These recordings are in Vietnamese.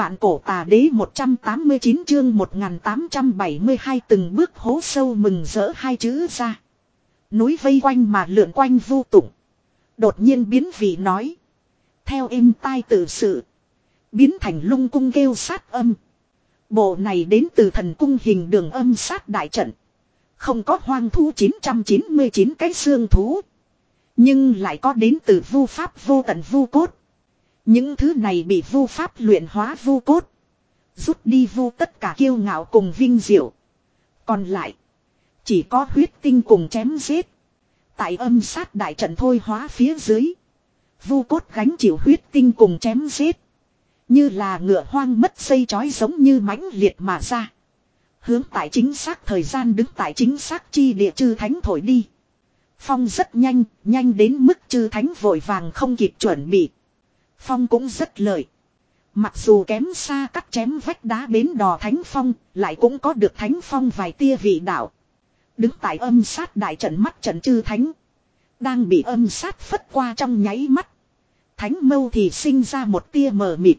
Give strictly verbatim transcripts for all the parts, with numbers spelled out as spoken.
Vạn cổ tà đế một trăm tám mươi chín chương một nghìn tám trăm bảy mươi hai từng bước hố sâu mừng rỡ hai chữ ra. Núi vây quanh mà lượn quanh vô tụng. Đột nhiên biến vị nói. Theo êm tai tự sự. Biến thành lung cung kêu sát âm. Bộ này đến từ thần cung hình đường âm sát đại trận. Không có hoang thú chín trăm chín mươi chín cái xương thú. Nhưng lại có đến từ vu pháp vô tận vu cốt. Những thứ này bị vu pháp luyện hóa vu cốt. Rút đi vu tất cả kiêu ngạo cùng vinh diệu. Còn lại. Chỉ có huyết tinh cùng chém giết. Tại âm sát đại trận thôi hóa phía dưới. Vu cốt gánh chịu huyết tinh cùng chém giết. Như là ngựa hoang mất dây chói giống như mãnh liệt mà ra. Hướng tại chính xác thời gian đứng tại chính xác chi địa chư thánh thổi đi. Phong rất nhanh, nhanh đến mức chư thánh vội vàng không kịp chuẩn bị. Phong cũng rất lợi. Mặc dù kém xa cắt chém vách đá bến đò thánh phong, lại cũng có được thánh phong vài tia vị đạo. Đứng tại âm sát đại trận mắt trận chư thánh. Đang bị âm sát phất qua trong nháy mắt. Thánh mâu thì sinh ra một tia mờ mịt.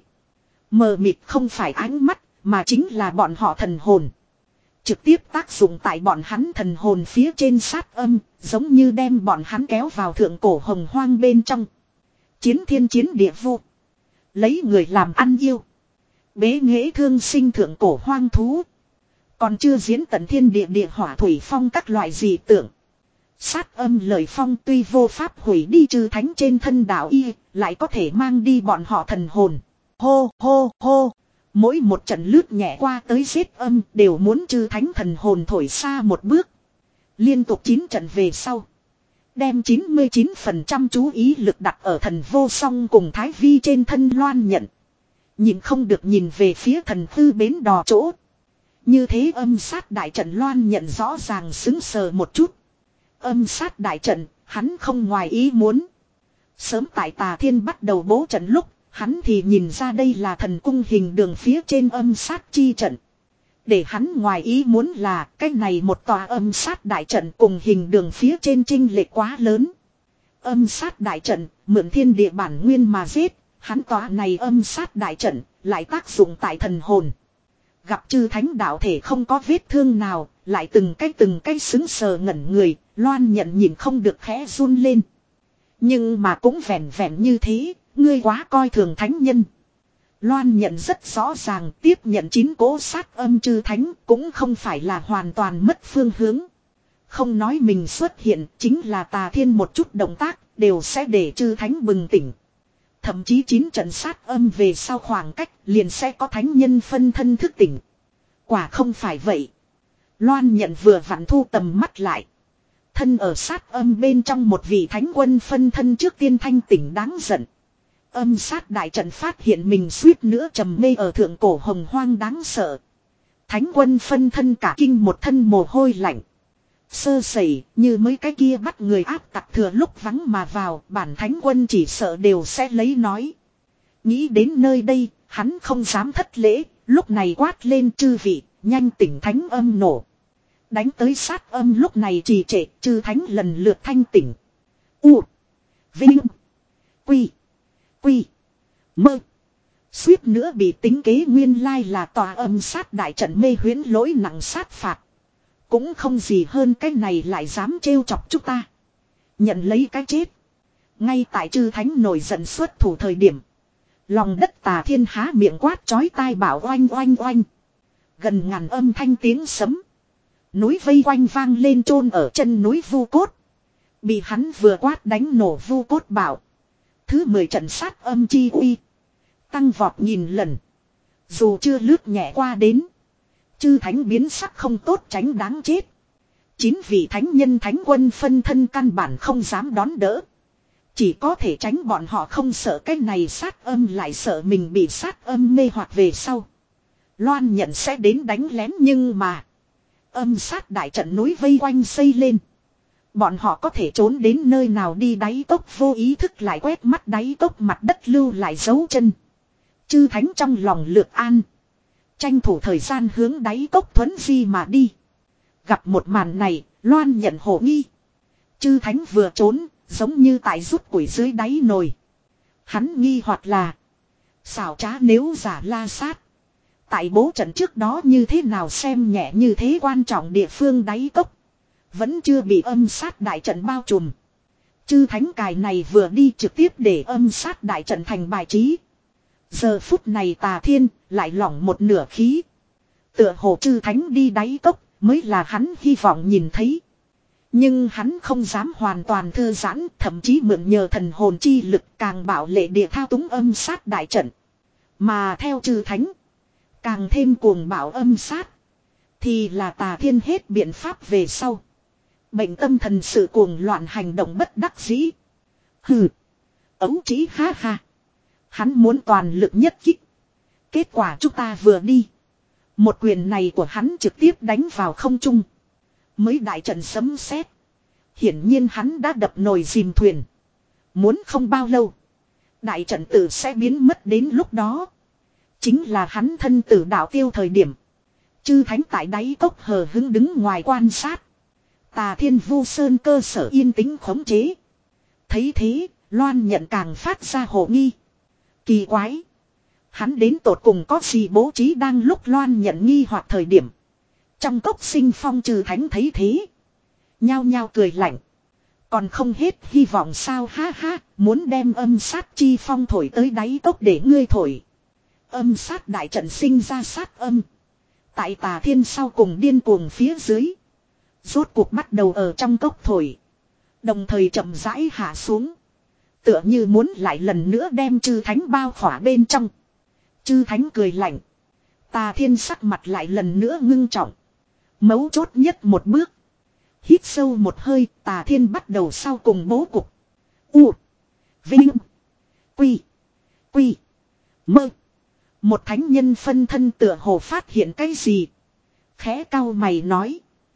Mờ mịt không phải ánh mắt, mà chính là bọn họ thần hồn. Trực tiếp tác dụng tại bọn hắn thần hồn phía trên sát âm, giống như đem bọn hắn kéo vào thượng cổ hồng hoang bên trong. Chiến thiên chiến địa vô. Lấy người làm ăn yêu. Bế nghệ thương sinh thượng cổ hoang thú. Còn chưa diễn tận thiên địa địa hỏa thủy phong các loại dị tượng. Sát âm lời phong tuy vô pháp hủy đi chư thánh trên thân đạo y, lại có thể mang đi bọn họ thần hồn. Hô hô hô. Mỗi một trận lướt nhẹ qua tới giết âm đều muốn chư thánh thần hồn thổi xa một bước. Liên tục chín trận về sau. Đem chín mươi chín phần trăm chú ý lực đặt ở thần vô song cùng Thái Vi trên thân Loan Nhận. Nhìn không được nhìn về phía thần tư bến đò chỗ. Như thế âm sát đại trận Loan Nhận rõ ràng xứng sờ một chút. Âm sát đại trận, hắn không ngoài ý muốn. Sớm tại Tà Thiên bắt đầu bố trận lúc, hắn thì nhìn ra đây là thần cung hình đường phía trên âm sát chi trận. Để hắn ngoài ý muốn là cái này một tòa âm sát đại trận cùng hình đường phía trên chênh lệch quá lớn. Âm sát đại trận, mượn thiên địa bản nguyên mà giết, hắn tòa này âm sát đại trận, lại tác dụng tại thần hồn. Gặp chư thánh đạo thể không có vết thương nào, lại từng cái từng cái xứng sờ ngẩn người, Loan Nhận nhìn không được khẽ run lên. Nhưng mà cũng vẻn vẻn như thế, ngươi quá coi thường thánh nhân. Loan Nhận rất rõ ràng tiếp nhận chín cố sát âm chư thánh cũng không phải là hoàn toàn mất phương hướng. Không nói mình xuất hiện chính là Tà Thiên một chút động tác đều sẽ để chư thánh bừng tỉnh. Thậm chí chín trận sát âm về sau khoảng cách liền sẽ có thánh nhân phân thân thức tỉnh. Quả không phải vậy. Loan Nhận vừa vặn thu tầm mắt lại. Thân ở sát âm bên trong một vị thánh quân phân thân trước tiên thanh tỉnh đáng giận. Âm sát đại trận phát hiện mình suýt nữa trầm mê ở thượng cổ hồng hoang đáng sợ. Thánh quân phân thân cả kinh một thân mồ hôi lạnh. Sơ sẩy như mấy cái kia bắt người áp tặc thừa lúc vắng mà vào, bản thánh quân chỉ sợ đều sẽ lấy nói. Nghĩ đến nơi đây, hắn không dám thất lễ, lúc này quát lên chư vị, nhanh tỉnh thánh âm nổ. Đánh tới sát âm lúc này trì trệ, chư thánh lần lượt thanh tỉnh. U. Vinh. Quy. Quy. Mơ. Suýt nữa bị tính kế nguyên lai là tòa âm sát đại trận mê huyễn lỗi nặng sát phạt. Cũng không gì hơn cái này lại dám trêu chọc chúng ta. Nhận lấy cái chết. Ngay tại chư thánh nổi giận xuất thủ thời điểm. Lòng đất Tà Thiên há miệng quát chói tai bảo oanh oanh oanh. Gần ngàn âm thanh tiếng sấm. Núi vây quanh vang lên chôn ở chân núi vu cốt. Bị hắn vừa quát đánh nổ vu cốt bảo. Thứ mười trận sát âm chi uy. Tăng vọt nghìn lần. Dù chưa lướt nhẹ qua đến. Chư thánh biến sắc không tốt tránh đáng chết. Chín vị thánh nhân thánh quân phân thân căn bản không dám đón đỡ. Chỉ có thể tránh bọn họ không sợ cái này sát âm lại sợ mình bị sát âm mê hoặc về sau. Loan Nhận sẽ đến đánh lén nhưng mà. Âm sát đại trận núi vây quanh xây lên. Bọn họ có thể trốn đến nơi nào đi đáy cốc vô ý thức lại quét mắt đáy cốc mặt đất lưu lại dấu chân. Chư thánh trong lòng lược an. Tranh thủ thời gian hướng đáy cốc thuấn di mà đi. Gặp một màn này, Loan Nhận hổ nghi. Chư thánh vừa trốn, giống như tại rút củi dưới đáy nồi. Hắn nghi hoặc là. Xảo trá nếu giả la sát. Tại bố trận trước đó như thế nào xem nhẹ như thế quan trọng địa phương đáy cốc. Vẫn chưa bị âm sát đại trận bao trùm. Chư thánh cài này vừa đi trực tiếp để âm sát đại trận thành bài trí. Giờ phút này Tà Thiên lại lỏng một nửa khí. Tựa hồ chư thánh đi đáy cốc mới là hắn hy vọng nhìn thấy. Nhưng hắn không dám hoàn toàn thư giãn, thậm chí mượn nhờ thần hồn chi lực càng bảo lệ địa thao túng âm sát đại trận. Mà theo chư thánh, càng thêm cuồng bạo âm sát, thì là Tà Thiên hết biện pháp về sau. Bệnh tâm thần sự cuồng loạn hành động bất đắc dĩ. Hừ, ấu trí ha ha. Hắn muốn toàn lực nhất kích. Kết quả chúng ta vừa đi. Một quyền này của hắn trực tiếp đánh vào không trung. Mới đại trận sấm sét. Hiển nhiên hắn đã đập nồi dìm thuyền. Muốn không bao lâu. Đại trận tử sẽ biến mất đến lúc đó. Chính là hắn thân tử đạo tiêu thời điểm. Chư thánh tại đáy cốc hờ hứng đứng ngoài quan sát. Tà Thiên Vu Sơn cơ sở yên tĩnh khống chế. Thấy thế, Loan Nhận càng phát ra hồ nghi. Kỳ quái. Hắn đến tột cùng có gì bố trí đang lúc Loan Nhận nghi hoặc thời điểm. Trong cốc sinh phong trừ thánh thấy thế. Nhao nhao cười lạnh. Còn không hết hy vọng sao ha ha. Muốn đem âm sát chi phong thổi tới đáy cốc để ngươi thổi. Âm sát đại trận sinh ra sát âm. Tại Tà Thiên sau cùng điên cuồng phía dưới. Rốt cuộc bắt đầu ở trong cốc thổi. Đồng thời chậm rãi hạ xuống. Tựa như muốn lại lần nữa đem chư thánh bao khỏa bên trong. Chư thánh cười lạnh. Tà Thiên sắc mặt lại lần nữa ngưng trọng. Mấu chốt nhất một bước. Hít sâu một hơi, Tà Thiên bắt đầu sau cùng bố cục. U. Vinh. Quy. Quy. Mơ. Một thánh nhân phân thân tựa hồ phát hiện cái gì. Khẽ cau mày nói.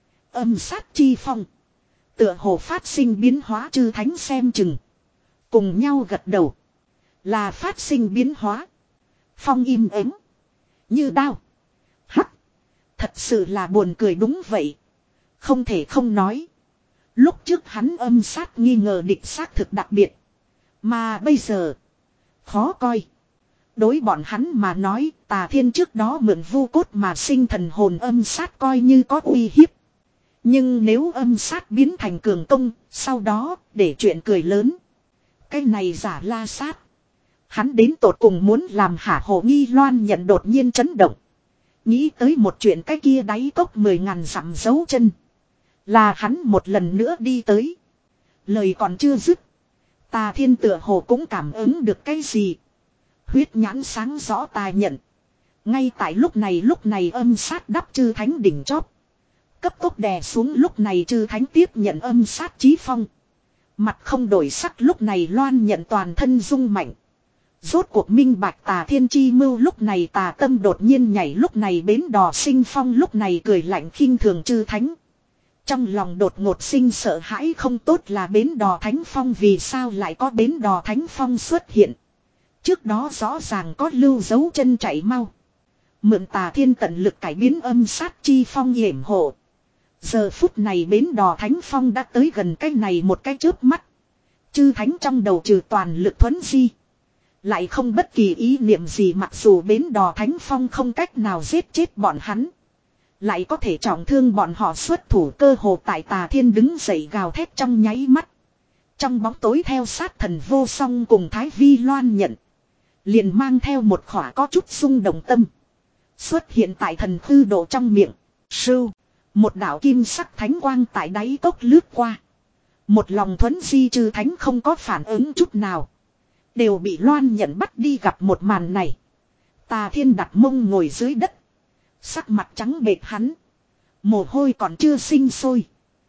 Âm sát chi phong. Tựa hồ phát sinh biến hóa chư thánh xem chừng. Cùng nhau gật đầu. Là phát sinh biến hóa. Phong im ắng. Như đao. Hắc. Thật sự là buồn cười đúng vậy. Không thể không nói. Lúc trước hắn âm sát nghi ngờ địch xác thực đặc biệt. Mà bây giờ. Khó coi. Đối bọn hắn mà nói Tà Thiên trước đó mượn vu cốt mà sinh thần hồn âm sát coi như có uy hiếp. Nhưng nếu âm sát biến thành cường công, sau đó để chuyện cười lớn. Cái này giả la sát. Hắn đến tột cùng muốn làm hả hồ nghi Loan Nhận đột nhiên chấn động. Nghĩ tới một chuyện cái kia đáy cốc mười ngàn dặm dấu chân. Là hắn một lần nữa đi tới. Lời còn chưa dứt. Tà Thiên tựa hồ cũng cảm ứng được cái gì. Huyết nhãn sáng rõ tài nhận. Ngay tại lúc này lúc này âm sát đắp chư thánh đỉnh chóp. Cấp tốc đè xuống lúc này chư thánh tiếp nhận âm sát chí phong. Mặt không đổi sắc lúc này Loan Nhận toàn thân rung mạnh. Rốt cuộc minh bạch Tà Thiên chi mưu lúc này tà tâm đột nhiên nhảy lúc này bến đò sinh phong lúc này cười lạnh khinh thường chư thánh. Trong lòng đột ngột sinh sợ hãi không tốt là bến đò thánh phong vì sao lại có bến đò thánh phong xuất hiện. Trước đó rõ ràng có lưu dấu chân chạy mau. Mượn Tà Thiên tận lực cải biến âm sát chi phong yểm hộ. Giờ phút này bến đò thánh phong đã tới gần cái này một cái chớp mắt. Chư thánh trong đầu trừ toàn lực thuấn di. Lại không bất kỳ ý niệm gì mặc dù bến đò thánh phong không cách nào giết chết bọn hắn. Lại có thể trọng thương bọn họ xuất thủ cơ hồ tại Tà Thiên đứng dậy gào thét trong nháy mắt. Trong bóng tối theo sát thần vô song cùng Thái Vi Loan Nhận. Liền mang theo một khỏa có chút xung động tâm. Xuất hiện tại thần hư độ trong miệng. Sưu. Một đạo kim sắc thánh quang tại đáy cốc lướt qua. Một lòng thuấn di chư thánh không có phản ứng chút nào. Đều bị Loan Nhận bắt đi gặp một màn này. Tà Thiên đặt mông ngồi dưới đất. Sắc mặt trắng bệch hắn. Mồ hôi còn chưa sinh sôi.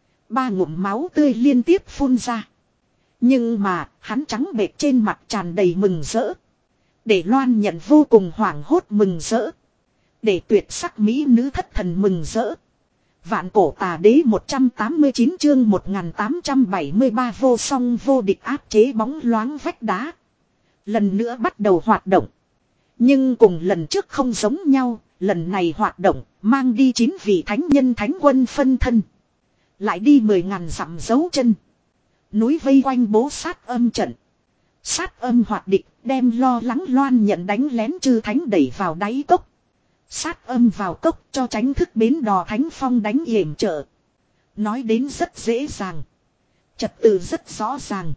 Ba ngụm máu tươi liên tiếp phun ra. Nhưng mà hắn trắng bệch trên mặt tràn đầy mừng rỡ. Để Loan Nhận vô cùng hoảng hốt mừng rỡ. Để tuyệt sắc mỹ nữ thất thần mừng rỡ. Vạn cổ tà đế một trăm tám mươi chín chương một nghìn tám trăm bảy mươi ba vô song vô địch áp chế bóng loáng vách đá. Lần nữa bắt đầu hoạt động. Nhưng cùng lần trước không giống nhau, lần này hoạt động mang đi chín vị thánh nhân thánh quân phân thân. Lại đi mười ngàn dặm dấu chân. Núi vây quanh bố sát âm trận. Sát âm hoạt địch Đem lo lắng Loan nhận đánh lén chư thánh đẩy vào đáy cốc. Sát âm vào cốc cho tránh thức bến đò thánh phong đánh yểm trợ. Nói đến rất dễ dàng. Trật tự rất rõ ràng.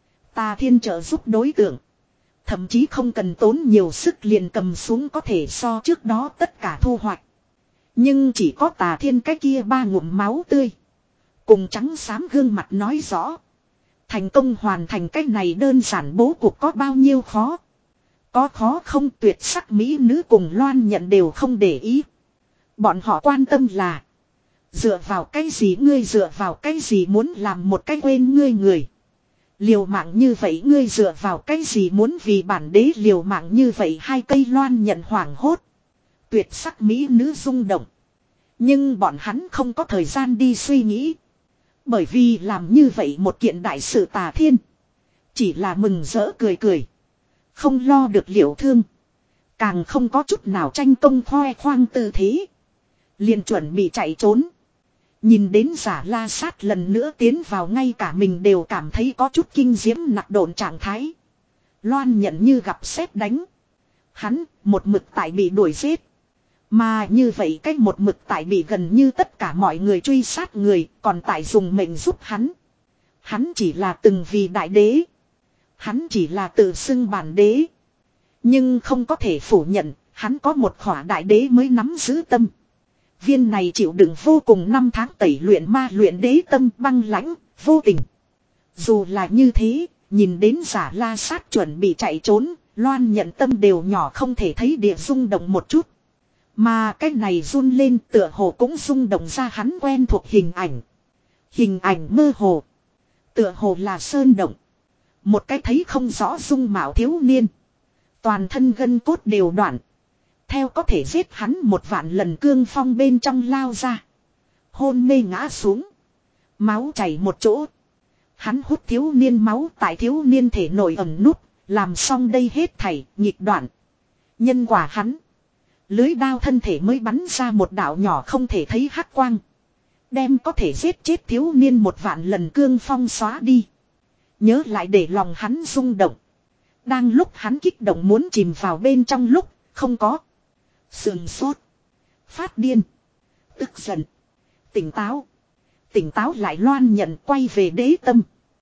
Tà Thiên trợ giúp đối tượng. Thậm chí không cần tốn nhiều sức liền cầm xuống có thể so trước đó tất cả thu hoạch. Nhưng chỉ có Tà Thiên cái kia ba ngụm máu tươi. Cùng trắng xám gương mặt nói rõ. Thành công hoàn thành cái này đơn giản bố cục có bao nhiêu khó. Có khó không, tuyệt sắc mỹ nữ cùng Loan nhận đều không để ý. Bọn họ quan tâm là. Dựa vào cái gì ngươi dựa vào cái gì muốn làm một cái quên ngươi người. Liều mạng như vậy ngươi dựa vào cái gì muốn vì bản đế liều mạng như vậy, hai cây Loan nhận hoảng hốt. Tuyệt sắc mỹ nữ rung động. Nhưng bọn hắn không có thời gian đi suy nghĩ. Bởi vì làm như vậy một kiện đại sự Tà Thiên. Chỉ là mừng rỡ cười cười. Không lo được liệu thương. Càng không có chút nào tranh công khoe khoang tư thế. Liền chuẩn bị chạy trốn. Nhìn đến Giả La Sát lần nữa tiến vào, ngay cả mình đều cảm thấy có chút kinh diễm nặc độn trạng thái. Loan nhận như gặp sét đánh. Hắn một mực tại bị đuổi giết. Mà như vậy cách một mực tại bị gần như tất cả mọi người truy sát người còn tại dùng mệnh giúp hắn. Hắn chỉ là từng vì đại đế. Hắn chỉ là tự xưng bản đế. Nhưng không có thể phủ nhận, hắn có một khỏa đại đế mới nắm giữ tâm. Viên này chịu đựng vô cùng năm tháng tẩy luyện ma luyện đế tâm băng lãnh, vô tình. Dù là như thế, nhìn đến Giả La Sát chuẩn bị chạy trốn, Loan nhận tâm đều nhỏ không thể thấy địa rung động một chút. Mà cái này run lên tựa hồ cũng rung động ra hắn quen thuộc hình ảnh. Hình ảnh mơ hồ. Tựa hồ là sơn động. Một cái thấy không rõ dung mạo thiếu niên. Toàn thân gân cốt đều đoạn. Theo có thể giết hắn một vạn lần cương phong bên trong lao ra. Hôn mê ngã xuống. Máu chảy một chỗ. Hắn hút thiếu niên máu tại thiếu niên thể nổi ẩn nút. Làm xong đây hết thảy nhịp đoạn. Nhân quả hắn. Lưới đao thân thể mới bắn ra một đạo nhỏ không thể thấy hắc quang. Đem có thể giết chết thiếu niên một vạn lần cương phong xóa đi. Nhớ lại để lòng hắn rung động. Đang lúc hắn kích động muốn chìm vào bên trong lúc không có. Sườn sốt. Phát điên. Tức giận. Tỉnh táo. Tỉnh táo lại Loan nhận quay về đế tâm.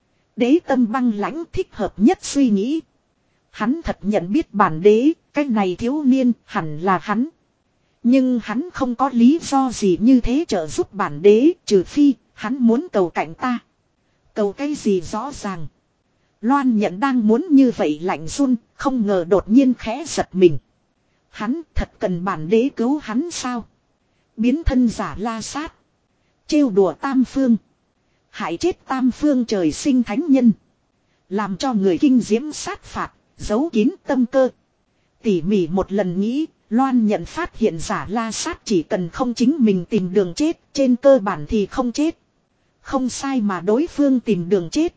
Đế tâm băng lãnh thích hợp nhất suy nghĩ. Hắn thật nhận biết bản đế, cái này thiếu niên hẳn là hắn. Nhưng hắn không có lý do gì như thế trợ giúp bản đế, trừ phi hắn muốn cầu cạnh ta. Cầu cái gì rõ ràng. Loan nhận đang muốn như vậy lạnh run, không ngờ đột nhiên khẽ giật mình. Hắn thật cần bản đế cứu hắn sao? Biến thân Giả La Sát. Trêu đùa tam phương. Hại chết tam phương trời sinh thánh nhân. Làm cho người kinh diễm sát phạt, giấu kín tâm cơ. Tỉ mỉ một lần nghĩ, Loan nhận phát hiện Giả La Sát chỉ cần không chính mình tìm đường chết, trên cơ bản thì không chết. Không sai mà đối phương tìm đường chết.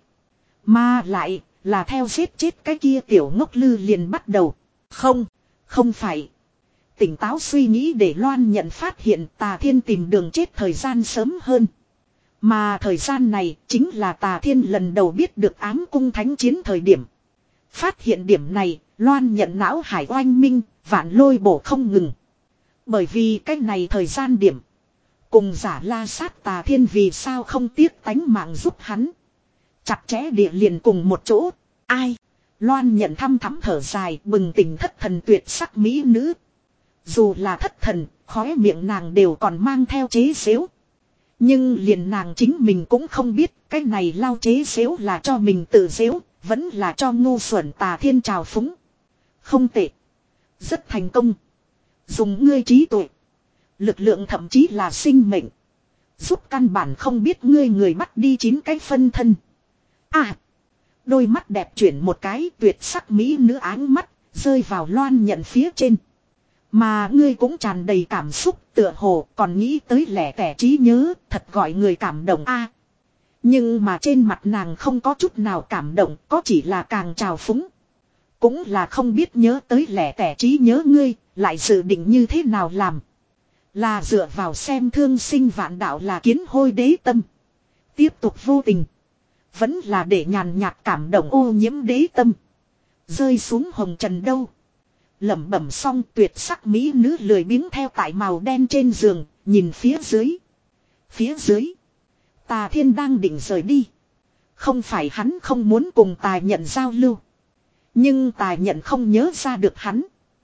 Mà lại là theo giết chết cái kia tiểu ngốc lư liền bắt đầu. Không, không phải. Tỉnh táo suy nghĩ để Loan nhận phát hiện Tà Thiên tìm đường chết thời gian sớm hơn. Mà thời gian này chính là Tà Thiên lần đầu biết được ám cung thánh chiến thời điểm. Phát hiện điểm này, Loan nhận não hải oanh minh, vạn lôi bổ không ngừng. Bởi vì cái này thời gian điểm. Cùng Giả La Sát Tà Thiên vì sao không tiếc tánh mạng giúp hắn. Chặt chẽ địa liền cùng một chỗ. Ai? Loan nhận thăm thắm thở dài bừng tỉnh thất thần tuyệt sắc mỹ nữ. Dù là thất thần, khóe miệng nàng đều còn mang theo chế xếu. Nhưng liền nàng chính mình cũng không biết cái này lao chế xếu là cho mình tự xếu, vẫn là cho ngu xuẩn Tà Thiên trào phúng. Không tệ. Rất thành công. Dùng ngươi trí tuệ. Lực lượng thậm chí là sinh mệnh. Giúp căn bản không biết ngươi người bắt đi chín cái phân thân. À. Đôi mắt đẹp chuyển một cái tuyệt sắc mỹ nữ áng mắt. Rơi vào Loan nhận phía trên. Mà ngươi cũng tràn đầy cảm xúc tựa hồ còn nghĩ tới lẻ tẻ trí nhớ. Thật gọi người cảm động a. À, nhưng mà trên mặt nàng không có chút nào cảm động. Có chỉ là càng trào phúng. Cũng là không biết nhớ tới lẻ tẻ trí nhớ ngươi. Lại dự định như thế nào làm. Là dựa vào xem thương sinh vạn đạo là kiến hôi đế tâm. Tiếp tục vô tình. Vẫn là để nhàn nhạt cảm động ô nhiễm đế tâm. Rơi xuống hồng trần đâu. Lẩm bẩm xong tuyệt sắc mỹ nữ lười biếng theo tại màu đen trên giường, nhìn phía dưới. Phía dưới. Tà Thiên đang định rời đi. Không phải hắn không muốn cùng Tài Nhận giao lưu. Nhưng Tài Nhận không nhớ ra được hắn.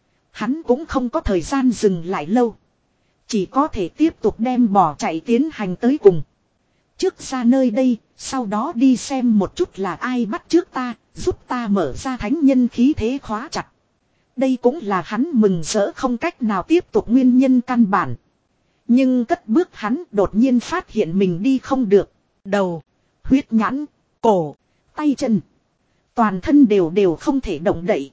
Hắn cũng không có thời gian dừng lại lâu. Chỉ có thể tiếp tục đem bỏ chạy tiến hành tới cùng. Trước ra nơi đây, sau đó đi xem một chút là ai bắt trước ta, giúp ta mở ra thánh nhân khí thế khóa chặt. Đây cũng là hắn mừng rỡ không cách nào tiếp tục nguyên nhân căn bản. Nhưng cất bước hắn đột nhiên phát hiện mình đi không được. Đầu, huyết nhãn, cổ, tay chân. Toàn thân đều đều không thể động đậy.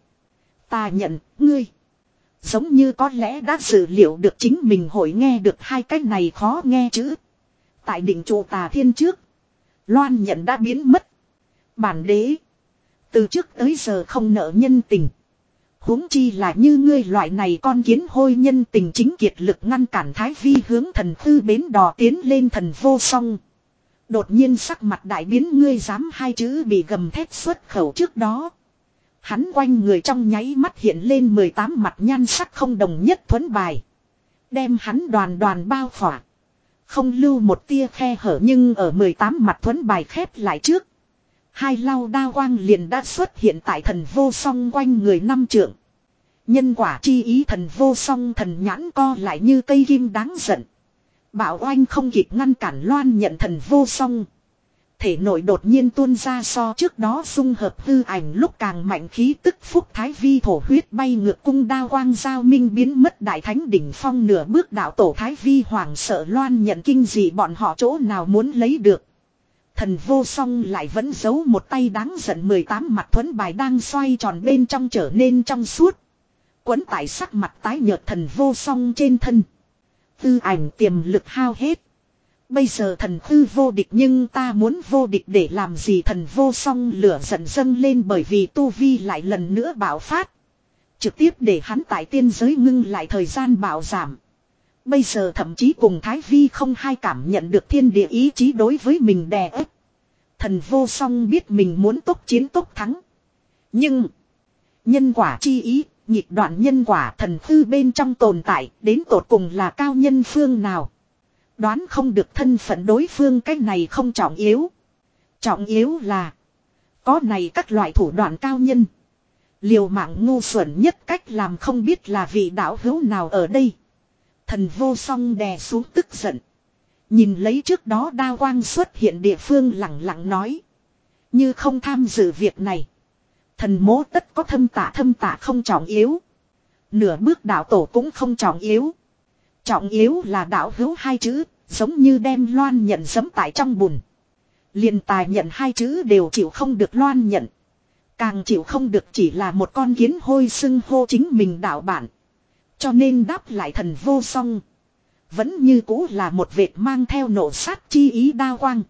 Ta nhận, ngươi. Giống như có lẽ đã dự liệu được chính mình hội nghe được hai cái này khó nghe chữ. Tại đỉnh trụ Tà Thiên trước. Loan Nhận đã biến mất. Bản đế. Từ trước tới giờ không nợ nhân tình. Huống chi là như ngươi loại này con kiến hôi nhân tình chính kiệt lực ngăn cản Thái Vi hướng thần thư bến đò tiến lên thần vô song. Đột nhiên sắc mặt đại biến ngươi dám hai chữ bị gầm thét xuất khẩu trước đó. Hắn quanh người trong nháy mắt hiện lên mười tám mặt nhan sắc không đồng nhất thuẫn bài. Đem hắn đoàn đoàn bao khỏa. Không lưu một tia khe hở nhưng ở mười tám mặt thuẫn bài khép lại trước. Hai lau đao quang liền đã xuất hiện tại thần vô song quanh người năm trượng. Nhân quả chi ý thần vô song thần nhãn co lại như cây kim đáng giận. Bảo oanh không kịp ngăn cản Loan Nhận thần vô song. Thể nội đột nhiên tuôn ra so trước đó dung hợp hư ảnh lúc càng mạnh khí tức phúc thái vi thổ huyết bay ngược cung đao quang giao minh biến mất đại thánh đỉnh phong nửa bước đạo tổ thái vi hoảng sợ Loan Nhận kinh dị bọn họ chỗ nào muốn lấy được. Thần vô song lại vẫn giấu một tay đáng giận mười tám mặt thuẫn bài đang xoay tròn bên trong trở nên trong suốt. Quấn tại sắc mặt tái nhợt thần vô song trên thân. Tư ảnh tiềm lực hao hết. Bây giờ thần khư vô địch nhưng ta muốn vô địch để làm gì thần vô song lửa giận dâng lên bởi vì tu vi lại lần nữa bạo phát. Trực tiếp để hắn tại tiên giới ngưng lại thời gian bạo giảm. Bây giờ thậm chí cùng Thái Vi không hai cảm nhận được thiên địa ý chí đối với mình đè ép. Thần vô song biết mình muốn tốc chiến tốc thắng. Nhưng nhân quả chi ý, nhịp đoạn nhân quả thần khư bên trong tồn tại đến tột cùng là cao nhân phương nào. Đoán không được thân phận đối phương cái này không trọng yếu. Trọng yếu là có này các loại thủ đoạn cao nhân. Liều mạng ngu xuẩn nhất cách làm không biết là vị đạo hữu nào ở đây. Thần vô song đè xuống tức giận. Nhìn lấy trước đó đao quang xuất hiện địa phương lặng lặng nói. Như không tham dự việc này. Thần mố tất có thâm tạ thâm tạ không trọng yếu. Nửa bước đạo tổ cũng không trọng yếu. Trọng yếu là đạo hữu hai chữ, giống như đem Loan Nhận giẫm tại trong bùn. Liền Tài Nhận hai chữ đều chịu không được Loan Nhận. Càng chịu không được chỉ là một con kiến hôi xưng hô chính mình đạo bản. Cho nên đáp lại thần vô song. Vẫn như cũ là một vệt mang theo nổ sát chi ý đao quang.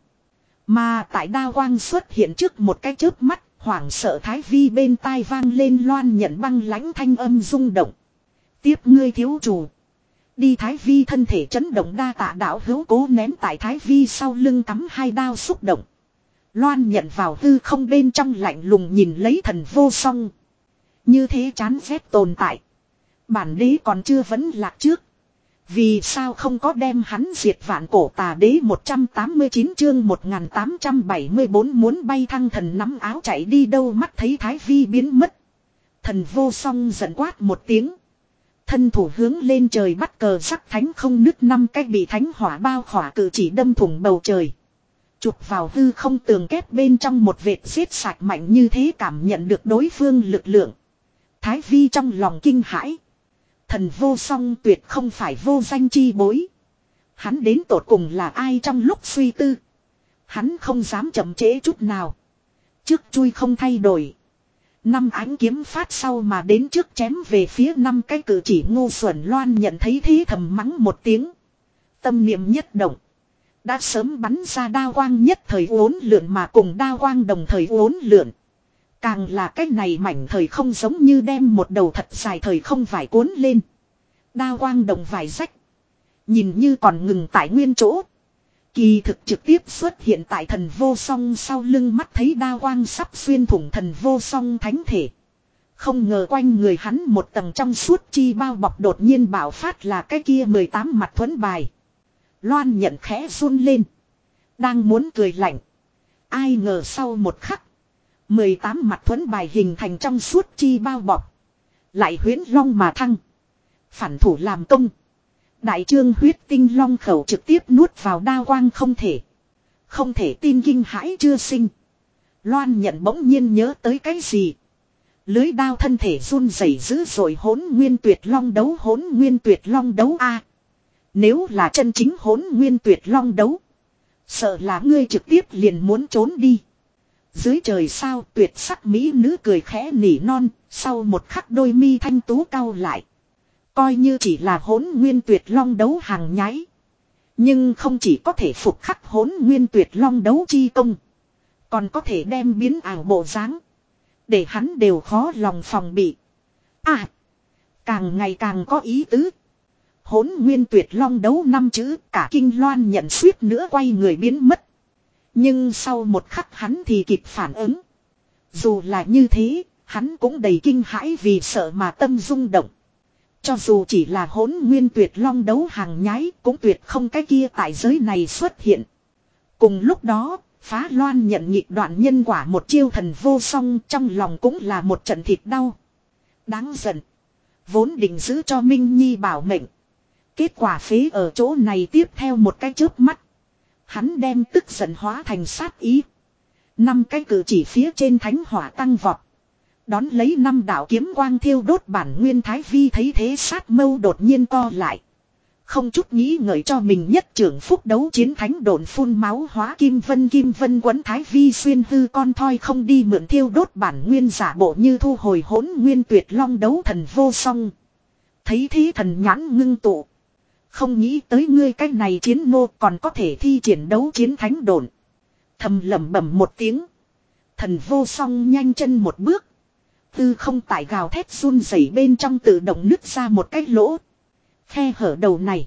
Mà tại đao quang xuất hiện trước một cái chớp mắt, hoảng sợ Thái Vi bên tai vang lên Loan Nhận băng lãnh thanh âm rung động. Tiếp ngươi thiếu chủ. Đi Thái Vi thân thể chấn động đa tạ đạo hữu cố ném tại Thái Vi sau lưng cắm hai đao xúc động. Loan Nhận vào hư không bên trong lạnh lùng nhìn lấy thần vô song. Như thế chán ghét tồn tại. Bản đế còn chưa vấn lạc trước. Vì sao không có đem hắn diệt vạn cổ tà đế một trăm tám mươi chín chương một nghìn tám trăm bảy mươi bốn muốn bay thăng thần nắm áo chạy đi đâu mắt thấy Thái Vi biến mất. Thần vô song giận quát một tiếng. Thân thủ hướng lên trời bắt cờ sắc thánh không nứt năm cách bị thánh hỏa bao khỏa cử chỉ đâm thủng bầu trời. Chụp vào hư không tường kép bên trong một vệt xiết sạch mạnh như thế cảm nhận được đối phương lực lượng. Thái Vi trong lòng kinh hãi. Thần vô song tuyệt không phải vô danh chi bối. Hắn đến tột cùng là ai trong lúc suy tư. Hắn không dám chậm trễ chút nào. Trước chui không thay đổi. Năm ánh kiếm phát sau mà đến trước chém về phía năm cái cử chỉ ngu xuẩn Loan Nhận thấy thế thầm mắng một tiếng. Tâm niệm nhất động. Đã sớm bắn ra đao quang nhất thời uốn lượn mà cùng đao quang đồng thời uốn lượn. Càng là cái này mảnh thời không giống như đem một đầu thật dài thời không vải cuốn lên. Đao quang đồng vải rách. Nhìn như còn ngừng tại nguyên chỗ. Kỳ thực trực tiếp xuất hiện tại thần vô song sau lưng mắt thấy đao quang sắp xuyên thủng thần vô song thánh thể. Không ngờ quanh người hắn một tầng trong suốt chi bao bọc đột nhiên bạo phát là cái kia mười tám mặt thuẫn bài. Loan nhận khẽ run lên. Đang muốn cười lạnh. Ai ngờ sau một khắc. mười tám mặt thuẫn bài hình thành trong suốt chi bao bọc. Lại huyễn long mà thăng. Phản thủ làm công. Đại trương huyết tinh long khẩu trực tiếp nuốt vào đao quang không thể. Không thể tin kinh hãi chưa sinh. Loan nhận bỗng nhiên nhớ tới cái gì. Lưới đao thân thể run rẩy dữ rồi hỗn nguyên tuyệt long đấu hỗn nguyên tuyệt long đấu a. Nếu là chân chính hỗn nguyên tuyệt long đấu. Sợ là ngươi trực tiếp liền muốn trốn đi. Dưới trời sao tuyệt sắc mỹ nữ cười khẽ nỉ non. Sau một khắc đôi mi thanh tú cau lại. Coi như chỉ là hỗn nguyên tuyệt long đấu hàng nhái. Nhưng không chỉ có thể phục khắc hỗn nguyên tuyệt long đấu chi công. Còn có thể đem biến ảo bộ dáng. Để hắn đều khó lòng phòng bị. À. Càng ngày càng có ý tứ. Hỗn nguyên tuyệt long đấu năm chữ cả kinh Loan nhận suýt nữa quay người biến mất. Nhưng sau một khắc hắn thì kịp phản ứng. Dù là như thế, hắn cũng đầy kinh hãi vì sợ mà tâm rung động. Cho dù chỉ là hỗn nguyên tuyệt long đấu hàng nhái cũng tuyệt không cái kia tại giới này xuất hiện. Cùng lúc đó, phá Loan nhận nhịp đoạn nhân quả một chiêu thần vô song trong lòng cũng là một trận thịt đau. Đáng giận. Vốn định giữ cho Minh Nhi bảo mệnh. Kết quả phế ở chỗ này tiếp theo một cái chớp mắt. Hắn đem tức giận hóa thành sát ý. Năm cái cử chỉ phía trên thánh hỏa tăng vọt. Đón lấy năm đạo kiếm quang thiêu đốt bản nguyên thái vi thấy thế sát mâu đột nhiên co lại. Không chút nghĩ ngợi cho mình nhất trưởng phúc đấu chiến thánh đồn phun máu hóa kim vân kim vân quấn thái vi xuyên hư con thoi không đi mượn thiêu đốt bản nguyên giả bộ như thu hồi hỗn nguyên tuyệt long đấu thần vô song. Thấy thế thần nhãn ngưng tụ. Không nghĩ tới ngươi cách này chiến nô còn có thể thi triển đấu chiến thánh đồn. Thầm lẩm bẩm một tiếng. Thần vô song nhanh chân một bước. Tư không tại gào thét run rẩy bên trong tự động nứt ra một cái lỗ. Khe hở đầu này.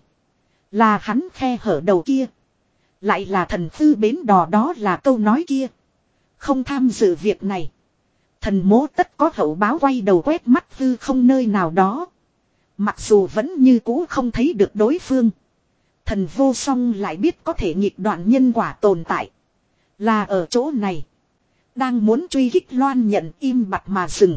Là hắn khe hở đầu kia. Lại là thần tư bến đò đó là câu nói kia. Không tham dự việc này. Thần mố tất có hậu báo quay đầu quét mắt tư không nơi nào đó. Mặc dù vẫn như cũ không thấy được đối phương. Thần vô song lại biết có thể nghịch đoạn nhân quả tồn tại. Là ở chỗ này. Đang muốn truy kích Loan nhận im bặt mà dừng.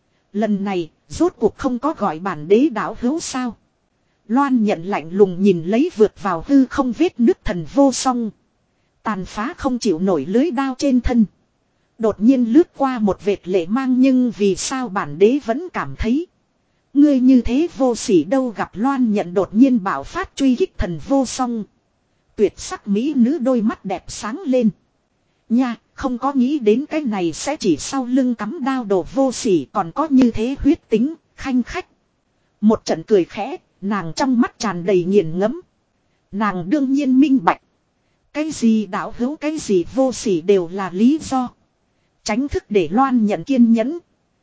Lần này rốt cuộc không có gọi bản đế đảo hữu sao. Loan nhận lạnh lùng nhìn lấy vượt vào hư không vết nứt thần vô song. Tàn phá không chịu nổi lưới đao trên thân. Đột nhiên lướt qua một vệt lệ mang nhưng vì sao bản đế vẫn cảm thấy. Ngươi như thế vô sỉ đâu gặp Loan nhận đột nhiên bảo phát truy kích thần vô song. Tuyệt sắc mỹ nữ đôi mắt đẹp sáng lên. Nha, không có nghĩ đến cái này sẽ chỉ sau lưng cắm đao đồ vô sỉ còn có như thế huyết tính, khanh khách. Một trận cười khẽ, nàng trong mắt tràn đầy nghiền ngẫm. Nàng đương nhiên minh bạch. Cái gì đạo hữu cái gì vô sỉ đều là lý do. Tránh thức để Loan nhận kiên nhẫn.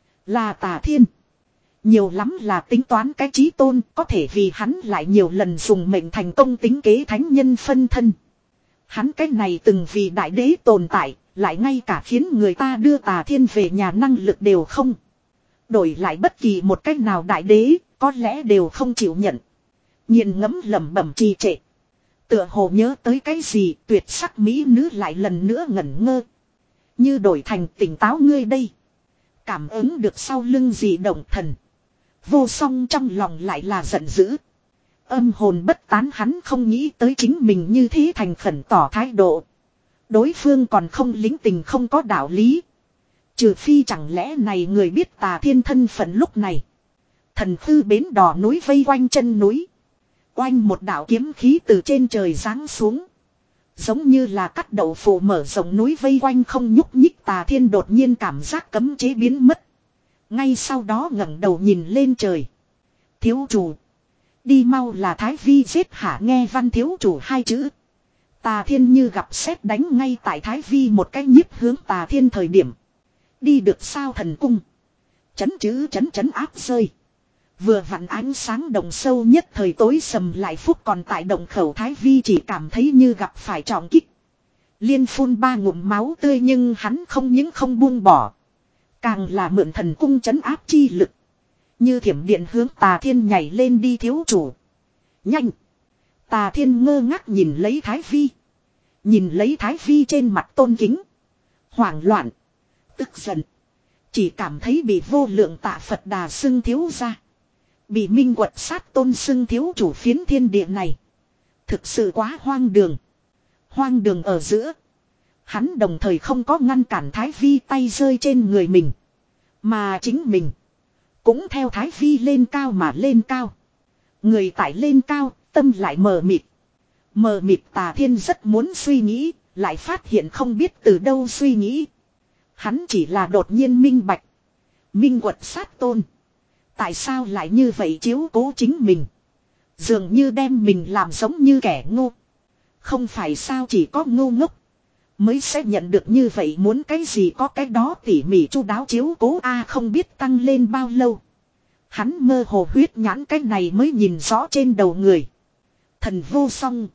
Là Tà Thiên. Nhiều lắm là tính toán cái chí tôn có thể vì hắn lại nhiều lần dùng mệnh thành công tính kế thánh nhân phân thân. Hắn cái này từng vì đại đế tồn tại, lại ngay cả khiến người ta đưa Tà Thiên về nhà năng lực đều không. Đổi lại bất kỳ một cách nào đại đế, có lẽ đều không chịu nhận. Nhìn ngẫm lẩm bẩm trì trệ. Tựa hồ nhớ tới cái gì tuyệt sắc mỹ nữ lại lần nữa ngẩn ngơ. Như đổi thành tỉnh táo ngươi đây. Cảm ứng được sau lưng gì động thần. Vô song trong lòng lại là giận dữ. Âm hồn bất tán hắn không nghĩ tới chính mình như thế thành khẩn tỏ thái độ. Đối phương còn không lính tình không có đạo lý. Trừ phi chẳng lẽ này người biết Tà Thiên thân phận lúc này. Thần thư bến đò núi vây quanh chân núi. Oanh một đạo kiếm khí từ trên trời giáng xuống. Giống như là cắt đậu phụ mở rộng núi vây quanh không nhúc nhích Tà Thiên đột nhiên cảm giác cấm chế biến mất. Ngay sau đó ngẩng đầu nhìn lên trời. Thiếu chủ. Đi mau là Thái Vi giết hả nghe văn thiếu chủ hai chữ. Tà Thiên như gặp sét đánh ngay tại Thái Vi một cái nhíp hướng Tà Thiên thời điểm. Đi được sao thần cung. Chấn chữ chấn chấn áp rơi. Vừa vặn ánh sáng đồng sâu nhất thời tối sầm lại phút còn tại đồng khẩu Thái Vi chỉ cảm thấy như gặp phải trọng kích. Liên phun ba ngụm máu tươi nhưng hắn không những không buông bỏ. Càng là mượn thần cung trấn áp chi lực. Như thiểm điện hướng Tà Thiên nhảy lên đi thiếu chủ. Nhanh. Tà Thiên ngơ ngác nhìn lấy Thái Vi. Nhìn lấy Thái Vi trên mặt tôn kính. Hoảng loạn. Tức giận. Chỉ cảm thấy bị vô lượng Tạ Phật Đà xưng thiếu ra. Bị Minh Quật Sát Tôn xưng thiếu chủ phiến thiên địa này. Thực sự quá hoang đường. Hoang đường ở giữa. Hắn đồng thời không có ngăn cản Thái Vi tay rơi trên người mình. Mà chính mình. Cũng theo Thái Vi lên cao mà lên cao. Người tại lên cao, tâm lại mờ mịt. Mờ mịt Tà Thiên rất muốn suy nghĩ, lại phát hiện không biết từ đâu suy nghĩ. Hắn chỉ là đột nhiên minh bạch. Minh Quật Sát Tôn. Tại sao lại như vậy chiếu cố chính mình. Dường như đem mình làm giống như kẻ ngu. Không phải sao chỉ có ngu ngốc. Mới sẽ nhận được như vậy muốn cái gì có cái đó tỉ mỉ chu đáo chiếu cố a không biết tăng lên bao lâu. Hắn mơ hồ huyết nhãn cái này mới nhìn rõ trên đầu người. Thần vô song.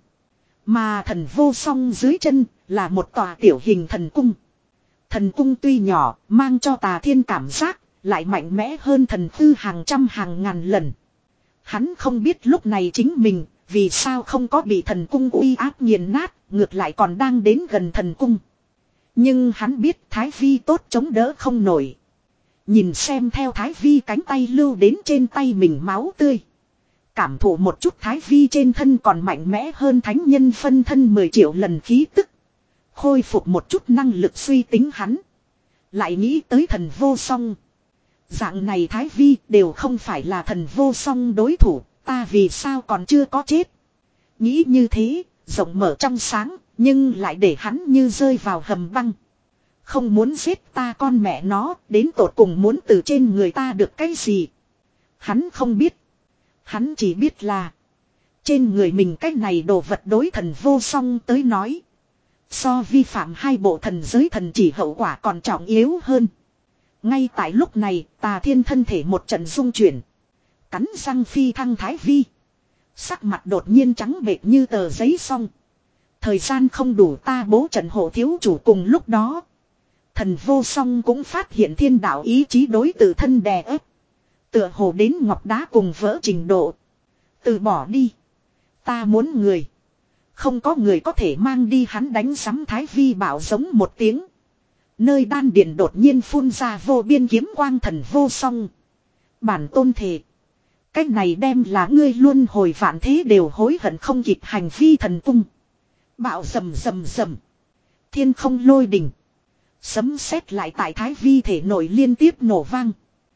Mà thần vô song dưới chân là một tòa tiểu hình thần cung. Thần cung tuy nhỏ mang cho Tà Thiên cảm giác lại mạnh mẽ hơn thần tư hàng trăm hàng ngàn lần. Hắn không biết lúc này chính mình vì sao không có bị thần cung uy áp nghiền nát, ngược lại còn đang đến gần thần cung. Nhưng hắn biết Thái Vi tốt chống đỡ không nổi. Nhìn xem theo Thái Vi cánh tay lưu đến trên tay mình máu tươi. Cảm thụ một chút Thái Vi trên thân còn mạnh mẽ hơn thánh nhân phân thân mười triệu lần khí tức. Khôi phục một chút năng lực suy tính hắn. Lại nghĩ tới thần vô song. Dạng này Thái Vi đều không phải là thần vô song đối thủ. Ta vì sao còn chưa có chết. Nghĩ như thế, rộng mở trong sáng, nhưng lại để hắn như rơi vào hầm băng. Không muốn giết ta con mẹ nó, đến tột cùng muốn từ trên người ta được cái gì. Hắn không biết. Hắn chỉ biết là trên người mình cái này đồ vật đối thần vô song tới nói. So vi phạm hai bộ thần giới thần chỉ hậu quả còn trọng yếu hơn. Ngay tại lúc này, Tà Thiên thân thể một trận rung chuyển. Cắn răng phi thăng Thái Vi. Sắc mặt đột nhiên trắng bệch như tờ giấy xong. Thời gian không đủ ta bố trận hộ thiếu chủ cùng lúc đó. Thần vô song cũng phát hiện thiên đạo ý chí đối tự thân đè ép. Tựa hồ đến ngọc đá cùng vỡ trình độ. Từ bỏ đi. Ta muốn người. Không có người có thể mang đi hắn đánh sắm Thái Vi bảo giống một tiếng. Nơi đan điền đột nhiên phun ra vô biên kiếm quang thần vô song. Bản tôn thề. Cách này đem là ngươi luôn hồi vạn thế đều hối hận không kịp hành vi thần cung. Bạo rầm rầm rầm. Thiên không lôi đỉnh. Sấm sét lại tại Thái Vi thể nổi liên tiếp nổ vang.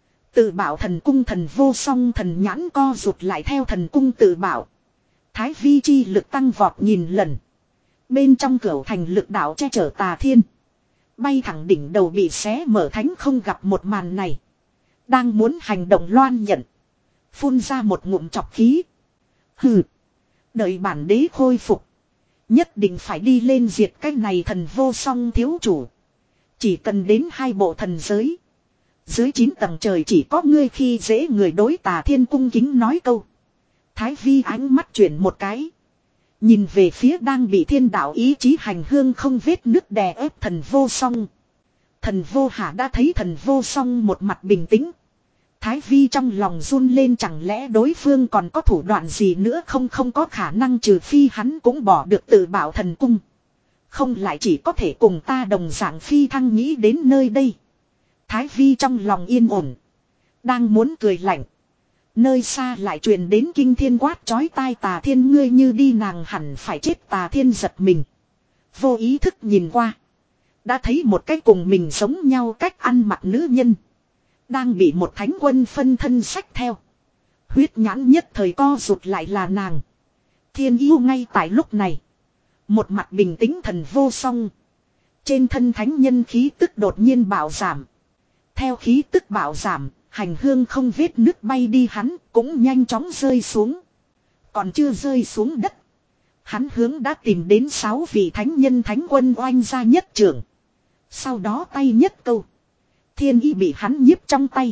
Tự bảo thần cung thần vô song thần nhãn co rụt lại theo thần cung tự bảo. Thái Vi chi lực tăng vọt nghìn lần. Bên trong cửu thành lực đạo che chở Tà Thiên. Bay thẳng đỉnh đầu bị xé mở thánh không gặp một màn này. Đang muốn hành động loan nhận. Phun ra một ngụm chọc khí. Hừ. Đợi bản đế khôi phục. Nhất định phải đi lên diệt cái này thần vô song thiếu chủ. Chỉ cần đến hai bộ thần giới. Dưới chín tầng trời chỉ có ngươi khi dễ người đối Tà Thiên cung kính nói câu. Thái Vi ánh mắt chuyển một cái. Nhìn về phía đang bị thiên đạo ý chí hành hương không vết nước đè ép thần vô song. Thần vô hạ đã thấy thần vô song một mặt bình tĩnh. Thái Vi trong lòng run lên chẳng lẽ đối phương còn có thủ đoạn gì nữa không không có khả năng trừ phi hắn cũng bỏ được tự bảo thần cung. Không lại chỉ có thể cùng ta đồng dạng phi thăng nghĩ đến nơi đây. Thái Vi trong lòng yên ổn. Đang muốn cười lạnh. Nơi xa lại truyền đến kinh thiên quát chói tai Tà Thiên ngươi như đi nàng hẳn phải chết Tà Thiên giật mình. Vô ý thức nhìn qua. Đã thấy một cái cùng mình giống nhau cách ăn mặc nữ nhân. Đang bị một thánh quân phân thân xách theo. Huyết nhãn nhất thời co rụt lại là nàng. Thiên yêu ngay tại lúc này. Một mặt bình tĩnh thần vô song. Trên thân thánh nhân khí tức đột nhiên bạo giảm. Theo khí tức bạo giảm, hành hương không vết nước bay đi hắn cũng nhanh chóng rơi xuống. Còn chưa rơi xuống đất. Hắn hướng đã tìm đến sáu vị thánh nhân thánh quân oanh ra nhất trưởng. Sau đó tay nhất câu. Thiên ý bị hắn nhiếp trong tay.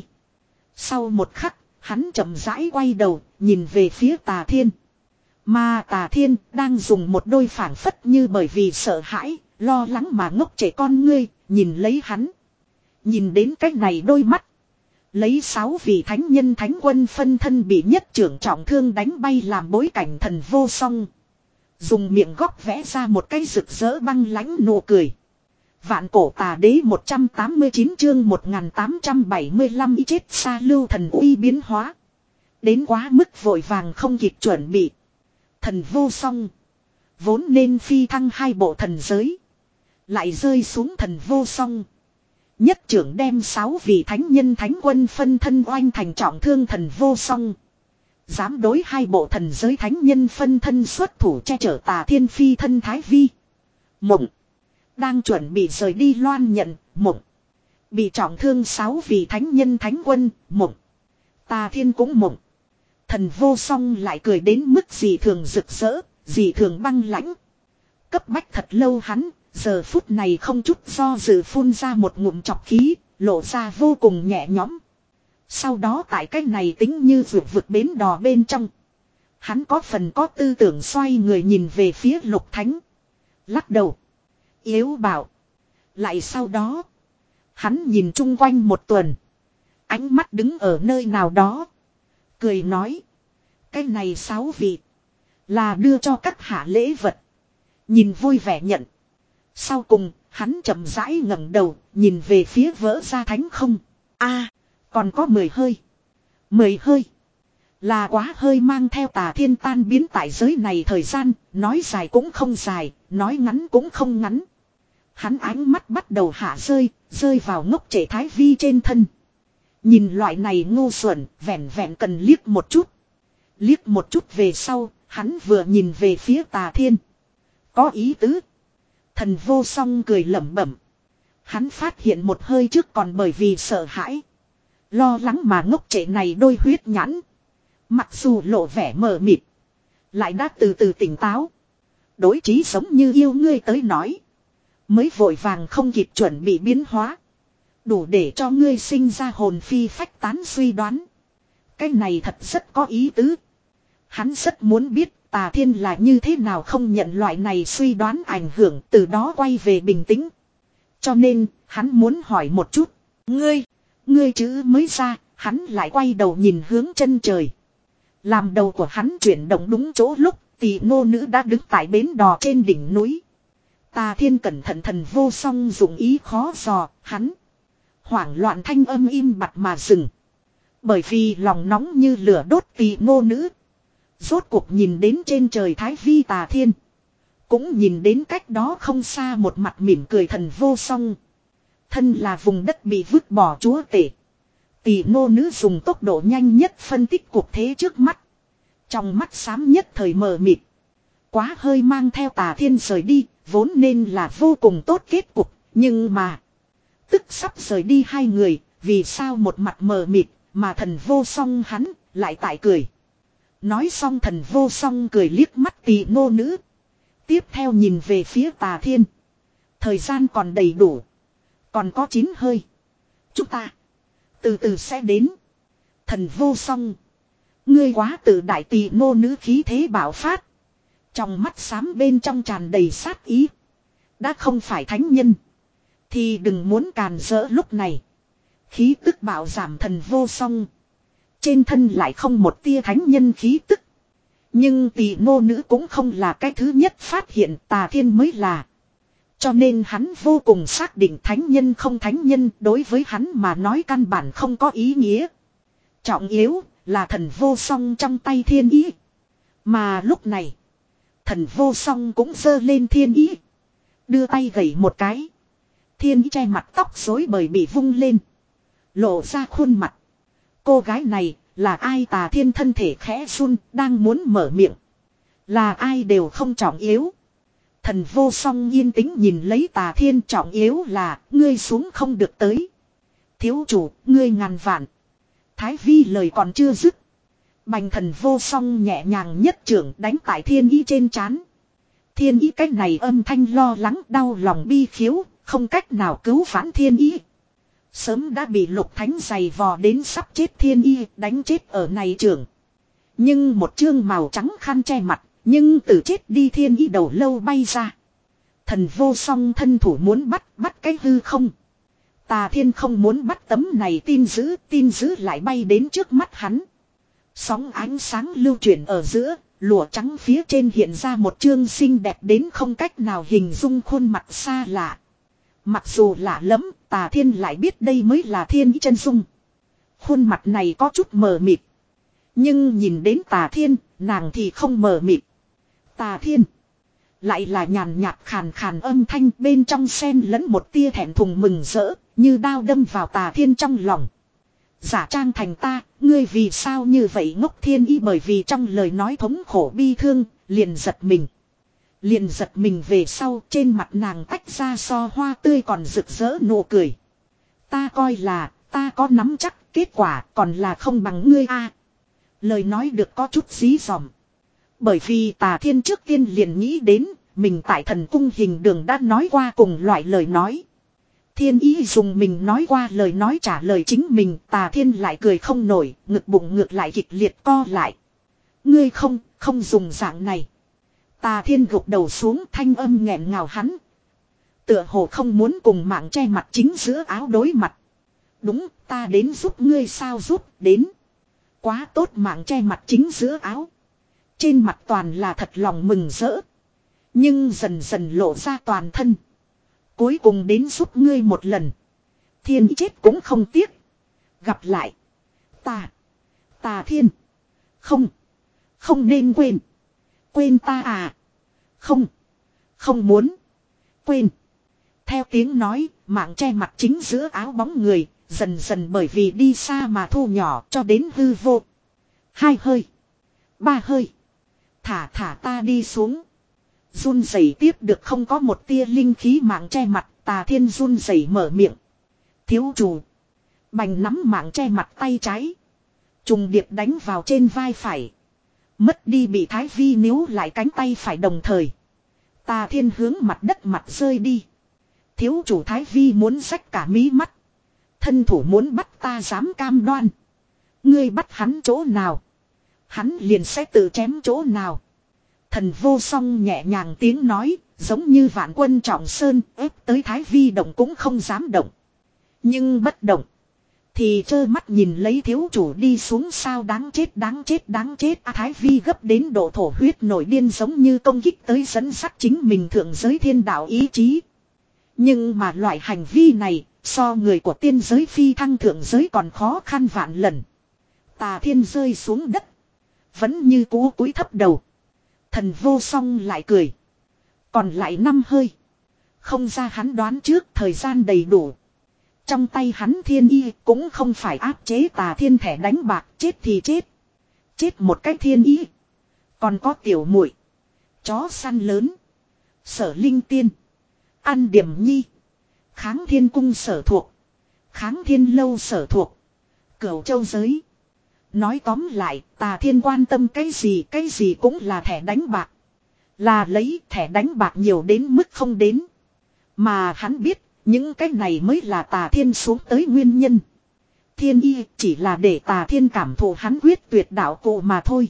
Sau một khắc, hắn chậm rãi quay đầu, nhìn về phía Tà Thiên. Mà Tà Thiên đang dùng một đôi phảng phất như bởi vì sợ hãi, lo lắng mà ngốc trẻ con ngươi, nhìn lấy hắn. Nhìn đến cái này đôi mắt. Lấy sáu vị thánh nhân thánh quân phân thân bị nhất trưởng trọng thương đánh bay làm bối cảnh thần vô song. Dùng miệng góc vẽ ra một cái rực rỡ băng lãnh nụ cười. Vạn cổ tà đế một trăm tám mươi chín chương một nghìn tám trăm bảy mươi lăm ý chết xa lưu thần uy biến hóa. Đến quá mức vội vàng không kịp chuẩn bị. Thần vô song. Vốn nên phi thăng hai bộ thần giới. Lại rơi xuống thần vô song. Nhất trưởng đem sáu vị thánh nhân thánh quân phân thân oanh thành trọng thương thần vô song. Dám đối hai bộ thần giới thánh nhân phân thân xuất thủ che chở Tà Thiên phi thân Thái Vi. Mộng. Đang chuẩn bị rời đi loan nhận. Mộng. Bị trọng thương sáu vị thánh nhân thánh quân. Mộng. Tà Thiên cũng mộng. Thần vô song lại cười đến mức dị thường rực rỡ. Dị thường băng lãnh. Cấp bách thật lâu hắn. Giờ phút này không chút do dự phun ra một ngụm chọc khí. Lộ ra vô cùng nhẹ nhõm. Sau đó tại cái này tính như vượt vượt bến đò bên trong. Hắn có phần có tư tưởng xoay người nhìn về phía Lục Thánh. Lắc đầu. Yếu bảo. Lại sau đó. Hắn nhìn chung quanh một tuần. Ánh mắt đứng ở nơi nào đó. Cười nói. Cái này sáu vị. Là đưa cho các hạ lễ vật. Nhìn vui vẻ nhận. Sau cùng hắn chậm rãi ngẩng đầu. Nhìn về phía vỡ ra thánh không. A. Còn có mười hơi. Mười hơi. Là quá hơi mang theo Tà Thiên tan biến tại giới này thời gian. Nói dài cũng không dài. Nói ngắn cũng không ngắn. Hắn ánh mắt bắt đầu hạ rơi. Rơi vào ngốc trẻ Thái Vi trên thân. Nhìn loại này ngu xuẩn. Vẹn vẹn cần liếc một chút. Liếc một chút về sau. Hắn vừa nhìn về phía Tà Thiên. Có ý tứ. Thần vô song cười lẩm bẩm. Hắn phát hiện một hơi trước còn bởi vì sợ hãi. Lo lắng mà ngốc trệ này đôi huyết nhãn. Mặc dù lộ vẻ mờ mịt. Lại đã từ từ tỉnh táo. Đối trí giống như yêu ngươi tới nói. Mới vội vàng không kịp chuẩn bị biến hóa. Đủ để cho ngươi sinh ra hồn phi phách tán suy đoán. Cái này thật rất có ý tứ. Hắn rất muốn biết Tà Thiên là như thế nào không nhận loại này suy đoán ảnh hưởng từ đó quay về bình tĩnh. Cho nên hắn muốn hỏi một chút. Ngươi. Ngươi chữ mới ra, hắn lại quay đầu nhìn hướng chân trời. Làm đầu của hắn chuyển động đúng chỗ lúc, tỷ nô nữ đã đứng tại bến đò trên đỉnh núi. Tà Thiên cẩn thận thần vô song dụng ý khó dò, hắn. Hoảng loạn thanh âm im bặt mà dừng. Bởi vì lòng nóng như lửa đốt tỷ nô nữ. Rốt cuộc nhìn đến trên trời Thái Vi Tà Thiên. Cũng nhìn đến cách đó không xa một mặt mỉm cười thần vô song. Thân là vùng đất bị vứt bỏ chúa tể. Tỷ nô nữ dùng tốc độ nhanh nhất phân tích cuộc thế trước mắt. Trong mắt xám nhất thời mờ mịt. Quá hơi mang theo Tà Thiên rời đi, vốn nên là vô cùng tốt kết cục, nhưng mà. Tức sắp rời đi hai người, vì sao một mặt mờ mịt, mà thần vô song hắn, lại tại cười. Nói xong thần vô song cười liếc mắt tỷ nô nữ. Tiếp theo nhìn về phía Tà Thiên. Thời gian còn đầy đủ. Còn có chín hơi. Chúng ta. Từ từ sẽ đến. Thần vô song. Ngươi quá tự đại tỷ nô nữ khí thế bạo phát. Trong mắt xám bên trong tràn đầy sát ý. Đã không phải thánh nhân. Thì đừng muốn càn rỡ lúc này. Khí tức bạo giảm thần vô song. Trên thân lại không một tia thánh nhân khí tức. Nhưng tỷ nô nữ cũng không là cái thứ nhất phát hiện Tà Thiên mới là. Cho nên hắn vô cùng xác định thánh nhân không thánh nhân đối với hắn mà nói căn bản không có ý nghĩa. Trọng yếu là thần vô song trong tay thiên ý. Mà lúc này, thần vô song cũng giơ lên thiên ý. Đưa tay gẩy một cái. Thiên ý che mặt tóc rối bời bị vung lên. Lộ ra khuôn mặt. Cô gái này là ai? Tà Thiên thân thể khẽ run đang muốn mở miệng. Là ai đều không trọng yếu. Thần vô song yên tĩnh nhìn lấy Tà Thiên, trọng yếu là ngươi xuống không được tới. Thiếu chủ, ngươi ngàn vạn. Thái Vi lời còn chưa dứt. Bành thần vô song nhẹ nhàng nhất trưởng đánh tại thiên ý trên trán. Thiên ý cách này âm thanh lo lắng đau lòng bi khiếu, không cách nào cứu vãn thiên ý. Sớm đã bị Lục Thánh giày vò đến sắp chết thiên ý đánh chết ở này trưởng. Nhưng một chương màu trắng khăn che mặt. Nhưng từ chết đi thiên ý đầu lâu bay ra. Thần vô song thân thủ muốn bắt, bắt cái hư không. Tà Thiên không muốn bắt tấm này tin dữ, tin dữ lại bay đến trước mắt hắn. Sóng ánh sáng lưu chuyển ở giữa, lụa trắng phía trên hiện ra một chương xinh đẹp đến không cách nào hình dung khuôn mặt xa lạ. Mặc dù lạ lẫm, Tà Thiên lại biết đây mới là Thiên Ý chân dung. Khuôn mặt này có chút mờ mịt. Nhưng nhìn đến Tà Thiên, nàng thì không mờ mịt. Tà Thiên. Lại là nhàn nhạt khàn khàn âm thanh, bên trong xen lẫn một tia thẹn thùng mừng rỡ, như đao đâm vào Tà Thiên trong lòng. Giả trang thành ta, ngươi vì sao như vậy ngốc? Thiên Ý bởi vì trong lời nói thống khổ bi thương, liền giật mình. Liền giật mình về sau, trên mặt nàng tách ra so hoa tươi còn rực rỡ nụ cười. Ta coi là, ta có nắm chắc, kết quả còn là không bằng ngươi a. Lời nói được có chút dí dỏm. Bởi vì Tà Thiên trước tiên liền nghĩ đến, mình tại thần cung hình đường đã nói qua cùng loại lời nói. Thiên Ý dùng mình nói qua lời nói trả lời chính mình, Tà Thiên lại cười không nổi, ngực bụng ngược lại kịch liệt co lại. Ngươi không, không dùng dạng này. Tà Thiên gục đầu xuống, thanh âm nghẹn ngào hắn. Tựa hồ không muốn cùng mạng che mặt chính giữa áo đối mặt. Đúng, ta đến giúp ngươi sao giúp, đến. Quá tốt, mạng che mặt chính giữa áo. Trên mặt toàn là thật lòng mừng rỡ. Nhưng dần dần lộ ra toàn thân. Cuối cùng đến giúp ngươi một lần. Thiên Ý chết cũng không tiếc. Gặp lại. Ta. Tà Thiên. Không. Không nên quên. Quên ta à. Không. Không muốn. Quên. Theo tiếng nói, mạng che mặt chính giữa áo bóng người, dần dần bởi vì đi xa mà thu nhỏ cho đến hư vô. Hai hơi. Ba hơi. Thả thả ta đi xuống. Run rẩy tiếp được không có một tia linh khí mạng che mặt, Tà Thiên run rẩy mở miệng. Thiếu chủ. Bành nắm mạng che mặt tay trái. Trùng điệp đánh vào trên vai phải. Mất đi bị Thái Vi níu lại cánh tay phải đồng thời. Tà Thiên hướng mặt đất mặt rơi đi. Thiếu chủ Thái Vi muốn rách cả mí mắt. Thân thủ muốn bắt ta dám cam đoan. Ngươi bắt hắn chỗ nào. Hắn liền sẽ tự chém chỗ nào. Thần Vô Song nhẹ nhàng tiếng nói, giống như vạn quân trọng sơn, ép tới Thái Vi động cũng không dám động. Nhưng bất động. Thì trơ mắt nhìn lấy thiếu chủ đi xuống sao, đáng chết đáng chết đáng chết. À, Thái Vi gấp đến độ thổ huyết nổi điên, giống như công kích tới dẫn sắt chính mình thượng giới thiên đạo ý chí. Nhưng mà loại hành vi này, so người của tiên giới phi thăng thượng giới còn khó khăn vạn lần. Tà Thiên rơi xuống đất. Vẫn như cú cúi thấp đầu. Thần Vô Song lại cười. Còn lại năm hơi. Không ra hắn đoán trước, thời gian đầy đủ. Trong tay hắn Thiên Y cũng không phải áp chế Tà Thiên thẻ đánh bạc, chết thì chết. Chết một cách Thiên Y. Còn có tiểu muội, chó săn lớn, Sở Linh Tiên, An Điểm Nhi, Kháng Thiên Cung sở thuộc, Kháng Thiên Lâu sở thuộc, Cửu Châu giới. Nói tóm lại, Tà Thiên quan tâm cái gì, cái gì cũng là thẻ đánh bạc. Là lấy thẻ đánh bạc nhiều đến mức không đến. Mà hắn biết, những cái này mới là Tà Thiên xuống tới nguyên nhân. Thiên Y chỉ là để Tà Thiên cảm thụ hắn quyết tuyệt đạo cụ mà thôi.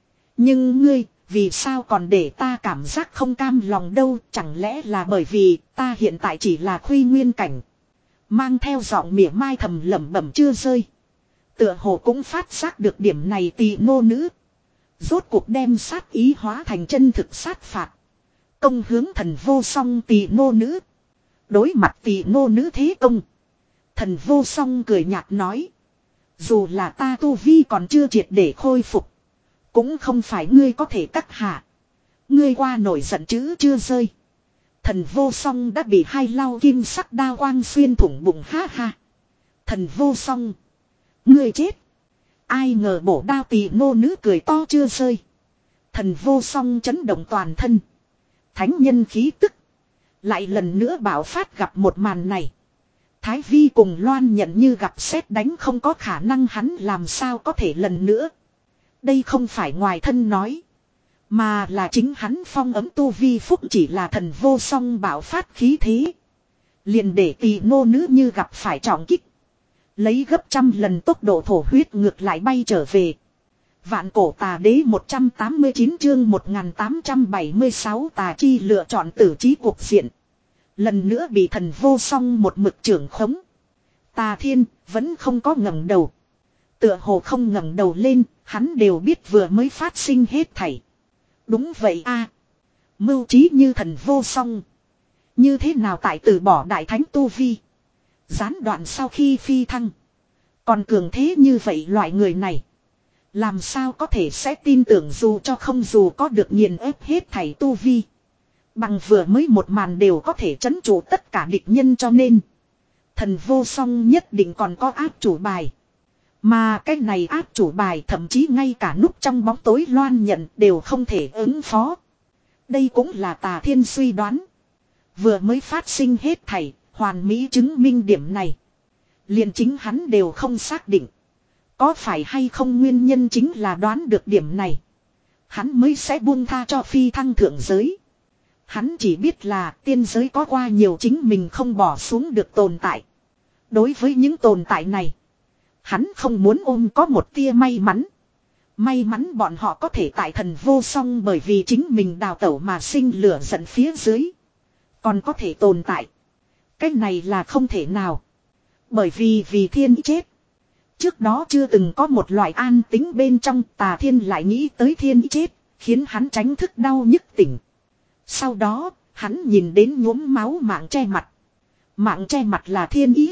Nhưng ngươi, vì sao còn để ta cảm giác không cam lòng đâu? Chẳng lẽ là bởi vì ta hiện tại chỉ là khuy nguyên cảnh. Mang theo giọng mỉa mai thầm lẩm bẩm chưa rơi. Tựa hồ cũng phát giác được điểm này tỳ nô nữ. Rốt cuộc đem sát ý hóa thành chân thực sát phạt. Công hướng Thần Vô Song tỳ nô nữ. Đối mặt tỳ nô nữ thế công. Thần Vô Song cười nhạt nói. Dù là ta tu vi còn chưa triệt để khôi phục. Cũng không phải ngươi có thể cắt hạ. Ngươi qua nổi giận chữ chưa rơi. Thần Vô Song đã bị hai lau kim sắc đao quang xuyên thủng bụng, ha ha. Thần Vô Song. Ngươi chết. Ai ngờ bổ đao tỳ nô nữ cười to chưa rơi. Thần Vô Song chấn động toàn thân. Thánh nhân khí tức. Lại lần nữa bảo phát gặp một màn này. Thái Vi cùng Loan nhận như gặp sét đánh, không có khả năng, hắn làm sao có thể lần nữa. Đây không phải ngoài thân nói. Mà là chính hắn phong ấm tu vi phúc, chỉ là Thần Vô Song bảo phát khí thế. Liền để tỳ nô nữ như gặp phải trọng kích. Lấy gấp trăm lần tốc độ thổ huyết ngược lại bay trở về. Vạn Cổ Tà Đế một trăm tám mươi chín chương một nghìn tám trăm bảy mươi sáu Tà Chi lựa chọn tử trí cuộc diện. Lần nữa bị Thần Vô Song một mực trưởng khống. Tà Thiên vẫn không có ngẩng đầu. Tựa hồ không ngẩng đầu lên, hắn đều biết vừa mới phát sinh hết thảy. Đúng vậy a, mưu trí như thần vô song. Như thế nào tại từ bỏ đại thánh tu vi. Gián đoạn sau khi phi thăng. Còn cường thế như vậy loại người này. Làm sao có thể sẽ tin tưởng dù cho không dù có được nghiền ép hết thảy tu vi. Bằng vừa mới một màn đều có thể trấn trụ tất cả địch nhân cho nên. Thần vô song nhất định còn có áp chủ bài. Mà cái này áp chủ bài thậm chí ngay cả núp trong bóng tối loan nhận đều không thể ứng phó. Đây cũng là Tà Thiên suy đoán. Vừa mới phát sinh hết thảy, hoàn mỹ chứng minh điểm này. Liền chính hắn đều không xác định. Có phải hay không nguyên nhân chính là đoán được điểm này. Hắn mới sẽ buông tha cho phi thăng thượng giới. Hắn chỉ biết là tiên giới có qua nhiều chính mình không bỏ xuống được tồn tại. Đối với những tồn tại này, hắn không muốn ôm có một tia may mắn. May mắn bọn họ có thể tại thần vô song bởi vì chính mình đào tẩu mà sinh lửa giận phía dưới. Còn có thể tồn tại. Cái này là không thể nào. Bởi vì vì thiên chết. Trước đó chưa từng có một loại an tính bên trong Tà Thiên lại nghĩ tới thiên chết. Khiến hắn tránh thức đau nhức tỉnh. Sau đó hắn nhìn đến nhuốm máu mạng che mặt. Mạng che mặt là thiên ý.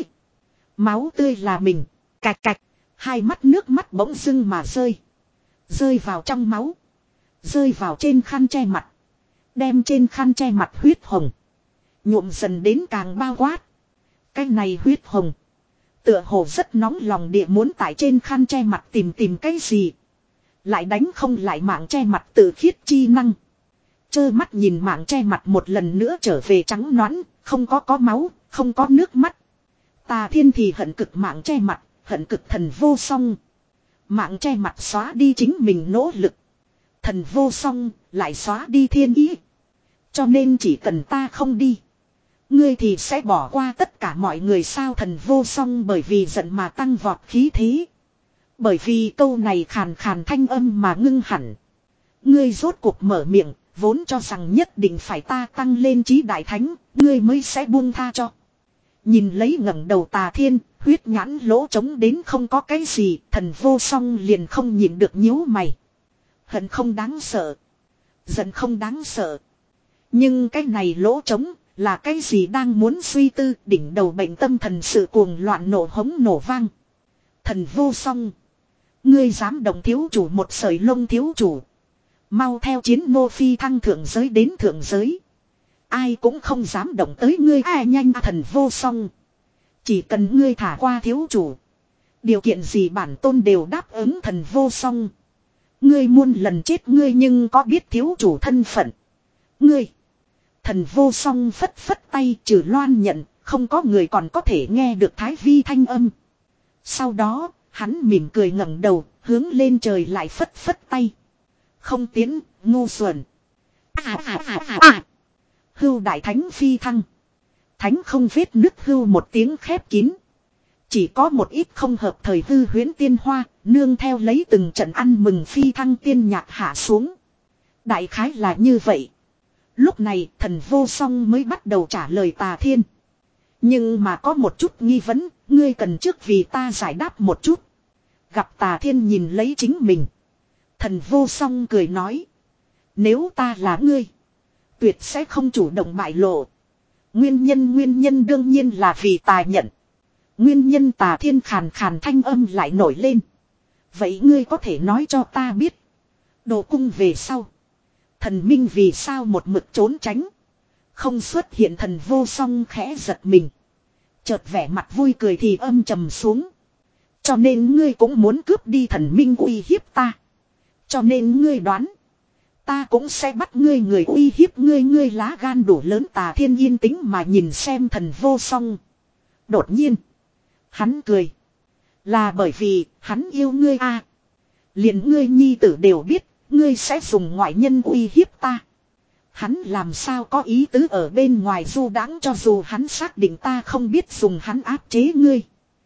Máu tươi là mình. Cạch cạch. Hai mắt nước mắt bỗng dưng mà rơi. Rơi vào trong máu. Rơi vào trên khăn che mặt. Đem trên khăn che mặt huyết hồng. Nhuộm dần đến càng bao quát. Cái này huyết hồng. Tựa hồ rất nóng lòng địa muốn tại trên khăn che mặt tìm tìm cái gì. Lại đánh không lại mạng che mặt tự khiết chi năng. Chơ mắt nhìn mạng che mặt một lần nữa trở về trắng nõn. Không có có máu, không có nước mắt. Tà Thiên thì hận cực mạng che mặt, hận cực thần vô song. Mạng che mặt xóa đi chính mình nỗ lực. Thần vô song lại xóa đi thiên ý. Cho nên chỉ cần ta không đi. Ngươi thì sẽ bỏ qua tất cả mọi người sao thần vô song bởi vì giận mà tăng vọt khí thế. Bởi vì câu này khàn khàn thanh âm mà ngưng hẳn. Ngươi rốt cuộc mở miệng, vốn cho rằng nhất định phải ta tăng lên trí đại thánh, ngươi mới sẽ buông tha cho. Nhìn lấy ngẩng đầu Tà Thiên, huyết nhãn lỗ trống đến không có cái gì, thần vô song liền không nhịn được nhíu mày. Hận không đáng sợ. Giận không đáng sợ. Nhưng cái này lỗ trống là cái gì đang muốn suy tư, đỉnh đầu bệnh tâm thần sự cuồng loạn nổ hống nổ vang. Thần vô song. Ngươi dám động thiếu chủ một sợi lông thiếu chủ. Mau theo chiến nô phi thăng thượng giới đến thượng giới. Ai cũng không dám động tới ngươi ai nhanh thần vô song. Chỉ cần ngươi thả qua thiếu chủ. Điều kiện gì bản tôn đều đáp ứng thần vô song. Ngươi muôn lần chết ngươi nhưng có biết thiếu chủ thân phận. Ngươi. Thần vô song phất phất tay trừ loan nhận. Không có người còn có thể nghe được thái vi thanh âm. Sau đó hắn mỉm cười ngẩng đầu hướng lên trời lại phất phất tay. Không tiến ngu xuẩn. À à à à à. Hưu đại thánh phi thăng. Thánh không vết nứt hưu một tiếng khép kín. Chỉ có một ít không hợp thời hư huyễn tiên hoa, nương theo lấy từng trận ăn mừng phi thăng tiên nhạc hạ xuống. Đại khái là như vậy. Lúc này thần vô song mới bắt đầu trả lời Tà Thiên. Nhưng mà có một chút nghi vấn, ngươi cần trước vì ta giải đáp một chút. Gặp Tà Thiên nhìn lấy chính mình. Thần vô song cười nói. Nếu ta là ngươi. Tuyệt sẽ không chủ động bại lộ. Nguyên nhân nguyên nhân đương nhiên là vì ta nhận. Nguyên nhân Tà Thiên khàn khàn thanh âm lại nổi lên. Vậy ngươi có thể nói cho ta biết. Đồ cung về sau. Thần minh vì sao một mực trốn tránh. Không xuất hiện thần vô song khẽ giật mình. Chợt vẻ mặt vui cười thì âm trầm xuống. Cho nên ngươi cũng muốn cướp đi thần minh uy hiếp ta. Cho nên ngươi đoán. Ta cũng sẽ bắt ngươi người uy hiếp ngươi ngươi lá gan đủ lớn Tà Thiên yên tĩnh mà nhìn xem thần vô song. Đột nhiên. Hắn cười. Là bởi vì hắn yêu ngươi a. À. Liền ngươi nhi tử đều biết. Ngươi sẽ dùng ngoại nhân uy hiếp ta. Hắn làm sao có ý tứ ở bên ngoài du đãng cho dù hắn xác định ta không biết dùng hắn áp chế ngươi.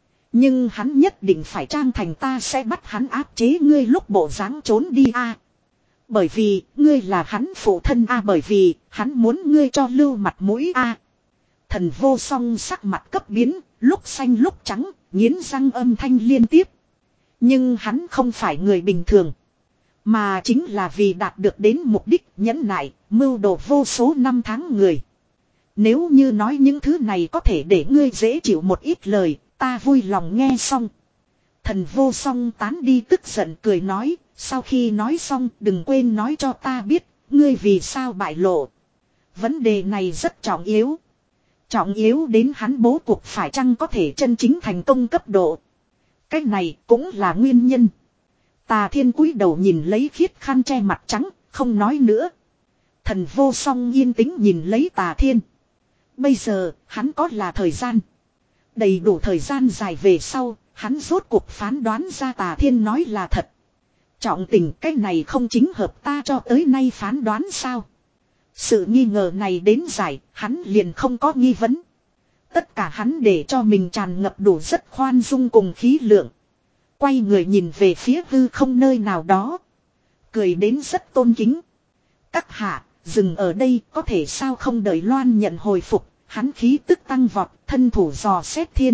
Nhưng hắn nhất định phải trang thành ta sẽ bắt hắn áp chế ngươi lúc bộ dáng trốn đi a. À. Bởi vì ngươi là hắn phụ thân a à, bởi vì hắn muốn ngươi cho lưu mặt mũi a. À. Thần vô song sắc mặt cấp biến, lúc xanh lúc trắng, nghiến răng âm thanh liên tiếp. Nhưng hắn không phải người bình thường. Mà chính là vì đạt được đến mục đích nhẫn nại, mưu đồ vô số năm tháng người. Nếu như nói những thứ này có thể để ngươi dễ chịu một ít lời, ta vui lòng nghe xong. Thần vô song tán đi tức giận cười nói, sau khi nói xong đừng quên nói cho ta biết, ngươi vì sao bại lộ. Vấn đề này rất trọng yếu. Trọng yếu đến hắn bố cục phải chăng có thể chân chính thành công cấp độ. Cái này cũng là nguyên nhân. Tà Thiên cúi đầu nhìn lấy khiết khăn che mặt trắng, không nói nữa. Thần vô song yên tĩnh nhìn lấy Tà Thiên. Bây giờ, hắn có là thời gian. Đầy đủ thời gian dài về sau, hắn rốt cuộc phán đoán ra Tà Thiên nói là thật. Trọng tình cái này không chính hợp ta cho tới nay phán đoán sao. Sự nghi ngờ này đến giải, hắn liền không có nghi vấn. Tất cả hắn để cho mình tràn ngập đủ rất khoan dung cùng khí lượng. Quay người nhìn về phía hư không nơi nào đó. Cười đến rất tôn kính. Các hạ, dừng ở đây có thể sao không đợi Loan nhận hồi phục. Hắn khí tức tăng vọt, thân thủ dò xét thiên.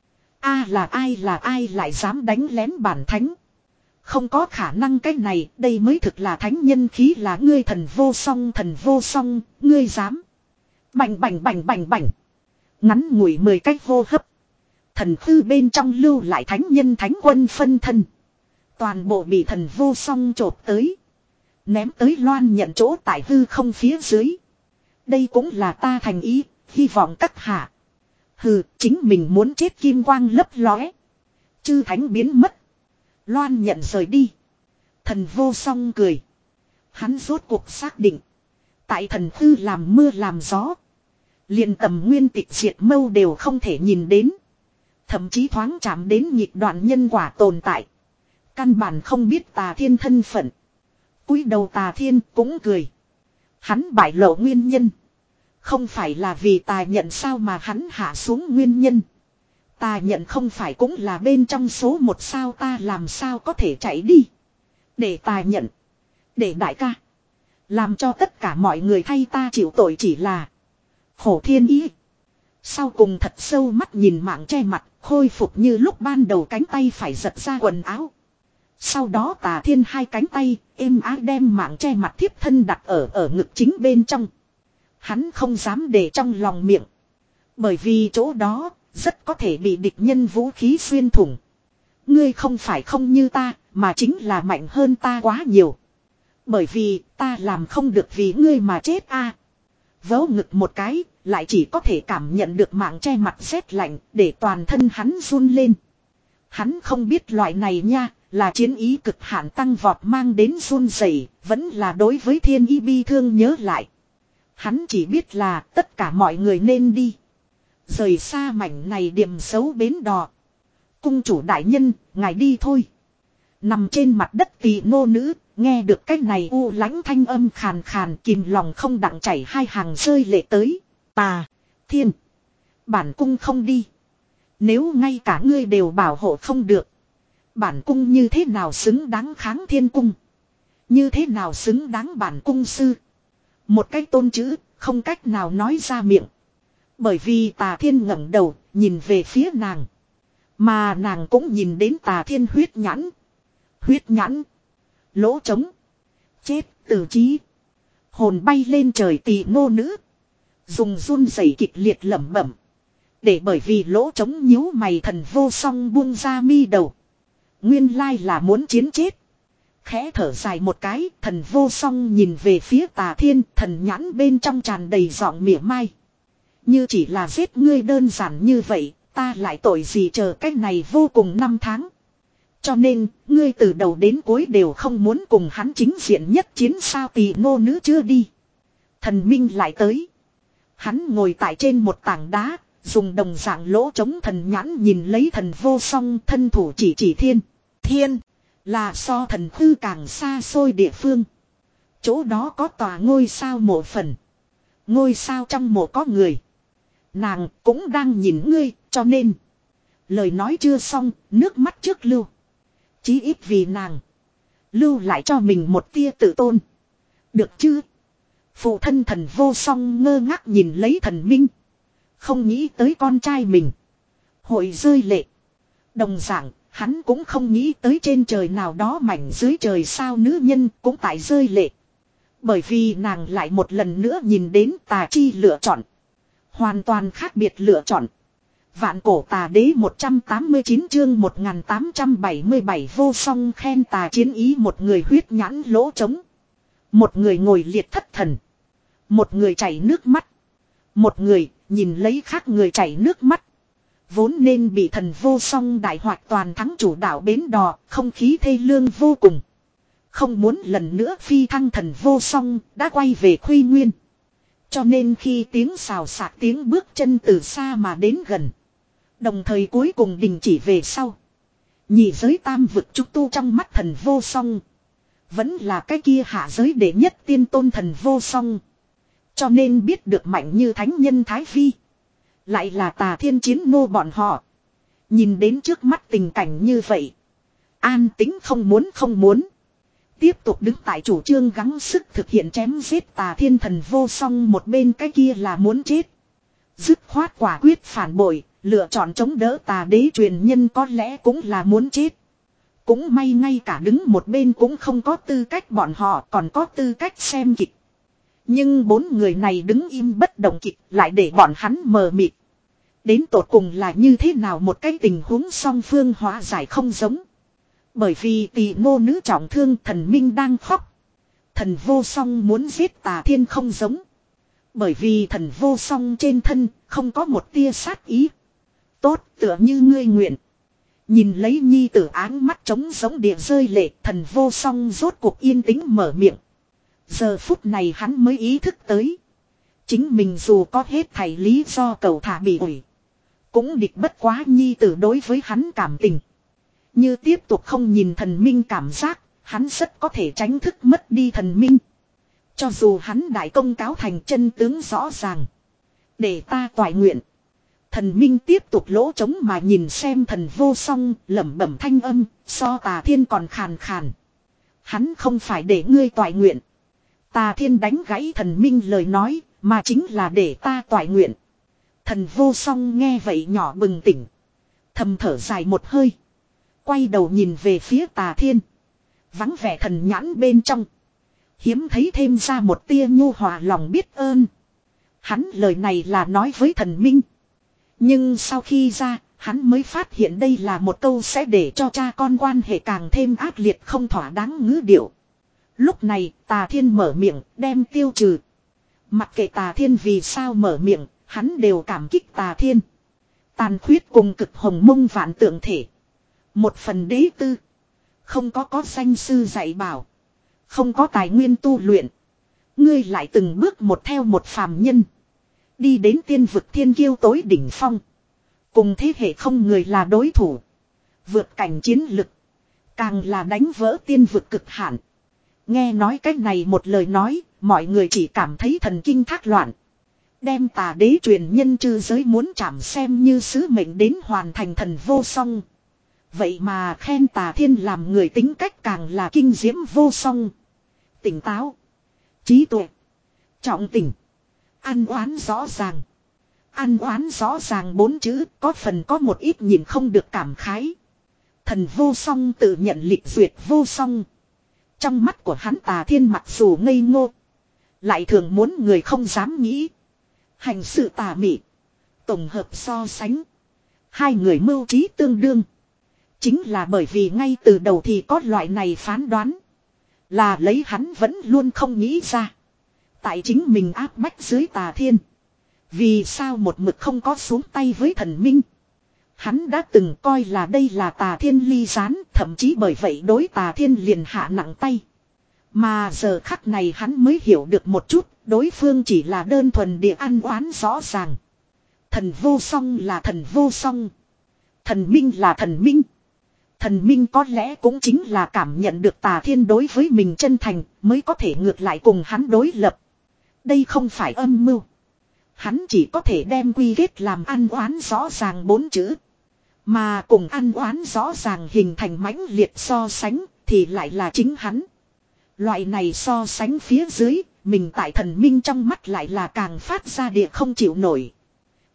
A là ai là ai lại dám đánh lén bản thánh. Không có khả năng cái này, đây mới thực là thánh nhân khí là ngươi thần vô song thần vô song, ngươi dám. Bành bành bành bành bành. Ngắn ngủi mười cách hô hấp. Thần tư bên trong lưu lại thánh nhân thánh quân phân thân. Toàn bộ bị thần vô song chộp tới. Ném tới Loan nhận chỗ tại hư không phía dưới. Đây cũng là ta thành ý, hy vọng các hạ. Hừ, chính mình muốn chết kim quang lấp lóe. Chư thánh biến mất. Loan nhận rời đi. Thần vô song cười. Hắn rốt cuộc xác định. Tại thần tư làm mưa làm gió. Liền tầm nguyên tịch diệt mâu đều không thể nhìn đến. Thậm chí thoáng chạm đến nhịp đoạn nhân quả tồn tại. Căn bản không biết Tà Thiên thân phận. Cúi đầu Tà Thiên cũng cười. Hắn bại lộ nguyên nhân. Không phải là vì Tà nhận sao mà hắn hạ xuống nguyên nhân. Tà nhận không phải cũng là bên trong số một sao ta làm sao có thể chạy đi. Để Tà nhận. Để đại ca. Làm cho tất cả mọi người thay ta chịu tội chỉ là. Khổ thiên ý. Sau cùng thật sâu mắt nhìn mạng che mặt. Khôi phục như lúc ban đầu cánh tay phải giật ra quần áo. Sau đó Tà Thiên hai cánh tay êm ái đem mạng che mặt thiếp thân đặt ở ở ngực chính bên trong. Hắn không dám để trong lòng miệng. Bởi vì chỗ đó rất có thể bị địch nhân vũ khí xuyên thủng. Ngươi không phải không như ta mà chính là mạnh hơn ta quá nhiều. Bởi vì ta làm không được vì ngươi mà chết a. À. Vớ ngực một cái lại chỉ có thể cảm nhận được mạng che mặt rét lạnh để toàn thân hắn run lên. Hắn không biết loại này nha là chiến ý cực hạn tăng vọt mang đến run rẩy, vẫn là đối với thiên ý bi thương nhớ lại. Hắn chỉ biết là tất cả mọi người nên đi. Rời xa mảnh này điểm xấu bến đò. Cung chủ đại nhân, ngài đi thôi. Nằm trên mặt đất tỳ nô nữ, nghe được cái này u lãnh thanh âm khàn khàn kìm lòng không đặng chảy hai hàng rơi lệ tới. Tà, Thiên, bản cung không đi. Nếu ngay cả ngươi đều bảo hộ không được. Bản cung như thế nào xứng đáng kháng thiên cung. Như thế nào xứng đáng bản cung sư. Một cái tôn chữ, không cách nào nói ra miệng. Bởi vì Tà Thiên ngẩng đầu, nhìn về phía nàng. Mà nàng cũng nhìn đến Tà Thiên huyết nhãn. Huyết nhãn. Lỗ trống. Chết, tử trí. Hồn bay lên trời tỳ nô nữ. Dùng run rẩy kịch liệt lẩm bẩm. Để bởi vì lỗ trống nhíu mày thần vô song buông ra mi đầu. Nguyên lai là muốn chiến chết. Khẽ thở dài một cái, thần vô song nhìn về phía Tà Thiên, thần nhãn bên trong tràn đầy giọng mỉa mai. Như chỉ là giết ngươi đơn giản như vậy, ta lại tội gì chờ cách này vô cùng năm tháng. Cho nên, ngươi từ đầu đến cuối đều không muốn cùng hắn chính diện nhất chiến sao tỳ nô nữ chưa đi. Thần minh lại tới. Hắn ngồi tại trên một tảng đá, dùng đồng dạng lỗ chống thần nhãn nhìn lấy thần vô song thân thủ chỉ chỉ thiên. Thiên, là so thần tư càng xa xôi địa phương. Chỗ đó có tòa ngôi sao mộ phần. Ngôi sao trong mộ có người. Nàng cũng đang nhìn ngươi, cho nên. Lời nói chưa xong, nước mắt trước lưu. Chí ít vì nàng. Lưu lại cho mình một tia tự tôn. Được chứ? Phụ thân thần vô song ngơ ngác nhìn lấy thần minh. Không nghĩ tới con trai mình hội rơi lệ. Đồng dạng, hắn cũng không nghĩ tới trên trời nào đó mảnh dưới trời sao nữ nhân cũng tại rơi lệ. Bởi vì nàng lại một lần nữa nhìn đến tà chi lựa chọn. Hoàn toàn khác biệt lựa chọn. Vạn cổ tà đế một trăm tám mươi chín chương một nghìn tám trăm bảy mươi bảy vô song khen tà chiến ý, một người huyết nhãn lỗ trống. Một người ngồi liệt thất thần. Một người chảy nước mắt. Một người nhìn lấy khác người chảy nước mắt. Vốn nên bị thần vô song đại hoạt toàn thắng chủ đạo bến đò, không khí thê lương vô cùng. Không muốn lần nữa phi thăng thần vô song, đã quay về Khuy Nguyên. Cho nên khi tiếng xào xạc tiếng bước chân từ xa mà đến gần. Đồng thời cuối cùng đình chỉ về sau. Nhị giới tam vực trúc tu trong mắt thần vô song. Vẫn là cái kia hạ giới đệ nhất tiên tôn thần vô song. Cho nên biết được mạnh như thánh nhân Thái Vi. Lại là tà thiên chiến nô bọn họ. Nhìn đến trước mắt tình cảnh như vậy. An tính không muốn không muốn. Tiếp tục đứng tại chủ trương gắng sức thực hiện chém giết tà thiên thần vô song, một bên cái kia là muốn chết. Dứt khoát quả quyết phản bội, lựa chọn chống đỡ tà đế truyền nhân có lẽ cũng là muốn chết. Cũng may ngay cả đứng một bên cũng không có tư cách, bọn họ còn có tư cách xem kịch. Nhưng bốn người này đứng im bất động kịch lại để bọn hắn mờ mịt. Đến tột cùng là như thế nào một cái tình huống song phương hóa giải không giống. Bởi vì tỷ nô nữ trọng thương, thần minh đang khóc. Thần vô song muốn giết tà thiên không giống. Bởi vì thần vô song trên thân không có một tia sát ý. Tốt, tựa như ngươi nguyện. Nhìn lấy nhi tử áng mắt trống giống địa rơi lệ, thần vô song rốt cuộc yên tĩnh mở miệng. Giờ phút này hắn mới ý thức tới. Chính mình dù có hết thảy lý do cầu thả bị ủi. Cũng địch bất quá nhi tử đối với hắn cảm tình. Như tiếp tục không nhìn thần minh cảm giác, hắn rất có thể tránh thức mất đi thần minh. Cho dù hắn đại công cáo thành chân tướng rõ ràng. Để ta toại nguyện. Thần minh tiếp tục lỗ trống mà nhìn xem thần vô song, lẩm bẩm thanh âm, so tà thiên còn khàn khàn. Hắn không phải để ngươi toại nguyện. Tà thiên đánh gãy thần minh lời nói, mà chính là để ta toại nguyện. Thần vô song nghe vậy nhỏ bừng tỉnh. Thầm thở dài một hơi. Quay đầu nhìn về phía tà thiên. Vắng vẻ thần nhãn bên trong. Hiếm thấy thêm ra một tia nhu hòa lòng biết ơn. Hắn lời này là nói với thần minh. Nhưng sau khi ra, hắn mới phát hiện đây là một câu sẽ để cho cha con quan hệ càng thêm ác liệt không thỏa đáng ngữ điệu. Lúc này, tà thiên mở miệng, đem tiêu trừ. Mặc kệ tà thiên vì sao mở miệng, hắn đều cảm kích tà thiên. Tàn khuyết cùng cực hồng mông vạn tượng thể. Một phần đế tư. Không có có danh sư dạy bảo. Không có tài nguyên tu luyện. Ngươi lại từng bước một theo một phàm nhân. Đi đến tiên vực thiên kiêu tối đỉnh phong. Cùng thế hệ không người là đối thủ. Vượt cảnh chiến lực. Càng là đánh vỡ tiên vực cực hạn. Nghe nói cách này một lời nói, mọi người chỉ cảm thấy thần kinh thác loạn. Đem tà đế truyền nhân chư giới muốn chạm xem như sứ mệnh đến hoàn thành thần vô song. Vậy mà khen tà thiên làm người tính cách càng là kinh diễm vô song. Tỉnh táo. Trí tuệ. Trọng tình. Ăn oán rõ ràng. Ăn oán rõ ràng bốn chữ có phần có một ít nhìn không được cảm khái. Thần vô song tự nhận lịch duyệt vô song. Trong mắt của hắn tà thiên mặc dù ngây ngô. Lại thường muốn người không dám nghĩ. Hành sự tà mị. Tổng hợp so sánh. Hai người mưu trí tương đương. Chính là bởi vì ngay từ đầu thì có loại này phán đoán. Là lấy hắn vẫn luôn không nghĩ ra. Tại chính mình áp bách dưới tà thiên. Vì sao một mực không có xuống tay với thần minh. Hắn đã từng coi là đây là tà thiên ly gián. Thậm chí bởi vậy đối tà thiên liền hạ nặng tay. Mà giờ khắc này hắn mới hiểu được một chút. Đối phương chỉ là đơn thuần địa ăn oán rõ ràng. Thần vô song là thần vô song. Thần minh là thần minh. Thần minh có lẽ cũng chính là cảm nhận được tà thiên đối với mình chân thành mới có thể ngược lại cùng hắn đối lập. Đây không phải âm mưu. Hắn chỉ có thể đem quy kết làm ăn oán rõ ràng bốn chữ. Mà cùng ăn oán rõ ràng hình thành mãnh liệt so sánh thì lại là chính hắn. Loại này so sánh phía dưới, mình tại thần minh trong mắt lại là càng phát ra địa không chịu nổi.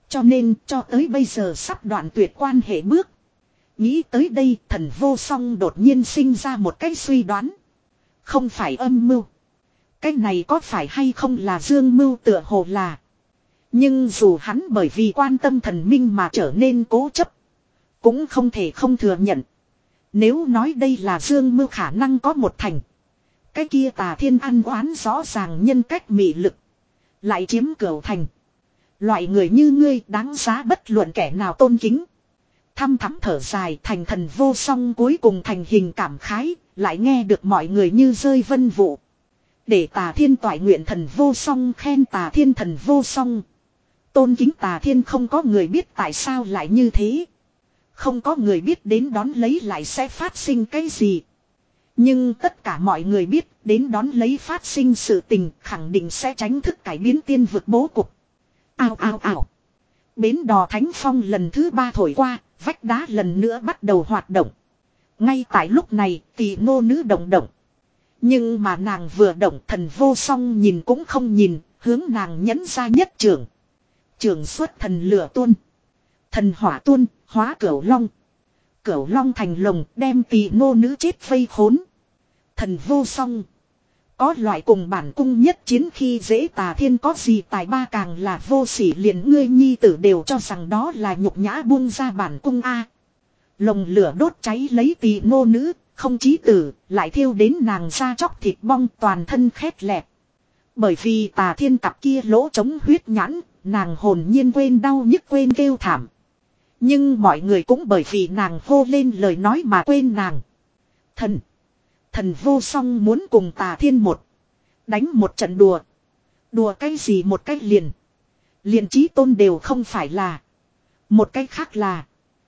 Cho nên cho tới bây giờ sắp đoạn tuyệt quan hệ bước. Nghĩ tới đây thần vô song đột nhiên sinh ra một cái suy đoán. Không phải âm mưu. Cái này có phải hay không là dương mưu tựa hồ là. Nhưng dù hắn bởi vì quan tâm thần minh mà trở nên cố chấp. Cũng không thể không thừa nhận. Nếu nói đây là dương mưu khả năng có một thành. Cái kia Tà Thiên ăn oán rõ ràng nhân cách mị lực. Lại chiếm cửu thành. Loại người như ngươi đáng giá bất luận kẻ nào tôn kính. Thăm thắm thở dài thành thần vô song cuối cùng thành hình cảm khái. Lại nghe được mọi người như rơi vân vụ. Để Tà Thiên toại nguyện thần vô song khen Tà Thiên thần vô song. Tôn kính Tà Thiên không có người biết tại sao lại như thế. Không có người biết đến đón lấy lại sẽ phát sinh cái gì. Nhưng tất cả mọi người biết đến đón lấy phát sinh sự tình khẳng định sẽ tránh thức cải biến tiên vực bố cục. Ao ao ao. Bến đò Thánh Phong lần thứ ba thổi qua, vách đá lần nữa bắt đầu hoạt động. Ngay tại lúc này Tỷ Ngô nữ động động. Nhưng mà nàng vừa động thần vô song nhìn cũng không nhìn, hướng nàng nhấn ra nhất trưởng. Trưởng xuất thần lửa tuôn. Thần hỏa tuôn, hóa cửu long. Cửu long thành lồng đem Tỷ Ngô nữ chết vây khốn. Thần vô song. Có loại cùng bản cung nhất chiến khi dễ Tà Thiên có gì tài ba càng là vô sỉ liền ngươi nhi tử đều cho rằng đó là nhục nhã buông ra bản cung a. Lồng lửa đốt cháy lấy Tỷ Ngô nữ, không chí tử, lại thiêu đến nàng da chóc thịt bong toàn thân khét lẹt. Bởi vì Tà Thiên cặp kia lỗ chống huyết nhãn, nàng hồn nhiên quên đau nhức quên kêu thảm. Nhưng mọi người cũng bởi vì nàng hô lên lời nói mà quên nàng. Thần. Thần vô song muốn cùng Tà Thiên một. Đánh một trận đùa. Đùa cái gì một cái liền. Liền chí tôn đều không phải là. Một cái khác là.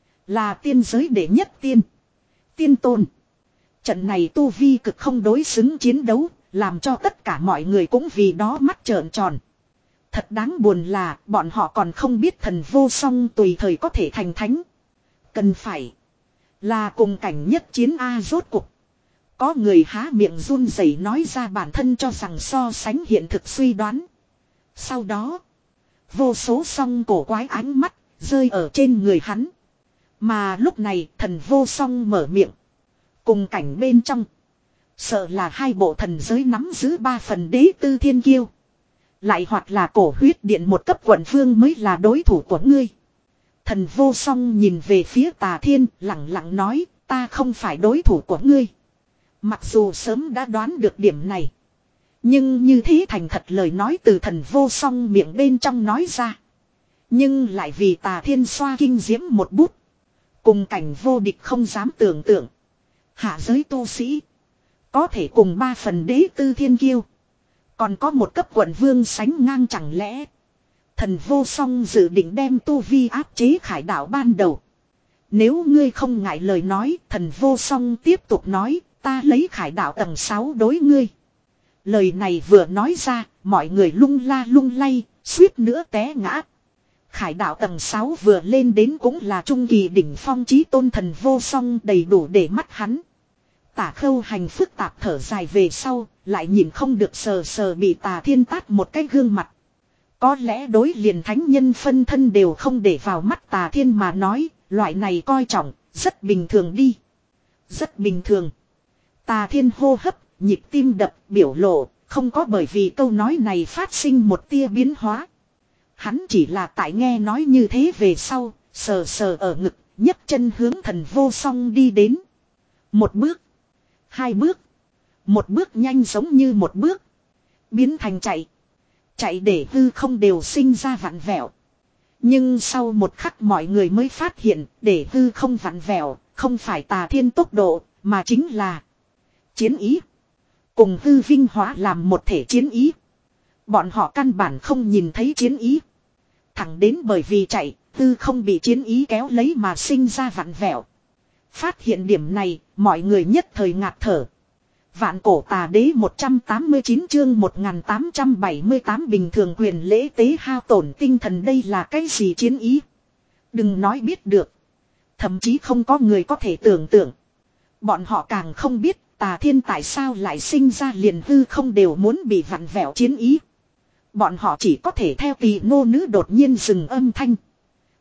Là tiên giới đệ nhất tiên. Tiên tôn. Trận này tu vi cực không đối xứng chiến đấu. Làm cho tất cả mọi người cũng vì đó mắt trợn tròn. Thật đáng buồn là bọn họ còn không biết thần vô song tùy thời có thể thành thánh. Cần phải. Là cùng cảnh nhất chiến A rốt cuộc. Có người há miệng run rẩy nói ra bản thân cho rằng so sánh hiện thực suy đoán. Sau đó. Vô số song cổ quái ánh mắt rơi ở trên người hắn. Mà lúc này thần vô song mở miệng. Cùng cảnh bên trong. Sợ là hai bộ thần giới nắm giữ ba phần đế tư thiên kiêu. Lại hoặc là cổ huyết điện một cấp quận vương mới là đối thủ của ngươi. Thần vô song nhìn về phía Tà Thiên lặng lặng nói ta không phải đối thủ của ngươi. Mặc dù sớm đã đoán được điểm này. Nhưng như thế thành thật lời nói từ thần vô song miệng bên trong nói ra. Nhưng lại vì Tà Thiên xoa kinh diễm một bút. Cùng cảnh vô địch không dám tưởng tượng. Hạ giới tu sĩ. Có thể cùng ba phần đế tư thiên kiêu. Còn có một cấp quận vương sánh ngang chẳng lẽ. Thần vô song dự định đem tu vi áp chế khải đạo ban đầu. Nếu ngươi không ngại lời nói. Thần vô song tiếp tục nói. Ta lấy khải đạo tầng sáu đối ngươi. Lời này vừa nói ra. Mọi người lung la lung lay. Suýt nữa té ngã. Khải đạo tầng sáu vừa lên đến cũng là trung kỳ đỉnh phong chí tôn thần vô song đầy đủ để mắt hắn. Tả Khâu Hành phức tạp thở dài về sau, lại nhìn không được sờ sờ bị Tà Thiên tát một cái gương mặt. Có lẽ đối liền thánh nhân phân thân đều không để vào mắt Tà Thiên mà nói, loại này coi trọng, rất bình thường đi. Rất bình thường. Tà Thiên hô hấp, nhịp tim đập, biểu lộ, không có bởi vì câu nói này phát sinh một tia biến hóa. Hắn chỉ là tại nghe nói như thế về sau, sờ sờ ở ngực, nhấc chân hướng thần vô song đi đến. Một bước. Hai bước. Một bước nhanh giống như một bước. Biến thành chạy. Chạy để hư không đều sinh ra vặn vẹo. Nhưng sau một khắc mọi người mới phát hiện để hư không vặn vẹo. Không phải Tà Thiên tốc độ mà chính là chiến ý. Cùng hư vinh hóa làm một thể chiến ý. Bọn họ căn bản không nhìn thấy chiến ý. Thẳng đến bởi vì chạy hư không bị chiến ý kéo lấy mà sinh ra vặn vẹo. Phát hiện điểm này, mọi người nhất thời ngạt thở. Vạn cổ tà đế một trăm tám mươi chín chương một nghìn tám trăm bảy mươi tám bình thường quyền lễ tế hao tổn tinh thần đây là cái gì chiến ý? Đừng nói biết được. Thậm chí không có người có thể tưởng tượng. Bọn họ càng không biết Tà Thiên tại sao lại sinh ra liền hư không đều muốn bị vặn vẹo chiến ý. Bọn họ chỉ có thể theo Tỷ Ngô nữ đột nhiên dừng âm thanh.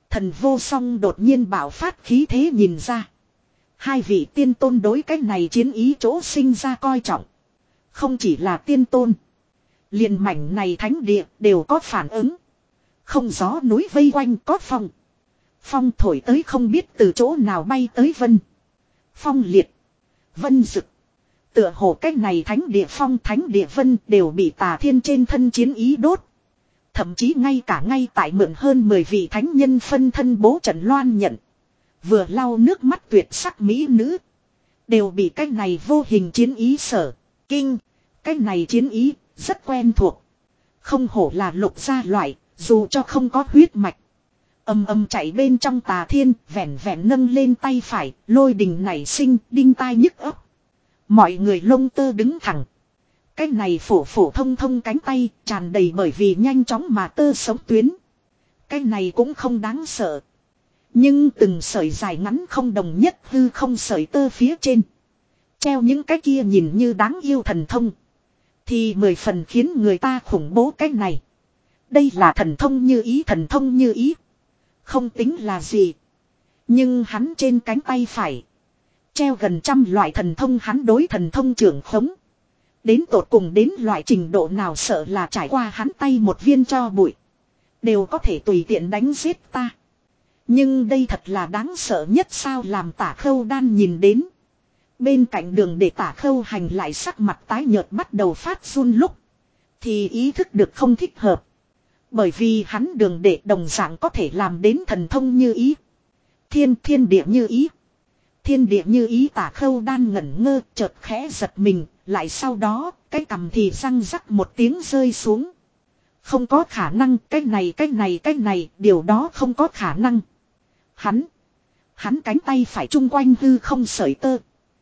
Thần vô song đột nhiên bạo phát khí thế nhìn ra. Hai vị tiên tôn đối cái này chiến ý chỗ sinh ra coi trọng. Không chỉ là tiên tôn. Liền mảnh này thánh địa đều có phản ứng. Không gió núi vây quanh có phong. Phong thổi tới không biết từ chỗ nào bay tới vân. Phong liệt. Vân rực. Tựa hồ cách này thánh địa phong thánh địa vân đều bị Tà Thiên trên thân chiến ý đốt. Thậm chí ngay cả ngay tại mượn hơn mười vị thánh nhân phân thân bố trận loan nhận. Vừa lau nước mắt tuyệt sắc mỹ nữ. Đều bị cách này vô hình chiến ý sở. Kinh. Cách này chiến ý rất quen thuộc. Không hổ là lục gia loại. Dù cho không có huyết mạch. Âm âm chạy bên trong Tà Thiên. Vẹn vẹn nâng lên tay phải. Lôi đình nảy sinh đinh tai nhức ấp. Mọi người lông tơ đứng thẳng. Cái này phổ phổ thông thông cánh tay tràn đầy bởi vì nhanh chóng mà tơ sống tuyến. Cái này cũng không đáng sợ. Nhưng từng sợi dài ngắn không đồng nhất hư không sợi tơ phía trên. Treo những cái kia nhìn như đáng yêu thần thông. Thì mười phần khiến người ta khủng bố cái này. Đây là thần thông như ý thần thông như ý. Không tính là gì. Nhưng hắn trên cánh tay phải. Treo gần trăm loại thần thông hắn đối thần thông trưởng khống. Đến tột cùng đến loại trình độ nào sợ là trải qua hắn tay một viên cho bụi. Đều có thể tùy tiện đánh giết ta. Nhưng đây thật là đáng sợ nhất sao làm Tả Khâu Đan nhìn đến. Bên cạnh đường để Tả Khâu Hành lại sắc mặt tái nhợt bắt đầu phát run lúc. Thì ý thức được không thích hợp. Bởi vì hắn đường để đồng dạng có thể làm đến thần thông như ý. Thiên thiên địa như ý. Thiên địa như ý Tả Khâu Đan ngẩn ngơ chợt khẽ giật mình. Lại sau đó cái cằm thì răng rắc một tiếng rơi xuống. Không có khả năng cái này cái này cái này điều đó không có khả năng. Hắn. Hắn cánh tay phải chung quanh hư không sợi tơ.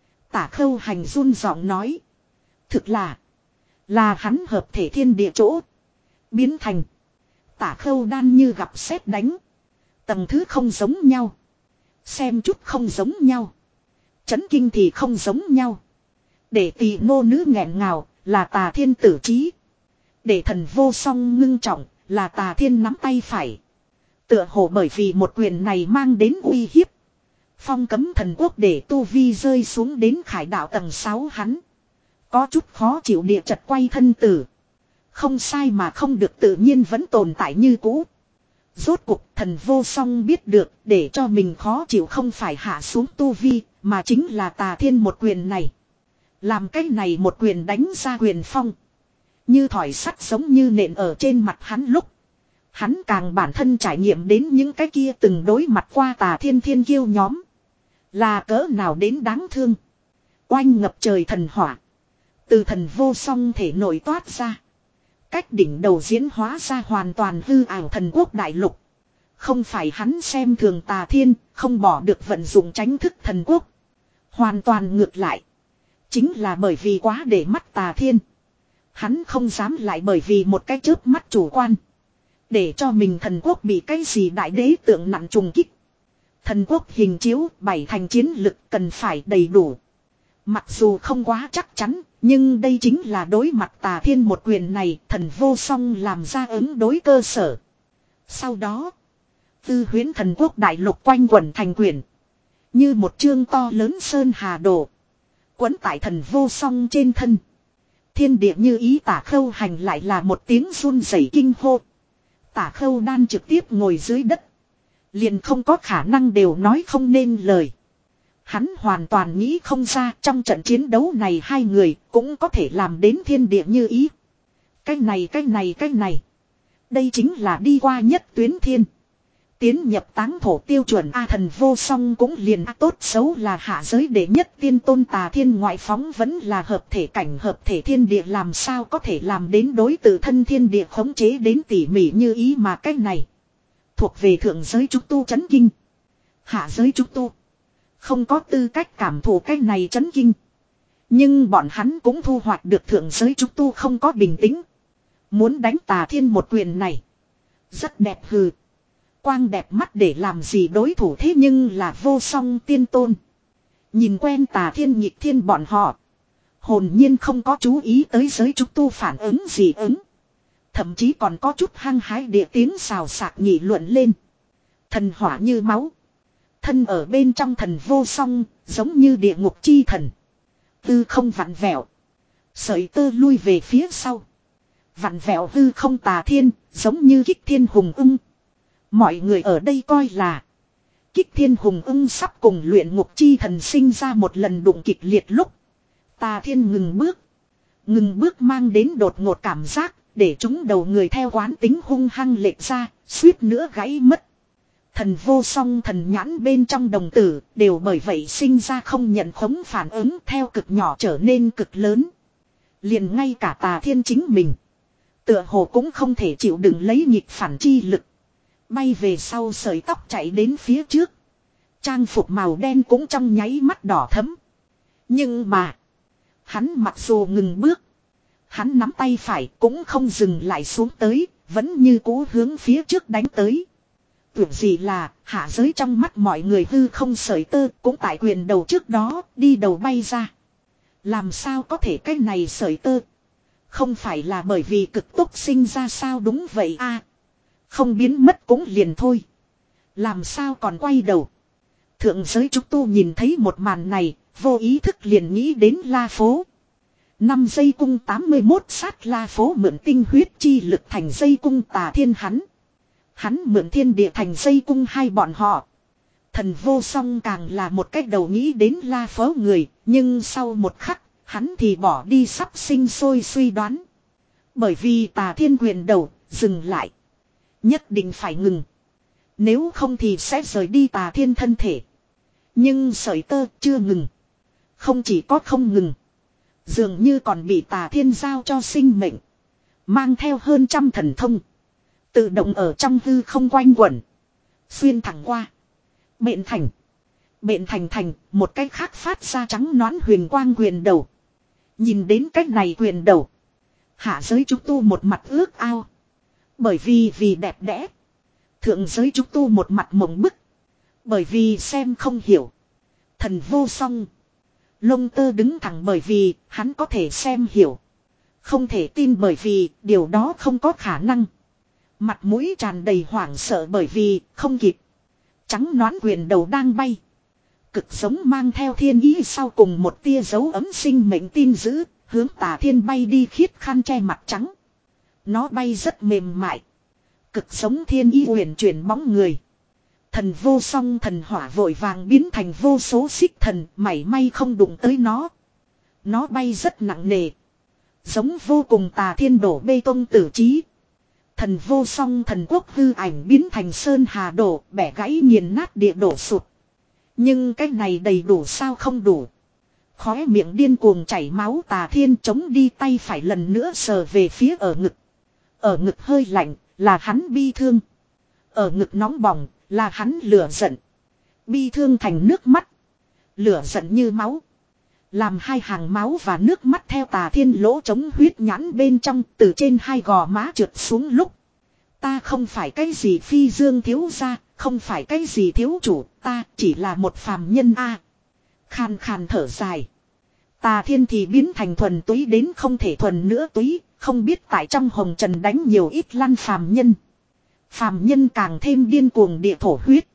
Tả Khâu Hành run giọng nói. Thực là. Là hắn hợp thể thiên địa chỗ. Biến thành. Tả Khâu Đan như gặp sét đánh. Tầng thứ không giống nhau. Xem chút không giống nhau. Chấn kinh thì không giống nhau. Để tỳ nô nữ nghẹn ngào là Tà Thiên tử trí. Để thần vô song ngưng trọng là Tà Thiên nắm tay phải. Tựa hồ bởi vì một quyền này mang đến uy hiếp. Phong cấm thần quốc để tu vi rơi xuống đến khải đạo tầng sáu hắn. Có chút khó chịu địa chật quay thân tử. Không sai mà không được tự nhiên vẫn tồn tại như cũ. Rốt cuộc thần vô song biết được để cho mình khó chịu không phải hạ xuống tu vi mà chính là Tà Thiên một quyền này. Làm cái này một quyền đánh ra quyền phong. Như thỏi sắt giống như nện ở trên mặt hắn lúc. Hắn càng bản thân trải nghiệm đến những cái kia từng đối mặt qua Tà Thiên thiên kiêu nhóm. Là cỡ nào đến đáng thương. Oanh ngập trời thần hỏa. Từ thần vô song thể nổi toát ra. Cách đỉnh đầu diễn hóa ra hoàn toàn hư ảo thần quốc đại lục. Không phải hắn xem thường Tà Thiên, không bỏ được vận dụng tránh thức thần quốc. Hoàn toàn ngược lại. Chính là bởi vì quá để mắt Tà Thiên. Hắn không dám lại bởi vì một cái chớp mắt chủ quan. Để cho mình thần quốc bị cái gì đại đế tượng nặng trùng kích. Thần quốc hình chiếu bảy thành chiến lực cần phải đầy đủ. Mặc dù không quá chắc chắn, nhưng đây chính là đối mặt Tà Thiên một quyền này thần vô song làm ra ứng đối cơ sở. Sau đó, tư huyễn thần quốc đại lục quanh quẩn thành quyền. Như một chương to lớn sơn hà đồ. Quấn tại thần vô song trên thân. Thiên địa như ý Tả Khâu Hành lại là một tiếng run rẩy kinh hô. Tả Khâu Đan trực tiếp ngồi dưới đất. Liền không có khả năng đều nói không nên lời. Hắn hoàn toàn nghĩ không ra trong trận chiến đấu này hai người cũng có thể làm đến thiên địa như ý. Cái này cái này cái này. Đây chính là đi qua nhất tuyến thiên. Tiến nhập táng thổ tiêu chuẩn A thần vô song cũng liền A tốt xấu là hạ giới đệ nhất tiên tôn Tà Thiên ngoại phóng vẫn là hợp thể cảnh hợp thể thiên địa làm sao có thể làm đến đối tự thân thiên địa khống chế đến tỉ mỉ như ý mà cái này. Thuộc về thượng giới trúc tu chấn kinh. Hạ giới trúc tu. Không có tư cách cảm thụ cái này chấn kinh. Nhưng bọn hắn cũng thu hoạch được thượng giới trúc tu không có bình tĩnh. Muốn đánh Tà Thiên một quyền này. Rất đẹp hừ. Quang đẹp mắt để làm gì đối thủ thế nhưng là vô song tiên tôn. Nhìn quen Tà Thiên nhịp thiên bọn họ. Hồn nhiên không có chú ý tới giới trúc tu phản ứng gì ứng. Thậm chí còn có chút hăng hái địa tiếng xào xạc nghị luận lên. Thần hỏa như máu. Thân ở bên trong thần vô song, giống như địa ngục chi thần. Tư không vặn vẹo. Sợi tơ lui về phía sau. Vặn vẹo hư không Tà Thiên, giống như Kích Thiên Hùng Ưng. Mọi người ở đây coi là Kích Thiên Hùng Ưng sắp cùng luyện ngục chi thần sinh ra một lần đụng kịch liệt lúc. Tà Thiên ngừng bước. Ngừng bước mang đến đột ngột cảm giác, để chúng đầu người theo quán tính hung hăng lệch ra, suýt nữa gãy mất. Thần vô song thần nhãn bên trong đồng tử, đều bởi vậy sinh ra không nhận khống phản ứng theo cực nhỏ trở nên cực lớn. Liền ngay cả Tà Thiên chính mình. Tựa hồ cũng không thể chịu đựng lấy nhịp phản chi lực. Bay về sau sợi tóc chạy đến phía trước. Trang phục màu đen cũng trong nháy mắt đỏ thẫm. Nhưng mà. Hắn mặc dù ngừng bước. Hắn nắm tay phải cũng không dừng lại xuống tới. Vẫn như cú hướng phía trước đánh tới. Tưởng gì là hạ giới trong mắt mọi người hư không sợi tơ cũng tại quyền đầu trước đó đi đầu bay ra. Làm sao có thể cái này sợi tơ. Không phải là bởi vì cực tốc sinh ra sao đúng vậy a à, không biến mất cũng liền thôi. Làm sao còn quay đầu. Thượng giới chúng tu nhìn thấy một màn này, vô ý thức liền nghĩ đến La Phố. Năm giây cung tám mươi mốt sát La Phố mượn tinh huyết chi lực thành dây cung Tà Thiên hắn. Hắn mượn thiên địa thành dây cung hai bọn họ. Thần vô song càng là một cách đầu nghĩ đến La Phố người, nhưng sau một khắc, hắn thì bỏ đi sắp sinh sôi suy đoán. Bởi vì Tà Thiên quyền đầu, dừng lại. Nhất định phải ngừng. Nếu không thì sẽ rời đi Tà Thiên thân thể. Nhưng sợi tơ chưa ngừng. Không chỉ có không ngừng. Dường như còn bị Tà Thiên giao cho sinh mệnh. Mang theo hơn trăm thần thông. Tự động ở trong hư không quanh quẩn. Xuyên thẳng qua. Bện thành. Bện thành thành một cách khác phát ra trắng nõn huyền quang quyền đầu. Nhìn đến cách này quyền đầu. Hạ giới chúng tu một mặt ước ao. Bởi vì vì đẹp đẽ. Thượng giới chúng tu một mặt mộng bức. Bởi vì xem không hiểu. Thần vô song. Lông tơ đứng thẳng bởi vì hắn có thể xem hiểu. Không thể tin bởi vì điều đó không có khả năng. Mặt mũi tràn đầy hoảng sợ bởi vì không kịp. Trắng nõn quyền đầu đang bay. Cực giống mang theo thiên ý sau cùng một tia dấu ấm sinh mệnh tin giữ. Hướng Tà Thiên bay đi khiết khăn che mặt trắng. Nó bay rất mềm mại. Cực giống thiên ý huyền chuyển bóng người. Thần vô song thần hỏa vội vàng biến thành vô số xích thần, mảy may không đụng tới nó. Nó bay rất nặng nề. Giống vô cùng Tà Thiên đổ bê tông tử trí. Thần vô song thần quốc hư ảnh biến thành sơn hà đổ, bẻ gãy nghiền nát địa đổ sụt. Nhưng cái này đầy đủ sao không đủ. Khóe miệng điên cuồng chảy máu Tà Thiên chống đi tay phải lần nữa sờ về phía ở ngực. Ở ngực hơi lạnh, là hắn bi thương. Ở ngực nóng bỏng, là hắn lửa giận. Bi thương thành nước mắt. Lửa giận như máu. Làm hai hàng máu và nước mắt theo Tà Thiên lỗ chống huyết nhãn bên trong từ trên hai gò má trượt xuống lúc. Ta không phải cái gì phi dương thiếu gia, không phải cái gì thiếu chủ, ta chỉ là một phàm nhân a. À, khàn khàn thở dài. Tà Thiên thì biến thành thuần túy đến không thể thuần nữa túy, không biết tại trong hồng trần đánh nhiều ít lăn phàm nhân. Phàm nhân càng thêm điên cuồng địa thổ huyết.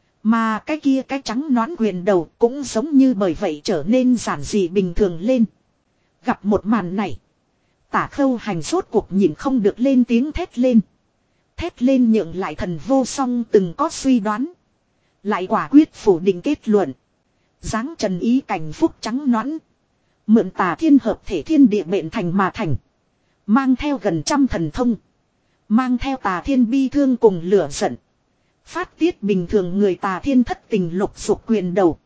Mà cái kia cái trắng nõn quyền đầu cũng giống như bởi vậy trở nên giản dị bình thường lên. Gặp một màn này. Tả Khâu Hành sốt cuộc nhìn không được lên tiếng thét lên. Thét lên nhượng lại thần vô song từng có suy đoán. Lại quả quyết phủ định kết luận. Giáng trần ý cảnh phúc trắng nõn. Mượn Tà Thiên hợp thể thiên địa bện thành mà thành. Mang theo gần trăm thần thông. Mang theo Tà Thiên bi thương cùng lửa giận. Phát tiết bình thường người Tà Thiên thất tình lục dục quyền đầu.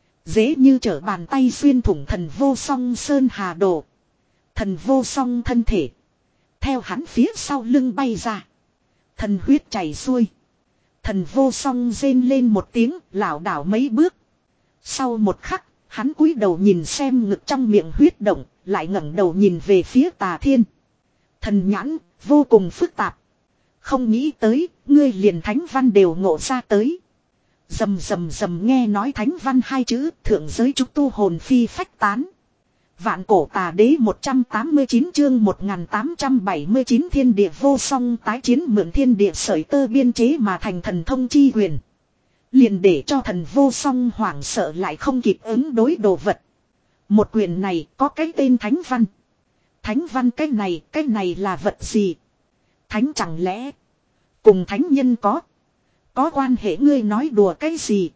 Dễ như trở bàn tay xuyên thủng thần vô song sơn hà đồ. Thần vô song thân thể. Theo hắn phía sau lưng bay ra. Thần huyết chảy xuôi. Thần vô song rên lên một tiếng lảo đảo mấy bước. Sau một khắc, hắn cúi đầu nhìn xem ngực trong miệng huyết động, lại ngẩng đầu nhìn về phía Tà Thiên. Thần nhãn, vô cùng phức tạp. Không nghĩ tới, ngươi liền thánh văn đều ngộ ra tới. Rầm rầm rầm nghe nói thánh văn hai chữ, thượng giới trúc tu hồn phi phách tán. Vạn cổ tà đế một trăm tám mươi chín chương một nghìn tám trăm bảy mươi chín thiên địa vô song tái chiến mượn thiên địa sợi tơ biên chế mà thành thần thông chi quyền. Liền để cho thần vô song hoảng sợ lại không kịp ứng đối đồ vật. Một quyền này có cái tên Thánh Văn. Thánh Văn cái này, cái này là vật gì? Thánh chẳng lẽ cùng thánh nhân có có quan hệ, ngươi nói đùa cái gì?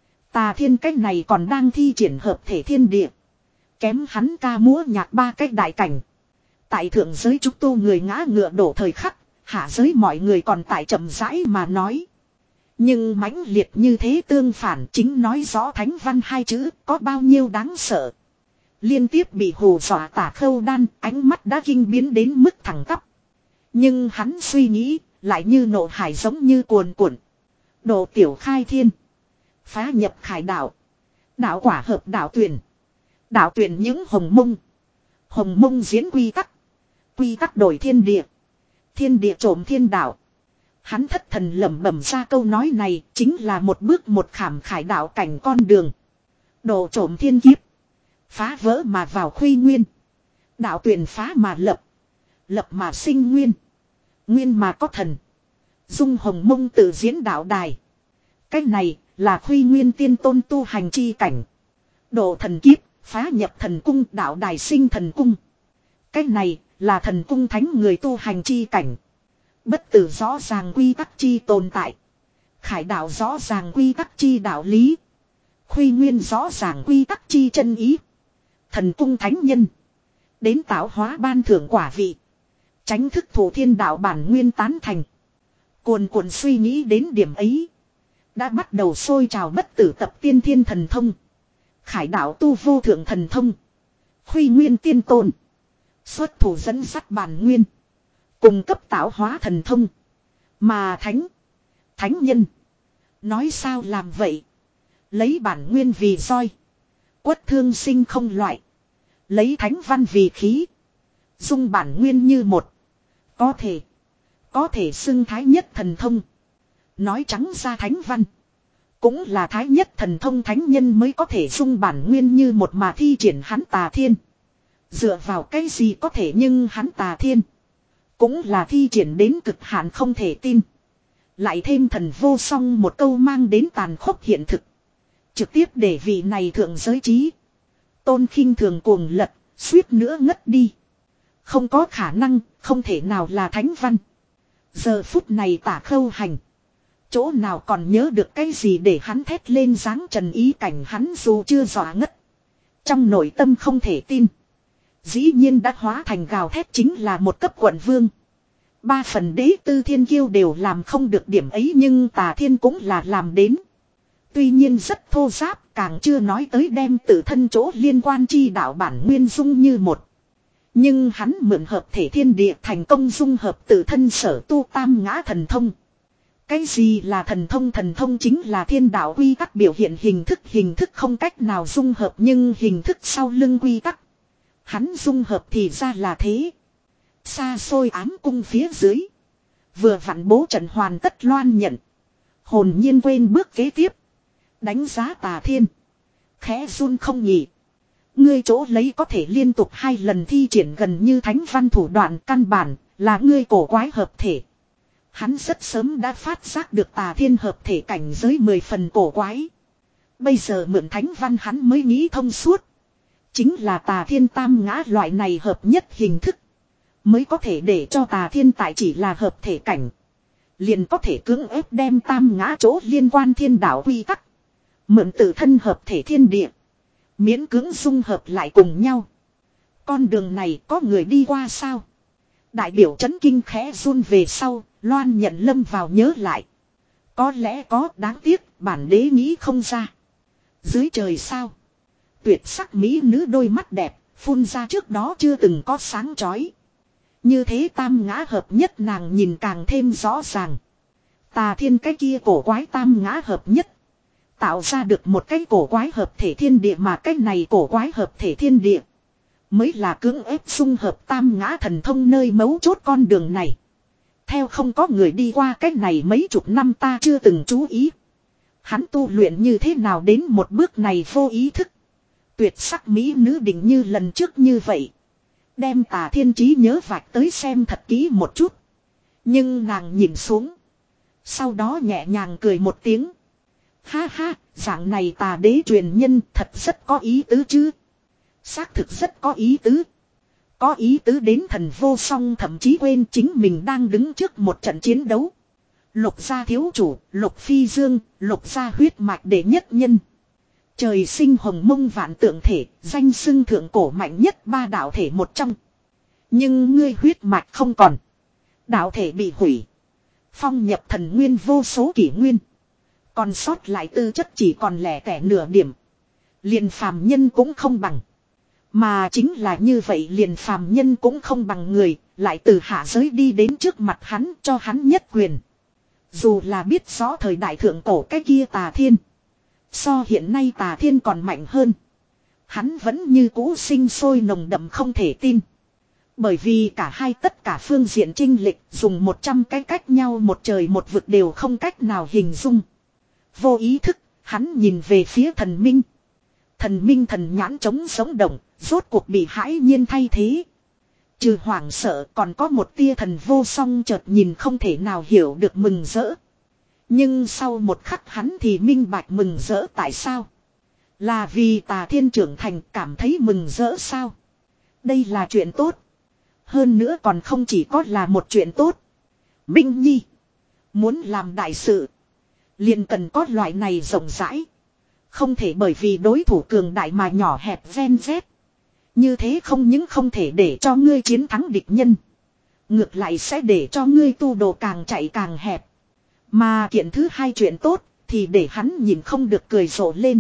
Tà Thiên cái này còn đang thi triển hợp thể thiên địa. Kém hắn ca múa nhạc ba cái đại cảnh. Tại thượng giới chúng tu người ngã ngựa đổ thời khắc, hạ giới mọi người còn tại chậm rãi mà nói. Nhưng mãnh liệt như thế tương phản chính nói rõ Thánh Văn hai chữ có bao nhiêu đáng sợ. Liên tiếp bị hù dọa Tả Khâu Đan, ánh mắt đã kinh biến đến mức thẳng tắp. Nhưng hắn suy nghĩ, lại như nộ hải giống như cuồn cuộn. Độ tiểu khai thiên. Phá nhập khải đạo. Đạo quả hợp đạo tuyển. Đạo tuyển những hồng mông. Hồng mông diễn quy tắc. Quy tắc đổi thiên địa. Thiên địa trộm thiên đạo. Hắn thất thần lẩm bẩm ra câu nói này chính là một bước một khảm khải đạo cảnh con đường. Độ trộm thiên kiếp. Phá vỡ mà vào khuy nguyên. Đạo tuyển phá mà lập. Lập mà sinh nguyên. Nguyên mà có thần. Dung hồng mông tự diễn đạo đài. Cách này là khuy nguyên tiên tôn tu hành chi cảnh. Độ thần kiếp. Phá nhập thần cung đạo đài sinh thần cung. Cách này là thần cung thánh người tu hành chi cảnh. Bất tử rõ ràng quy tắc chi tồn tại. Khải đạo rõ ràng quy tắc chi đạo lý. Khuy nguyên rõ ràng quy tắc chi chân ý. Thần cung thánh nhân. Đến tạo hóa ban thưởng quả vị. Tránh thức thủ thiên đạo bản nguyên tán thành. Cuồn cuộn suy nghĩ đến điểm ấy. Đã bắt đầu sôi trào bất tử tập tiên thiên thần thông. Khải đạo tu vô thượng thần thông. Khuy nguyên tiên tôn. Xuất thủ dẫn dắt bản nguyên. Cung cấp tạo hóa thần thông. Mà thánh. Thánh nhân. Nói sao làm vậy. Lấy bản nguyên vì roi. Quất thương sinh không loại. Lấy thánh văn vì khí. Dung bản nguyên như một. Có thể. Có thể xưng thái nhất thần thông. Nói trắng ra thánh văn. Cũng là thái nhất thần thông thánh nhân mới có thể dung bản nguyên như một mà thi triển hắn Tà Thiên. Dựa vào cái gì có thể nhưng hắn Tà Thiên. Cũng là thi triển đến cực hạn không thể tin. Lại thêm thần vô song một câu mang đến tàn khốc hiện thực. Trực tiếp để vị này thượng giới trí. Tôn khinh thường cuồng lật, suýt nữa ngất đi. Không có khả năng, không thể nào là thánh văn. Giờ phút này Tả Khâu Hành. Chỗ nào còn nhớ được cái gì để hắn thét lên dáng trần ý cảnh hắn dù chưa dọa ngất. Trong nội tâm không thể tin. Dĩ nhiên đã hóa thành gào thét chính là một cấp quận vương. Ba phần đế tư thiên kiêu đều làm không được điểm ấy nhưng Tà Thiên cũng là làm đến. Tuy nhiên rất thô giáp càng chưa nói tới đem tự thân chỗ liên quan chi đạo bản nguyên dung như một. Nhưng hắn mượn hợp thể thiên địa thành công dung hợp tự thân sở tu tam ngã thần thông. Cái gì là thần thông? Thần thông chính là thiên đạo quy tắc biểu hiện hình thức, hình thức không cách nào dung hợp nhưng hình thức sau lưng quy tắc. Hắn dung hợp thì ra là thế. Xa xôi ám cung phía dưới. Vừa vặn bố trận hoàn tất loan nhận. Hồn nhiên quên bước kế tiếp. Đánh giá Tà Thiên. Khẽ run không nhỉ. Ngươi chỗ lấy có thể liên tục hai lần thi triển gần như thánh văn thủ đoạn căn bản là ngươi cổ quái hợp thể. Hắn rất sớm đã phát giác được Tà Thiên hợp thể cảnh giới mười phần cổ quái. Bây giờ mượn thánh văn hắn mới nghĩ thông suốt. Chính là Tà Thiên tam ngã loại này hợp nhất hình thức. Mới có thể để cho Tà Thiên tại chỉ là hợp thể cảnh. Liền có thể cưỡng ép đem tam ngã chỗ liên quan thiên đạo quy tắc. Mượn tự thân hợp thể thiên địa. Miễn cưỡng dung hợp lại cùng nhau. Con đường này có người đi qua sao? Đại biểu chấn kinh khẽ run về sau, Loan nhận lâm vào nhớ lại. Có lẽ có, đáng tiếc, bản đế nghĩ không ra. Dưới trời sao? Tuyệt sắc mỹ nữ đôi mắt đẹp, phun ra trước đó chưa từng có sáng chói. Như thế tam ngã hợp nhất nàng nhìn càng thêm rõ ràng. Tà Thiên cái kia cổ quái tam ngã hợp nhất. Tạo ra được một cái cổ quái hợp thể thiên địa mà cái này cổ quái hợp thể thiên địa. Mới là cưỡng ép dung hợp tam ngã thần thông nơi mấu chốt con đường này. Theo không có người đi qua cái này mấy chục năm ta chưa từng chú ý. Hắn tu luyện như thế nào đến một bước này vô ý thức. tuyệt sắc mỹ nữ đỉnh như lần trước như vậy. Đem Tà Thiên trí nhớ vạch tới xem thật kỹ một chút. Nhưng nàng nhìn xuống. Sau đó nhẹ nhàng cười một tiếng. Ha ha, dạng này Tà đế truyền nhân thật rất có ý tứ chứ. Xác thực rất có ý tứ. Có ý tứ đến Thần Vô Song thậm chí quên chính mình đang đứng trước một trận chiến đấu. Lục gia thiếu chủ, Lục Phi Dương, Lục gia huyết mạch đệ nhất nhân. Trời sinh hồng mông vạn tượng thể, danh xưng thượng cổ mạnh nhất ba đạo thể một trong. Nhưng ngươi huyết mạch không còn. Đạo thể bị hủy. Phong nhập thần nguyên vô số kỷ nguyên. Còn sót lại tư chất chỉ còn lẻ tẻ nửa điểm. Liền phàm nhân cũng không bằng. Mà chính là như vậy liền phàm nhân cũng không bằng người, lại từ hạ giới đi đến trước mặt hắn cho hắn nhất quyền. Dù là biết rõ thời đại thượng cổ cái kia Tà Thiên. So hiện nay Tà Thiên còn mạnh hơn. Hắn vẫn như cũ sinh sôi nồng đậm không thể tin. Bởi vì cả hai tất cả phương diện chênh lệch dùng một trăm cái cách nhau một trời một vực đều không cách nào hình dung. Vô ý thức, hắn nhìn về phía thần minh. Thần minh thần nhãn trống sống động, rốt cuộc bị hãi nhiên thay thế. Trừ hoảng sợ còn có một tia Thần Vô Song chợt nhìn không thể nào hiểu được mừng rỡ. Nhưng sau một khắc hắn thì minh bạch mừng rỡ tại sao. Là vì Tà Thiên trưởng thành cảm thấy mừng rỡ sao. Đây là chuyện tốt. Hơn nữa còn không chỉ có là một chuyện tốt. Minh Nhi. Muốn làm đại sự. Liền cần có loại này rộng rãi. Không thể bởi vì đối thủ cường đại mà nhỏ hẹp ven vét. Như thế không những không thể để cho ngươi chiến thắng địch nhân. Ngược lại sẽ để cho ngươi tu đồ càng chạy càng hẹp. Mà kiện thứ hai chuyện tốt thì để hắn nhìn không được cười rộ lên.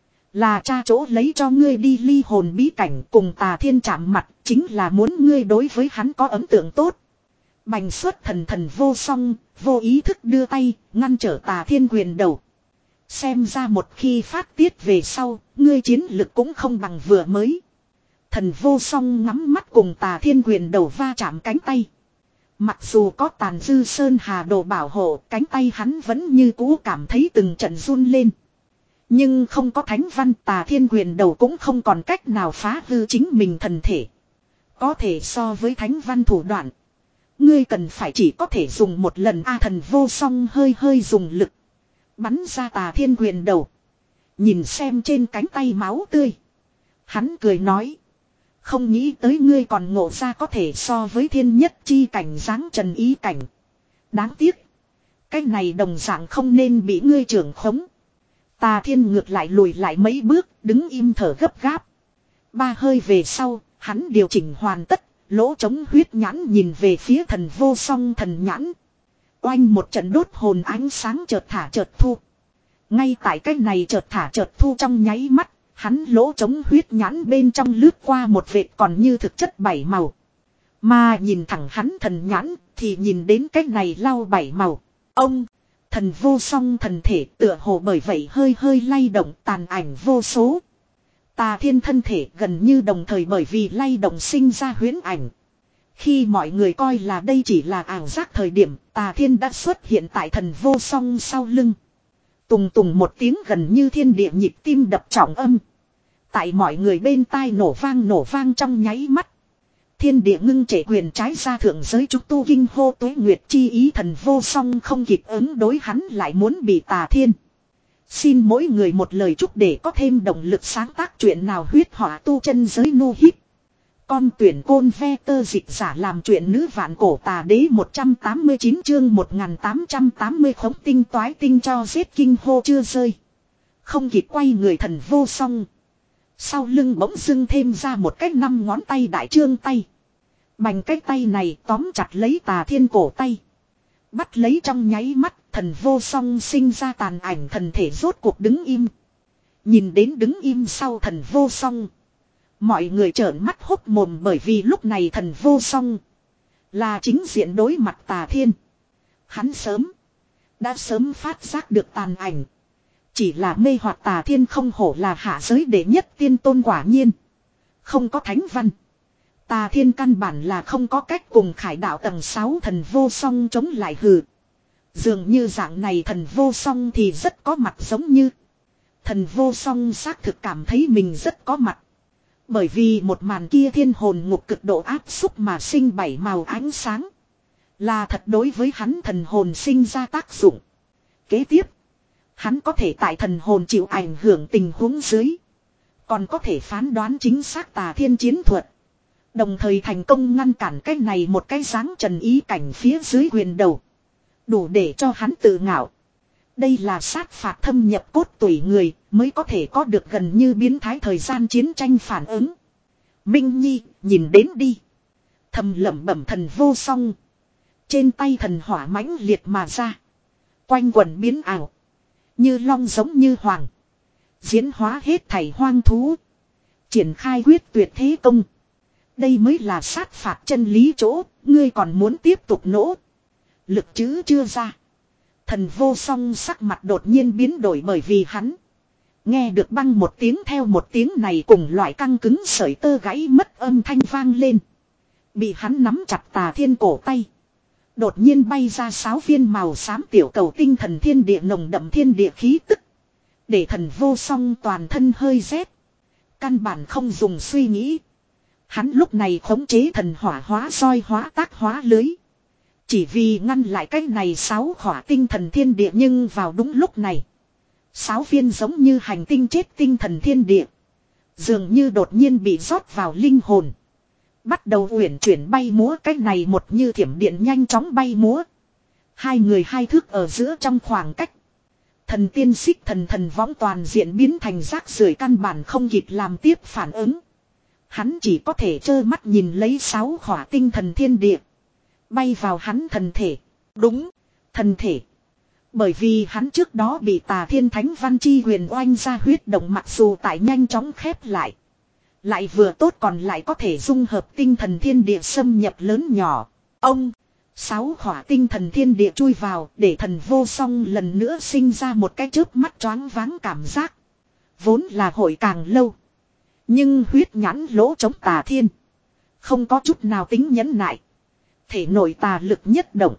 Là cha chỗ lấy cho ngươi đi ly hồn bí cảnh cùng Tà Thiên chạm mặt chính là muốn ngươi đối với hắn có ấn tượng tốt. Bành xuất thần Thần Vô Song, vô ý thức đưa tay, ngăn trở Tà Thiên quyền đầu. Xem ra một khi phát tiết về sau, ngươi chiến lực cũng không bằng vừa mới. Thần Vô Song ngắm mắt cùng Tà Thiên quyền đầu va chạm cánh tay. Mặc dù có tàn dư sơn hà đồ bảo hộ, cánh tay hắn vẫn như cũ cảm thấy từng trận run lên. Nhưng không có thánh văn Tà Thiên quyền đầu cũng không còn cách nào phá hư chính mình thần thể. Có thể so với thánh văn thủ đoạn. Ngươi cần phải chỉ có thể dùng một lần A Thần Vô Song hơi hơi dùng lực. Bắn ra Tà Thiên quyền đầu. Nhìn xem trên cánh tay máu tươi. Hắn cười nói. Không nghĩ tới ngươi còn ngộ ra có thể so với thiên nhất chi cảnh dáng trần ý cảnh. Đáng tiếc. Cái này đồng dạng không nên bị ngươi trưởng khống. Tà Thiên ngược lại lùi lại mấy bước, đứng im thở gấp gáp. Ba hơi về sau, hắn điều chỉnh hoàn tất, lỗ trống huyết nhãn nhìn về phía Thần Vô Song thần nhãn. Oanh một trận đốt hồn ánh sáng chợt thả chợt thu. Ngay tại cái này chợt thả chợt thu trong nháy mắt, hắn lỗ trống huyết nhãn bên trong lướt qua một vệt còn như thực chất bảy màu. Mà nhìn thẳng hắn thần nhãn thì nhìn đến cái này lau bảy màu. Ông, Thần Vô Song thần thể tựa hồ bởi vậy hơi hơi lay động tàn ảnh vô số. Tà Thiên thân thể gần như đồng thời bởi vì lay động sinh ra huyễn ảnh. Khi mọi người coi là đây chỉ là ảo giác thời điểm, Tà Thiên đã xuất hiện tại Thần Vô Song sau lưng. Tùng tùng một tiếng gần như thiên địa nhịp tim đập trọng âm. Tại mọi người bên tai nổ vang nổ vang trong nháy mắt. Thiên địa ngưng trệ quyền trái ra thượng giới trúc tu kinh hô tuế nguyệt chi ý Thần Vô Song không kịp ứng đối hắn lại muốn bị Tà Thiên. Xin mỗi người một lời chúc để có thêm động lực sáng tác chuyện nào huyết họa tu chân giới nu hít. Con tuyển côn ve tơ dịch giả làm chuyện nữ vạn cổ Tà đế một trăm tám mươi chín chương một nghìn tám trăm tám mươi khống tinh toái tinh cho giết kinh hô chưa rơi. Không kịp quay người Thần Vô Song. Sau lưng bỗng dưng thêm ra một cái năm ngón tay đại trương tay. Bành cái tay này tóm chặt lấy Tà Thiên cổ tay. Bắt lấy trong nháy mắt Thần Vô Song sinh ra tàn ảnh thần thể rốt cuộc đứng im. Nhìn đến đứng im sau Thần Vô Song. Mọi người trợn mắt hốt mồm bởi vì lúc này Thần Vô Song là chính diện đối mặt Tà Thiên. Hắn sớm đã sớm phát giác được tàn ảnh. Chỉ là mê hoặc Tà Thiên không hổ là hạ giới đệ nhất tiên tôn quả nhiên. Không có thánh văn. Tà Thiên căn bản là không có cách cùng khải đạo tầng sáu Thần Vô Song chống lại hừ. Dường như dạng này Thần Vô Song thì rất có mặt giống như. Thần vô song xác thực cảm thấy mình rất có mặt. Bởi vì một màn kia thiên hồn ngục cực độ áp xúc mà sinh bảy màu ánh sáng. Là thật đối với hắn thần hồn sinh ra tác dụng. Kế tiếp, hắn có thể tại thần hồn chịu ảnh hưởng tình huống dưới. Còn có thể phán đoán chính xác tà thiên chiến thuật. Đồng thời thành công ngăn cản cái này một cái dáng trần ý cảnh phía dưới huyền đầu. Đủ để cho hắn tự ngạo. Đây là sát phạt thâm nhập cốt tủy người mới có thể có được gần như biến thái thời gian chiến tranh phản ứng. Minh Nhi, nhìn đến đi. Thầm lẩm bẩm thần vô song. Trên tay thần hỏa mãnh liệt mà ra. Quanh quần biến ảo. Như long giống như hoàng. Diễn hóa hết thảy hoang thú. Triển khai quyết tuyệt thế công. Đây mới là sát phạt chân lý chỗ. Ngươi còn muốn tiếp tục nỗ. Lực chứ chưa ra. Thần vô song sắc mặt đột nhiên biến đổi bởi vì hắn. Nghe được băng một tiếng theo một tiếng này cùng loại căng cứng sợi tơ gãy mất âm thanh vang lên. Bị hắn nắm chặt tà thiên cổ tay. Đột nhiên bay ra sáu viên màu xám tiểu cầu tinh thần thiên địa nồng đậm thiên địa khí tức. Để thần vô song toàn thân hơi rét. Căn bản không dùng suy nghĩ. Hắn lúc này khống chế thần hỏa hóa soi hóa tác hóa lưới. Chỉ vì ngăn lại cái này sáu khỏa tinh thần thiên địa nhưng vào đúng lúc này. Sáu viên giống như hành tinh chết tinh thần thiên địa. Dường như đột nhiên bị rót vào linh hồn. Bắt đầu uyển chuyển bay múa cái này một như thiểm điện nhanh chóng bay múa. Hai người hai thước ở giữa trong khoảng cách. Thần tiên xích thần thần võng toàn diện biến thành rác rưởi căn bản không kịp làm tiếp phản ứng. Hắn chỉ có thể trơ mắt nhìn lấy sáu khỏa tinh thần thiên địa. Bay vào hắn thần thể. Đúng, thần thể. Bởi vì hắn trước đó bị tà thiên thánh văn chi huyền oanh ra huyết động mặc dù tại nhanh chóng khép lại. Lại vừa tốt còn lại có thể dung hợp tinh thần thiên địa xâm nhập lớn nhỏ. Ông, sáu khỏa tinh thần thiên địa chui vào để thần vô song lần nữa sinh ra một cái chớp mắt choáng váng cảm giác. Vốn là hội càng lâu. Nhưng huyết nhãn lỗ chống tà thiên. Không có chút nào tính nhẫn nại. Thể nội tà lực nhất động.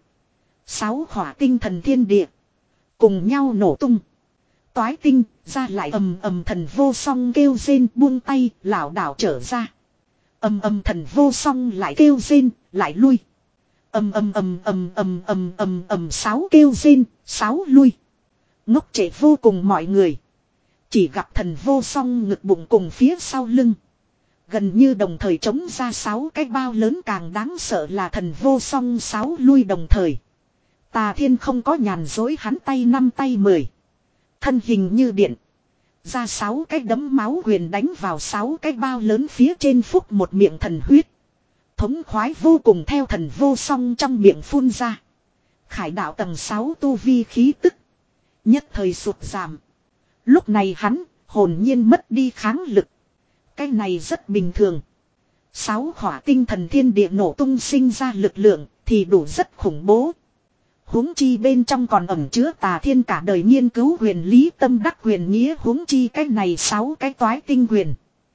Sáu khỏa tinh thần thiên địa. Cùng nhau nổ tung. Toái tinh ra lại ầm ầm thần vô song kêu rên buông tay lảo đảo trở ra. Ầm ầm thần vô song lại kêu rên lại lui. Ầm ầm ầm ầm ầm ầm ầm ầm sáu kêu rên sáu lui. Ngốc trệ vô cùng mọi người. Chỉ gặp thần vô song ngực bụng cùng phía sau lưng. Gần như đồng thời chống ra sáu cái bao lớn càng đáng sợ là thần vô song sáu lui đồng thời. Tà thiên không có nhàn dối hắn tay năm tay mười. Thân hình như điện. Ra sáu cái đấm máu huyền đánh vào sáu cái bao lớn phía trên phúc một miệng thần huyết. Thống khoái vô cùng theo thần vô song trong miệng phun ra. Khải đạo tầng sáu tu vi khí tức. Nhất thời sụt giảm. Lúc này hắn hồn nhiên mất đi kháng lực. Cái này rất bình thường. Sáu khỏa tinh thần thiên địa nổ tung sinh ra lực lượng thì đủ rất khủng bố. Huống chi bên trong còn ẩn chứa tà thiên cả đời nghiên cứu huyền lý tâm đắc huyền nghĩa huống chi cái này sáu cái toái tinh huyền.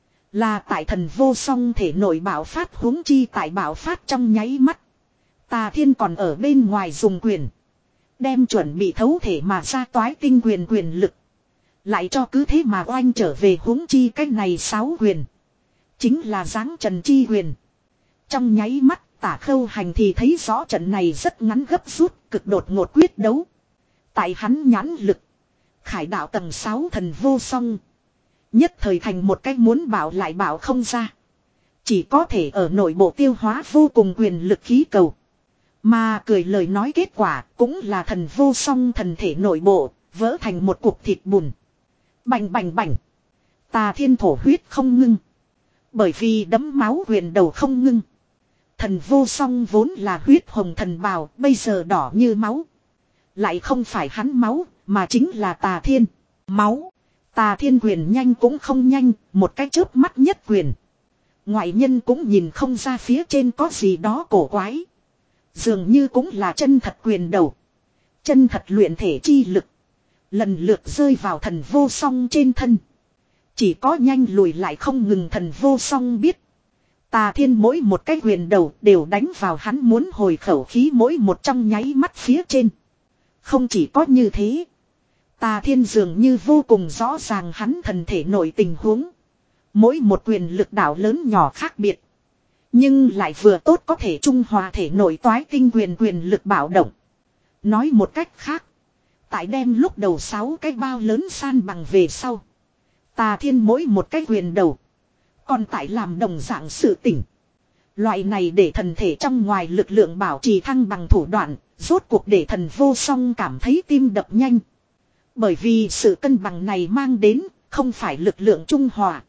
Là tại thần vô song thể nội bạo phát huống chi tại bạo phát trong nháy mắt. Tà thiên còn ở bên ngoài dùng quyền. Đem chuẩn bị thấu thể mà ra toái tinh quyền quyền lực. Lại cho cứ thế mà oanh trở về huống chi cái này sáu huyền. Chính là dáng trần chi huyền. Trong nháy mắt Tả Khâu Hành thì thấy rõ trận này rất ngắn gấp rút, cực đột ngột quyết đấu. Tại hắn nhãn lực, khải đạo tầng sáu thần vô song. Nhất thời thành một cách muốn bảo lại bảo không ra. Chỉ có thể ở nội bộ tiêu hóa vô cùng quyền lực khí cầu. Mà cười lời nói kết quả cũng là thần vô song thần thể nội bộ, vỡ thành một cục thịt bùn. Bành bành bành. Tà thiên thổ huyết không ngưng. Bởi vì đấm máu huyền đầu không ngưng. Thần vô song vốn là huyết hồng thần bào, bây giờ đỏ như máu. Lại không phải hắn máu, mà chính là tà thiên. Máu. Tà thiên quyền nhanh cũng không nhanh, một cái chớp mắt nhất quyền. Ngoại nhân cũng nhìn không ra phía trên có gì đó cổ quái. Dường như cũng là chân thật quyền đầu. Chân thật luyện thể chi lực. Lần lượt rơi vào thần vô song trên thân. Chỉ có nhanh lùi lại không ngừng thần vô song biết. Tà thiên mỗi một cái quyền đầu đều đánh vào hắn muốn hồi khẩu khí mỗi một trong nháy mắt phía trên. Không chỉ có như thế. Tà Thiên dường như vô cùng rõ ràng hắn thần thể nội tình huống. Mỗi một quyền lực đạo lớn nhỏ khác biệt. Nhưng lại vừa tốt có thể trung hòa thể nội toái tinh quyền quyền lực bạo động. Nói một cách khác. Tại đem lúc đầu sáu cái bao lớn san bằng về sau. Tà Thiên mỗi một cái quyền đầu. Còn tại làm đồng dạng sự tỉnh. Loại này để thần thể trong ngoài lực lượng bảo trì thăng bằng thủ đoạn. Rốt cuộc để thần vô song cảm thấy tim đập nhanh. Bởi vì sự cân bằng này mang đến không phải lực lượng trung hòa.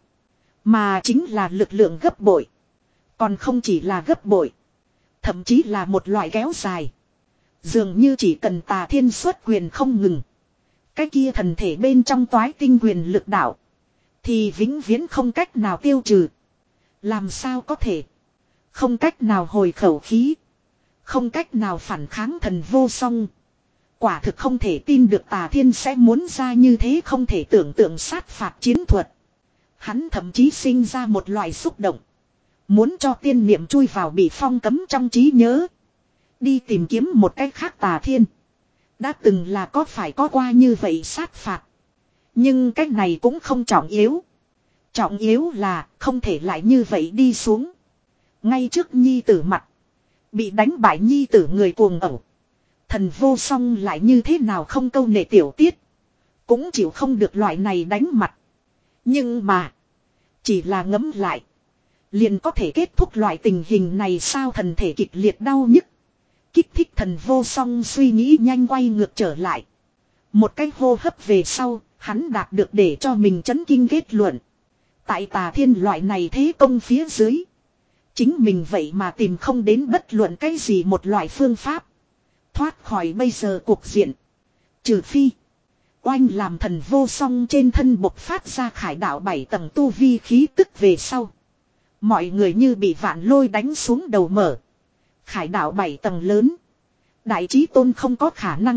Mà chính là lực lượng gấp bội. Còn không chỉ là gấp bội. Thậm chí là một loại kéo dài. Dường như chỉ cần Tà Thiên xuất quyền không ngừng. Cái kia thần thể bên trong toái tinh quyền lực đạo. Thì vĩnh viễn không cách nào tiêu trừ. Làm sao có thể. Không cách nào hồi khẩu khí. Không cách nào phản kháng thần vô song. Quả thực không thể tin được Tà Thiên sẽ muốn ra như thế, không thể tưởng tượng sát phạt chiến thuật. Hắn thậm chí sinh ra một loại xúc động. Muốn cho tiên niệm chui vào bị phong cấm trong trí nhớ. Đi tìm kiếm một cách khác Tà Thiên. Đã từng là có phải có qua như vậy sát phạt. Nhưng cách này cũng không trọng yếu. Trọng yếu là không thể lại như vậy đi xuống. Ngay trước nhi tử mặt. Bị đánh bại nhi tử người cuồng ẩu. Thần vô song lại như thế nào không câu nệ tiểu tiết. Cũng chịu không được loại này đánh mặt. Nhưng mà. Chỉ là ngấm lại. Liền có thể kết thúc loại tình hình này sao, thần thể kịch liệt đau nhức. Kích thích thần vô song suy nghĩ nhanh quay ngược trở lại. Một cái hô hấp về sau, hắn đạt được để cho mình chấn kinh kết luận. Tại Tà Thiên loại này thế công phía dưới. Chính mình vậy mà tìm không đến bất luận cái gì một loại phương pháp. Thoát khỏi bây giờ cuộc diện. Trừ phi. Oanh làm thần vô song trên thân bộc phát ra khải đạo bảy tầng tu vi khí tức về sau. Mọi người như bị vạn lôi đánh xuống đầu mở. Khải đạo bảy tầng lớn. Đại chí tôn không có khả năng.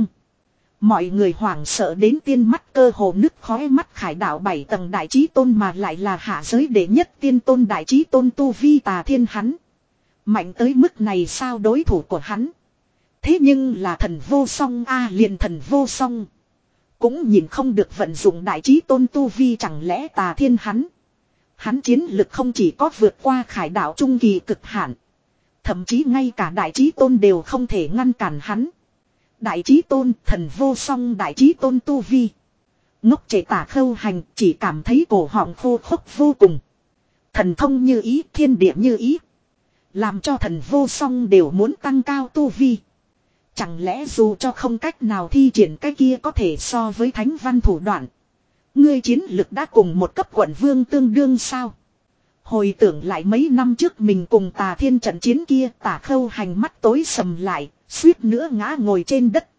Mọi người hoảng sợ đến tiên mắt cơ hồ nứt khói mắt, khải đạo bảy tầng đại chí tôn mà lại là hạ giới đệ nhất tiên tôn đại chí tôn tu vi Tà Thiên hắn. Mạnh tới mức này sao, đối thủ của hắn. Thế nhưng là thần vô song a, liền thần vô song. Cũng nhìn không được vận dụng đại chí tôn tu vi, chẳng lẽ Tà Thiên hắn. Hắn chiến lực không chỉ có vượt qua khải đạo trung kỳ cực hạn. Thậm chí ngay cả đại chí tôn đều không thể ngăn cản hắn. Đại chí tôn, thần vô song đại chí tôn tu vi. Ngốc trẻ Tả Khâu Hành chỉ cảm thấy cổ họng khô khốc vô cùng. Thần thông như ý, thiên địa như ý. Làm cho thần vô song đều muốn tăng cao tu vi. Chẳng lẽ dù cho không cách nào thi triển cái kia có thể so với thánh văn thủ đoạn. Ngươi chiến lực đã cùng một cấp quận vương tương đương sao? Hồi tưởng lại mấy năm trước mình cùng Tà Thiên trận chiến kia, Tả Khâu Hành mắt tối sầm lại, suýt nữa ngã ngồi trên đất.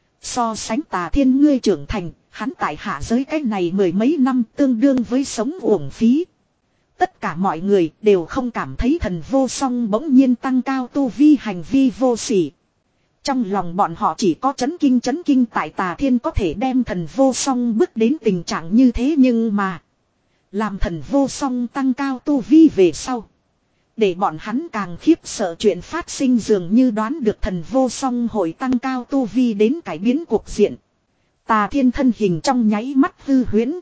So sánh Tà Thiên ngươi trưởng thành, hắn tại hạ giới cái này mười mấy năm tương đương với sống uổng phí. Tất cả mọi người đều không cảm thấy thần vô song bỗng nhiên tăng cao tu vi hành vi vô sỉ. Trong lòng bọn họ chỉ có chấn kinh chấn kinh tại Tà Thiên có thể đem thần vô song bước đến tình trạng như thế, nhưng mà làm thần vô song tăng cao tu vi về sau. Để bọn hắn càng khiếp sợ chuyện phát sinh, dường như đoán được thần vô song hội tăng cao tu vi đến cải biến cuộc diện. Tà Thiên thân hình trong nháy mắt hư huyễn.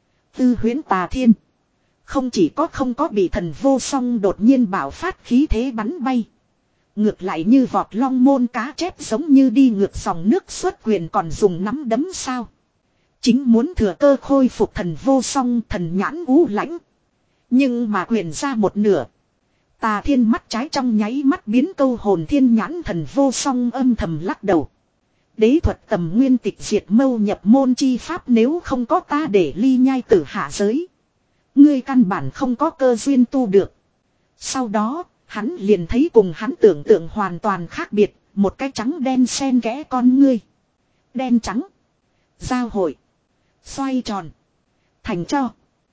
Hư huyễn Tà Thiên. Không chỉ có không có bị thần vô song đột nhiên bạo phát khí thế bắn bay. Ngược lại như vọt long môn cá chép, giống như đi ngược dòng nước xuất quyền còn dùng nắm đấm sao. Chính muốn thừa cơ khôi phục thần vô song, thần nhãn u lãnh. Nhưng mà quyền ra một nửa. Tà Thiên mắt trái trong nháy mắt biến câu hồn thiên nhãn, thần vô song âm thầm lắc đầu. Đế thuật tầm nguyên tịch diệt mâu nhập môn chi pháp, nếu không có ta để ly nhai tử hạ giới. Ngươi căn bản không có cơ duyên tu được. Sau đó, hắn liền thấy cùng hắn tưởng tượng hoàn toàn khác biệt, một cái trắng đen xen kẽ con ngươi. Đen trắng. Giao hội. Xoay tròn. Thành cho.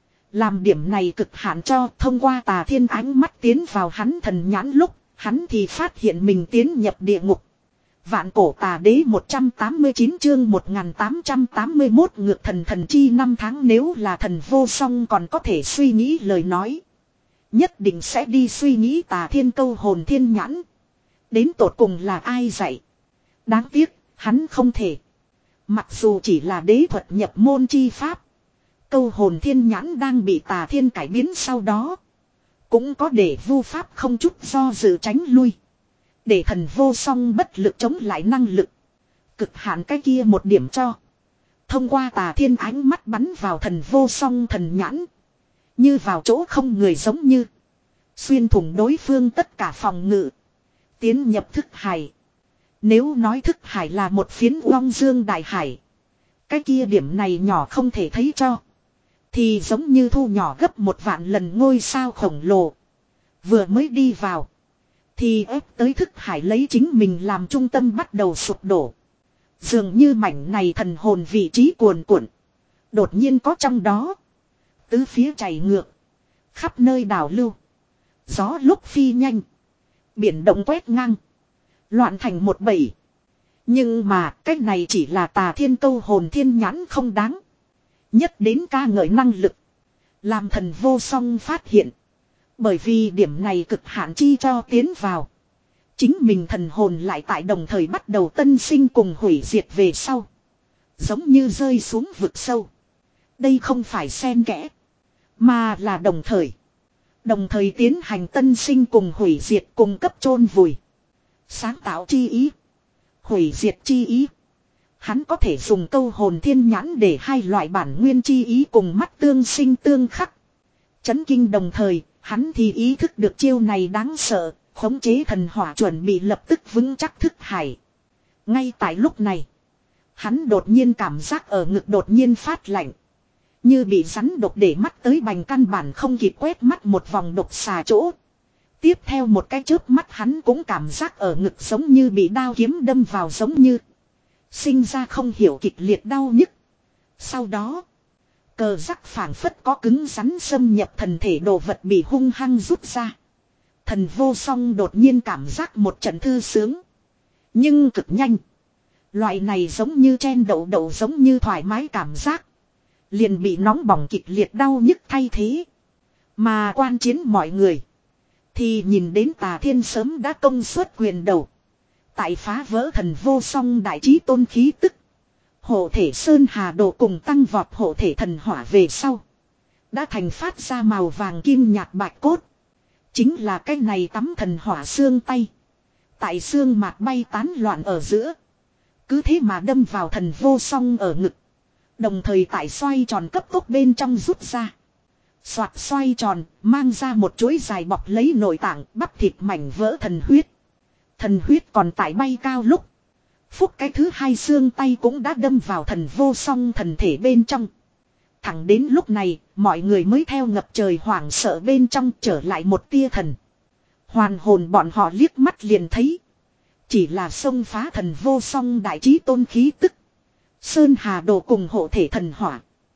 Làm điểm này cực hạn cho, thông qua Tà Thiên ánh mắt tiến vào hắn thần nhãn lúc, hắn thì phát hiện mình tiến nhập địa ngục. Vạn cổ tà đế một trăm tám mươi chín chương một nghìn tám trăm tám mươi mốt ngược thần thần chi năm tháng, nếu là thần vô song còn có thể suy nghĩ lời nói. Nhất định sẽ đi suy nghĩ Tà Thiên câu hồn thiên nhãn. Đến tột cùng là ai dạy. Đáng tiếc, hắn không thể. Mặc dù chỉ là đế thuật nhập môn chi pháp. Câu hồn thiên nhãn đang bị Tà Thiên cải biến sau đó. Cũng có để vu pháp không chút do dự tránh lui. Để thần vô song bất lực chống lại năng lực. Cực hạn cái kia một điểm cho. Thông qua Tà Thiên ánh mắt bắn vào thần vô song thần nhãn. Như vào chỗ không người giống như. Xuyên thủng đối phương tất cả phòng ngự. Tiến nhập thức hải. Nếu nói thức hải là một phiến long dương đại hải. Cái kia điểm này nhỏ không thể thấy cho. Thì giống như thu nhỏ gấp một vạn lần ngôi sao khổng lồ. Vừa mới đi vào. Thì ép tới thức hải lấy chính mình làm trung tâm bắt đầu sụp đổ. Dường như mảnh này thần hồn vị trí cuồn cuộn. Đột nhiên có trong đó. Tứ phía chảy ngược. Khắp nơi đảo lưu. Gió lúc phi nhanh. Biển động quét ngang. Loạn thành một bầy. Nhưng mà cách này chỉ là Tà Thiên câu hồn thiên nhãn không đáng. Nhất đến ca ngợi năng lực. Làm thần vô song phát hiện. Bởi vì điểm này cực hạn chi cho tiến vào. Chính mình thần hồn lại tại đồng thời bắt đầu tân sinh cùng hủy diệt về sau. Giống như rơi xuống vực sâu. Đây không phải xen kẽ. Mà là đồng thời. Đồng thời tiến hành tân sinh cùng hủy diệt cùng cấp chôn vùi. Sáng tạo chi ý. Hủy diệt chi ý. Hắn có thể dùng câu hồn thiên nhãn để hai loại bản nguyên chi ý cùng mắt tương sinh tương khắc. Chấn kinh đồng thời, hắn thì ý thức được chiêu này đáng sợ, khống chế thần hỏa chuẩn bị lập tức vững chắc thức hải. Ngay tại lúc này, hắn đột nhiên cảm giác ở ngực đột nhiên phát lạnh. Như bị rắn độc để mắt tới bành căn bản không kịp quét mắt một vòng độc xà chỗ. Tiếp theo một cái chớp mắt hắn cũng cảm giác ở ngực giống như bị đao kiếm đâm vào giống như. Sinh ra không hiểu kịch liệt đau nhức. Sau đó, cờ rắc phảng phất có cứng rắn xâm nhập thần thể đồ vật bị hung hăng rút ra. Thần vô song đột nhiên cảm giác một trận thư sướng. Nhưng cực nhanh. Loại này giống như chen đậu đậu giống như thoải mái cảm giác. Liền bị nóng bỏng kịch liệt đau nhức thay thế. Mà quan chiến mọi người. Thì nhìn đến Tà Thiên sớm đã công suất quyền đầu. Tại phá vỡ thần vô song đại trí tôn khí tức. Hộ thể Sơn Hà Đồ cùng tăng vọt hộ thể thần hỏa về sau. Đã thành phát ra màu vàng kim nhạt bạch cốt. Chính là cái này tắm thần hỏa xương tay. Tại xương mạt bay tán loạn ở giữa. Cứ thế mà đâm vào thần vô song ở ngực. Đồng thời tại xoay tròn cấp tốc bên trong rút ra. Xoạt xoay tròn, mang ra một chuỗi dài bọc lấy nội tạng, bắp thịt mảnh vỡ thần huyết. Thần huyết còn tại bay cao lúc. Phúc cái thứ hai xương tay cũng đã đâm vào thần vô song thần thể bên trong. Thẳng đến lúc này, mọi người mới theo ngập trời hoảng sợ bên trong trở lại một tia thần. Hoàn hồn bọn họ liếc mắt liền thấy. Chỉ là xông phá thần vô song đại trí tôn khí tức. Sơn Hà Đồ cùng hộ thể thần hỏa.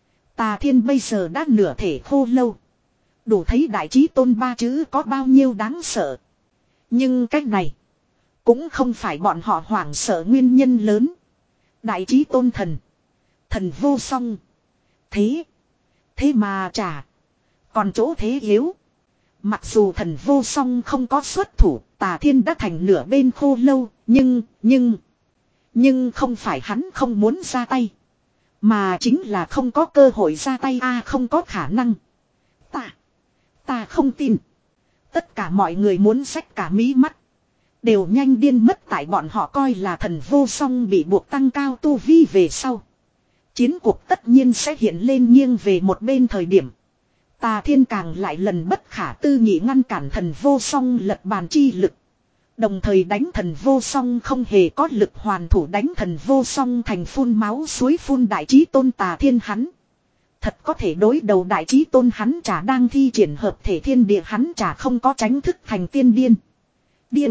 Tà Thiên bây giờ đã nửa thể khô lâu. Đủ thấy đại trí tôn ba chữ có bao nhiêu đáng sợ. Nhưng cách này. Cũng không phải bọn họ hoảng sợ nguyên nhân lớn. Đại trí tôn thần. Thần vô song. Thế. Thế mà trả. Còn chỗ thế yếu. Mặc dù thần vô song không có xuất thủ. Tà Thiên đã thành nửa bên khô lâu. Nhưng, nhưng. Nhưng không phải hắn không muốn ra tay. Mà chính là không có cơ hội ra tay a không có khả năng. Ta. Ta không tin. Tất cả mọi người muốn xách cả mí mắt. Đều nhanh điên mất tại bọn họ coi là thần vô song bị buộc tăng cao tu vi về sau. Chiến cuộc tất nhiên sẽ hiện lên nghiêng về một bên thời điểm. Tà Thiên càng lại lần bất khả tư nghị ngăn cản thần vô song lật bàn chi lực. Đồng thời đánh thần vô song không hề có lực hoàn thủ đánh thần vô song thành phun máu suối phun đại trí tôn Tà Thiên hắn. Thật có thể đối đầu đại trí tôn hắn chả đang thi triển hợp thể thiên địa hắn chả không có tránh thức thành tiên điên. Điên.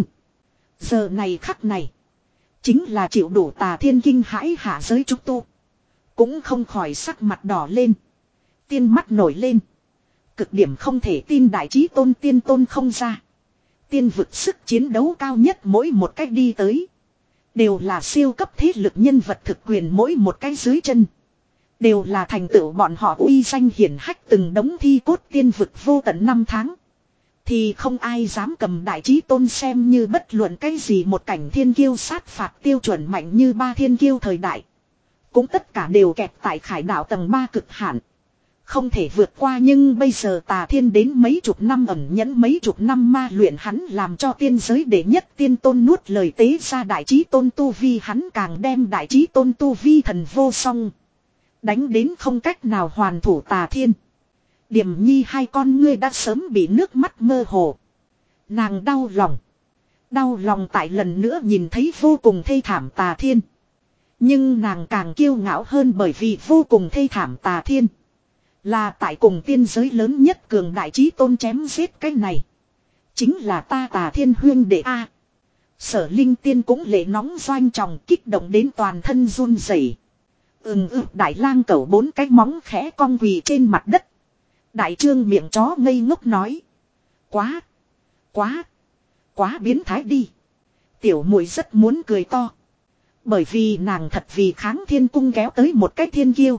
Giờ này khắc này. Chính là chịu đủ Tà Thiên kinh hãi hạ giới trúc tu. Cũng không khỏi sắc mặt đỏ lên. Tiên mắt nổi lên. Cực điểm không thể tin đại trí tôn tiên tôn không ra. Tiên vực sức chiến đấu cao nhất mỗi một cách đi tới. Đều là siêu cấp thế lực nhân vật thực quyền mỗi một cái dưới chân. Đều là thành tựu bọn họ uy danh hiển hách từng đống thi cốt tiên vực vô tận năm tháng. Thì không ai dám cầm đại trí tôn xem như bất luận cái gì một cảnh thiên kiêu sát phạt tiêu chuẩn mạnh như ba thiên kiêu thời đại. cũng tất cả đều kẹt tại khải đạo tầng ba cực hạn. Không thể vượt qua, nhưng bây giờ Tà Thiên đến mấy chục năm ẩn nhẫn, mấy chục năm ma luyện, hắn làm cho tiên giới đệ nhất tiên tôn nuốt lời tế ra đại chí tôn tu vi, hắn càng đem đại chí tôn tu vi thần vô song đánh đến không cách nào hoàn thủ Tà Thiên. Điềm Nhi hai con ngươi đã sớm bị nước mắt mơ hồ. Nàng đau lòng. Đau lòng tại lần nữa nhìn thấy vô cùng thê thảm Tà Thiên. Nhưng nàng càng kiêu ngạo hơn, bởi vì vô cùng thê thảm Tà Thiên là tại cùng tiên giới lớn nhất cường đại chí tôn chém giết, cái này chính là ta Tà Thiên huyên đệ a. Sở Linh Tiên cũng lệ nóng doanh tròng, kích động đến toàn thân run rẩy. Ừm ư đại lang cẩu bốn cái móng khẽ cong quỳ trên mặt đất. Đại trương miệng chó ngây ngốc nói. Quá, quá, quá biến thái đi. Tiểu muội rất muốn cười to. Bởi vì nàng thật vì Kháng Thiên Cung kéo tới một cái thiên kiêu.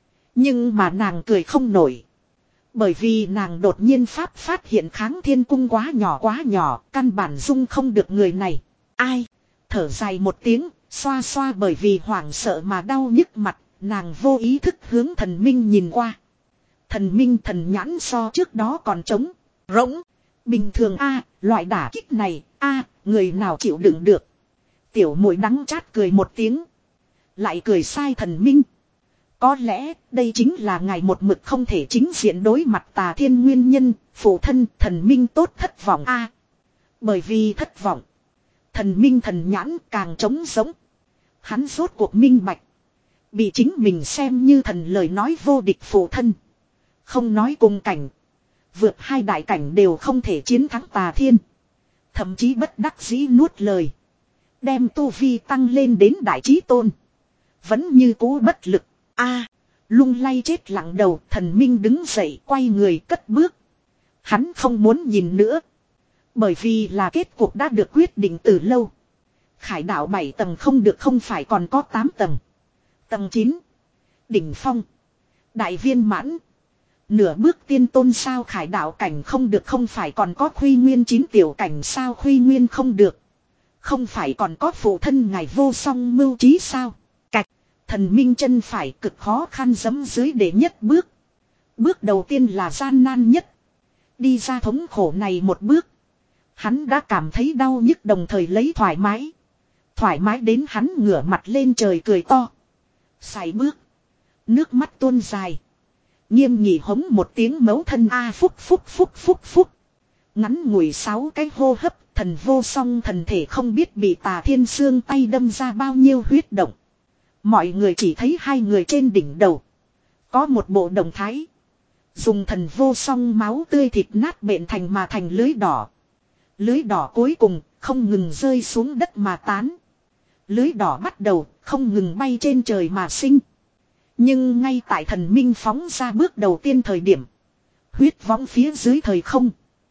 Nhưng mà nàng cười không nổi. Bởi vì nàng đột nhiên pháp phát hiện Kháng Thiên Cung quá nhỏ quá nhỏ, căn bản dung không được người này. Ai? Thở dài một tiếng, xoa xoa bởi vì hoảng sợ mà đau nhức mặt, nàng vô ý thức hướng Thần Minh nhìn qua. Thần Minh thần nhãn so trước đó còn trống, rỗng. Bình thường a, loại đả kích này, a, người nào chịu đựng được. Tiểu muội đắng chát cười một tiếng. Lại cười sai Thần Minh. Có lẽ đây chính là ngài một mực không thể chính diện đối mặt Tà Thiên nguyên nhân, phụ thân Thần Minh tốt thất vọng a. Bởi vì thất vọng, Thần Minh thần nhãn càng trống giống. Hắn rốt cuộc minh bạch. Bị chính mình xem như thần lời nói vô địch phụ thân. Không nói cùng cảnh. Vượt hai đại cảnh đều không thể chiến thắng Tà Thiên. Thậm chí bất đắc dĩ nuốt lời. Đem tu vi tăng lên đến đại chí tôn. Vẫn như cũ bất lực. A, lung lay chết lặng đầu, Thần Minh đứng dậy quay người cất bước. Hắn không muốn nhìn nữa. Bởi vì là kết cục đã được quyết định từ lâu. Khải đạo bảy tầng không được không phải còn có tám tầng. Tầng chín. Đỉnh phong. Đại viên mãn. Nửa bước tiên tôn sao, khải đạo cảnh không được không phải còn có Khuy Nguyên chín tiểu cảnh sao, Khuy Nguyên không được. Không phải còn có phụ thân ngài vô song mưu trí sao. Cạch. Thần Minh chân phải cực khó khăn giẫm dưới đệ nhất bước. Bước đầu tiên là gian nan nhất. Đi ra thống khổ này một bước. Hắn đã cảm thấy đau nhức đồng thời lấy thoải mái. Thoải mái đến hắn ngửa mặt lên trời cười to. Sải bước. Nước mắt tuôn dài. Nghiêm nghị hống một tiếng mấu thân a, phúc phúc phúc phúc phúc. Ngắn ngủi sáu cái hô hấp, thần vô song thần thể không biết bị Tà Thiên xương tay đâm ra bao nhiêu huyết động. Mọi người chỉ thấy hai người trên đỉnh đầu. Có một bộ đồng thái. Dùng thần vô song máu tươi thịt nát bện thành mà thành lưới đỏ. Lưới đỏ cuối cùng không ngừng rơi xuống đất mà tán. Lưới đỏ bắt đầu không ngừng bay trên trời mà sinh. Nhưng ngay tại Thần Minh phóng ra bước đầu tiên thời điểm. Huyết võng phía dưới thời không.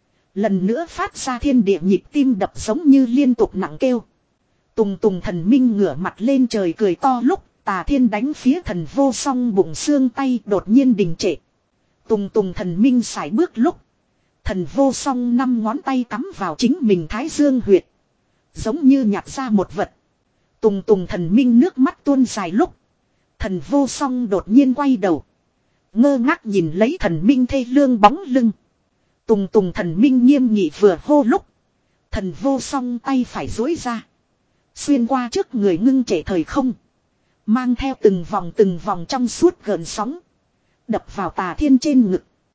Lần nữa phát ra thiên địa nhịp tim đập giống như liên tục nặng kêu. Tùng tùng Thần Minh ngửa mặt lên trời cười to lúc Tà Thiên đánh phía thần vô song bụng xương tay đột nhiên đình trệ. Tùng tùng Thần Minh sải bước lúc. Thần vô song năm ngón tay cắm vào chính mình thái dương huyệt. Giống như nhặt ra một vật. Tùng tùng Thần Minh nước mắt tuôn dài lúc. Thần vô song đột nhiên quay đầu. Ngơ ngác nhìn lấy Thần Minh thê lương bóng lưng. Tùng tùng Thần Minh nghiêm nghị vừa hô lúc. Thần vô song tay phải duỗi ra. Xuyên qua trước người ngưng trệ thời không. Mang theo từng vòng từng vòng trong suốt gợn sóng. Đập vào Tà Thiên trên ngực.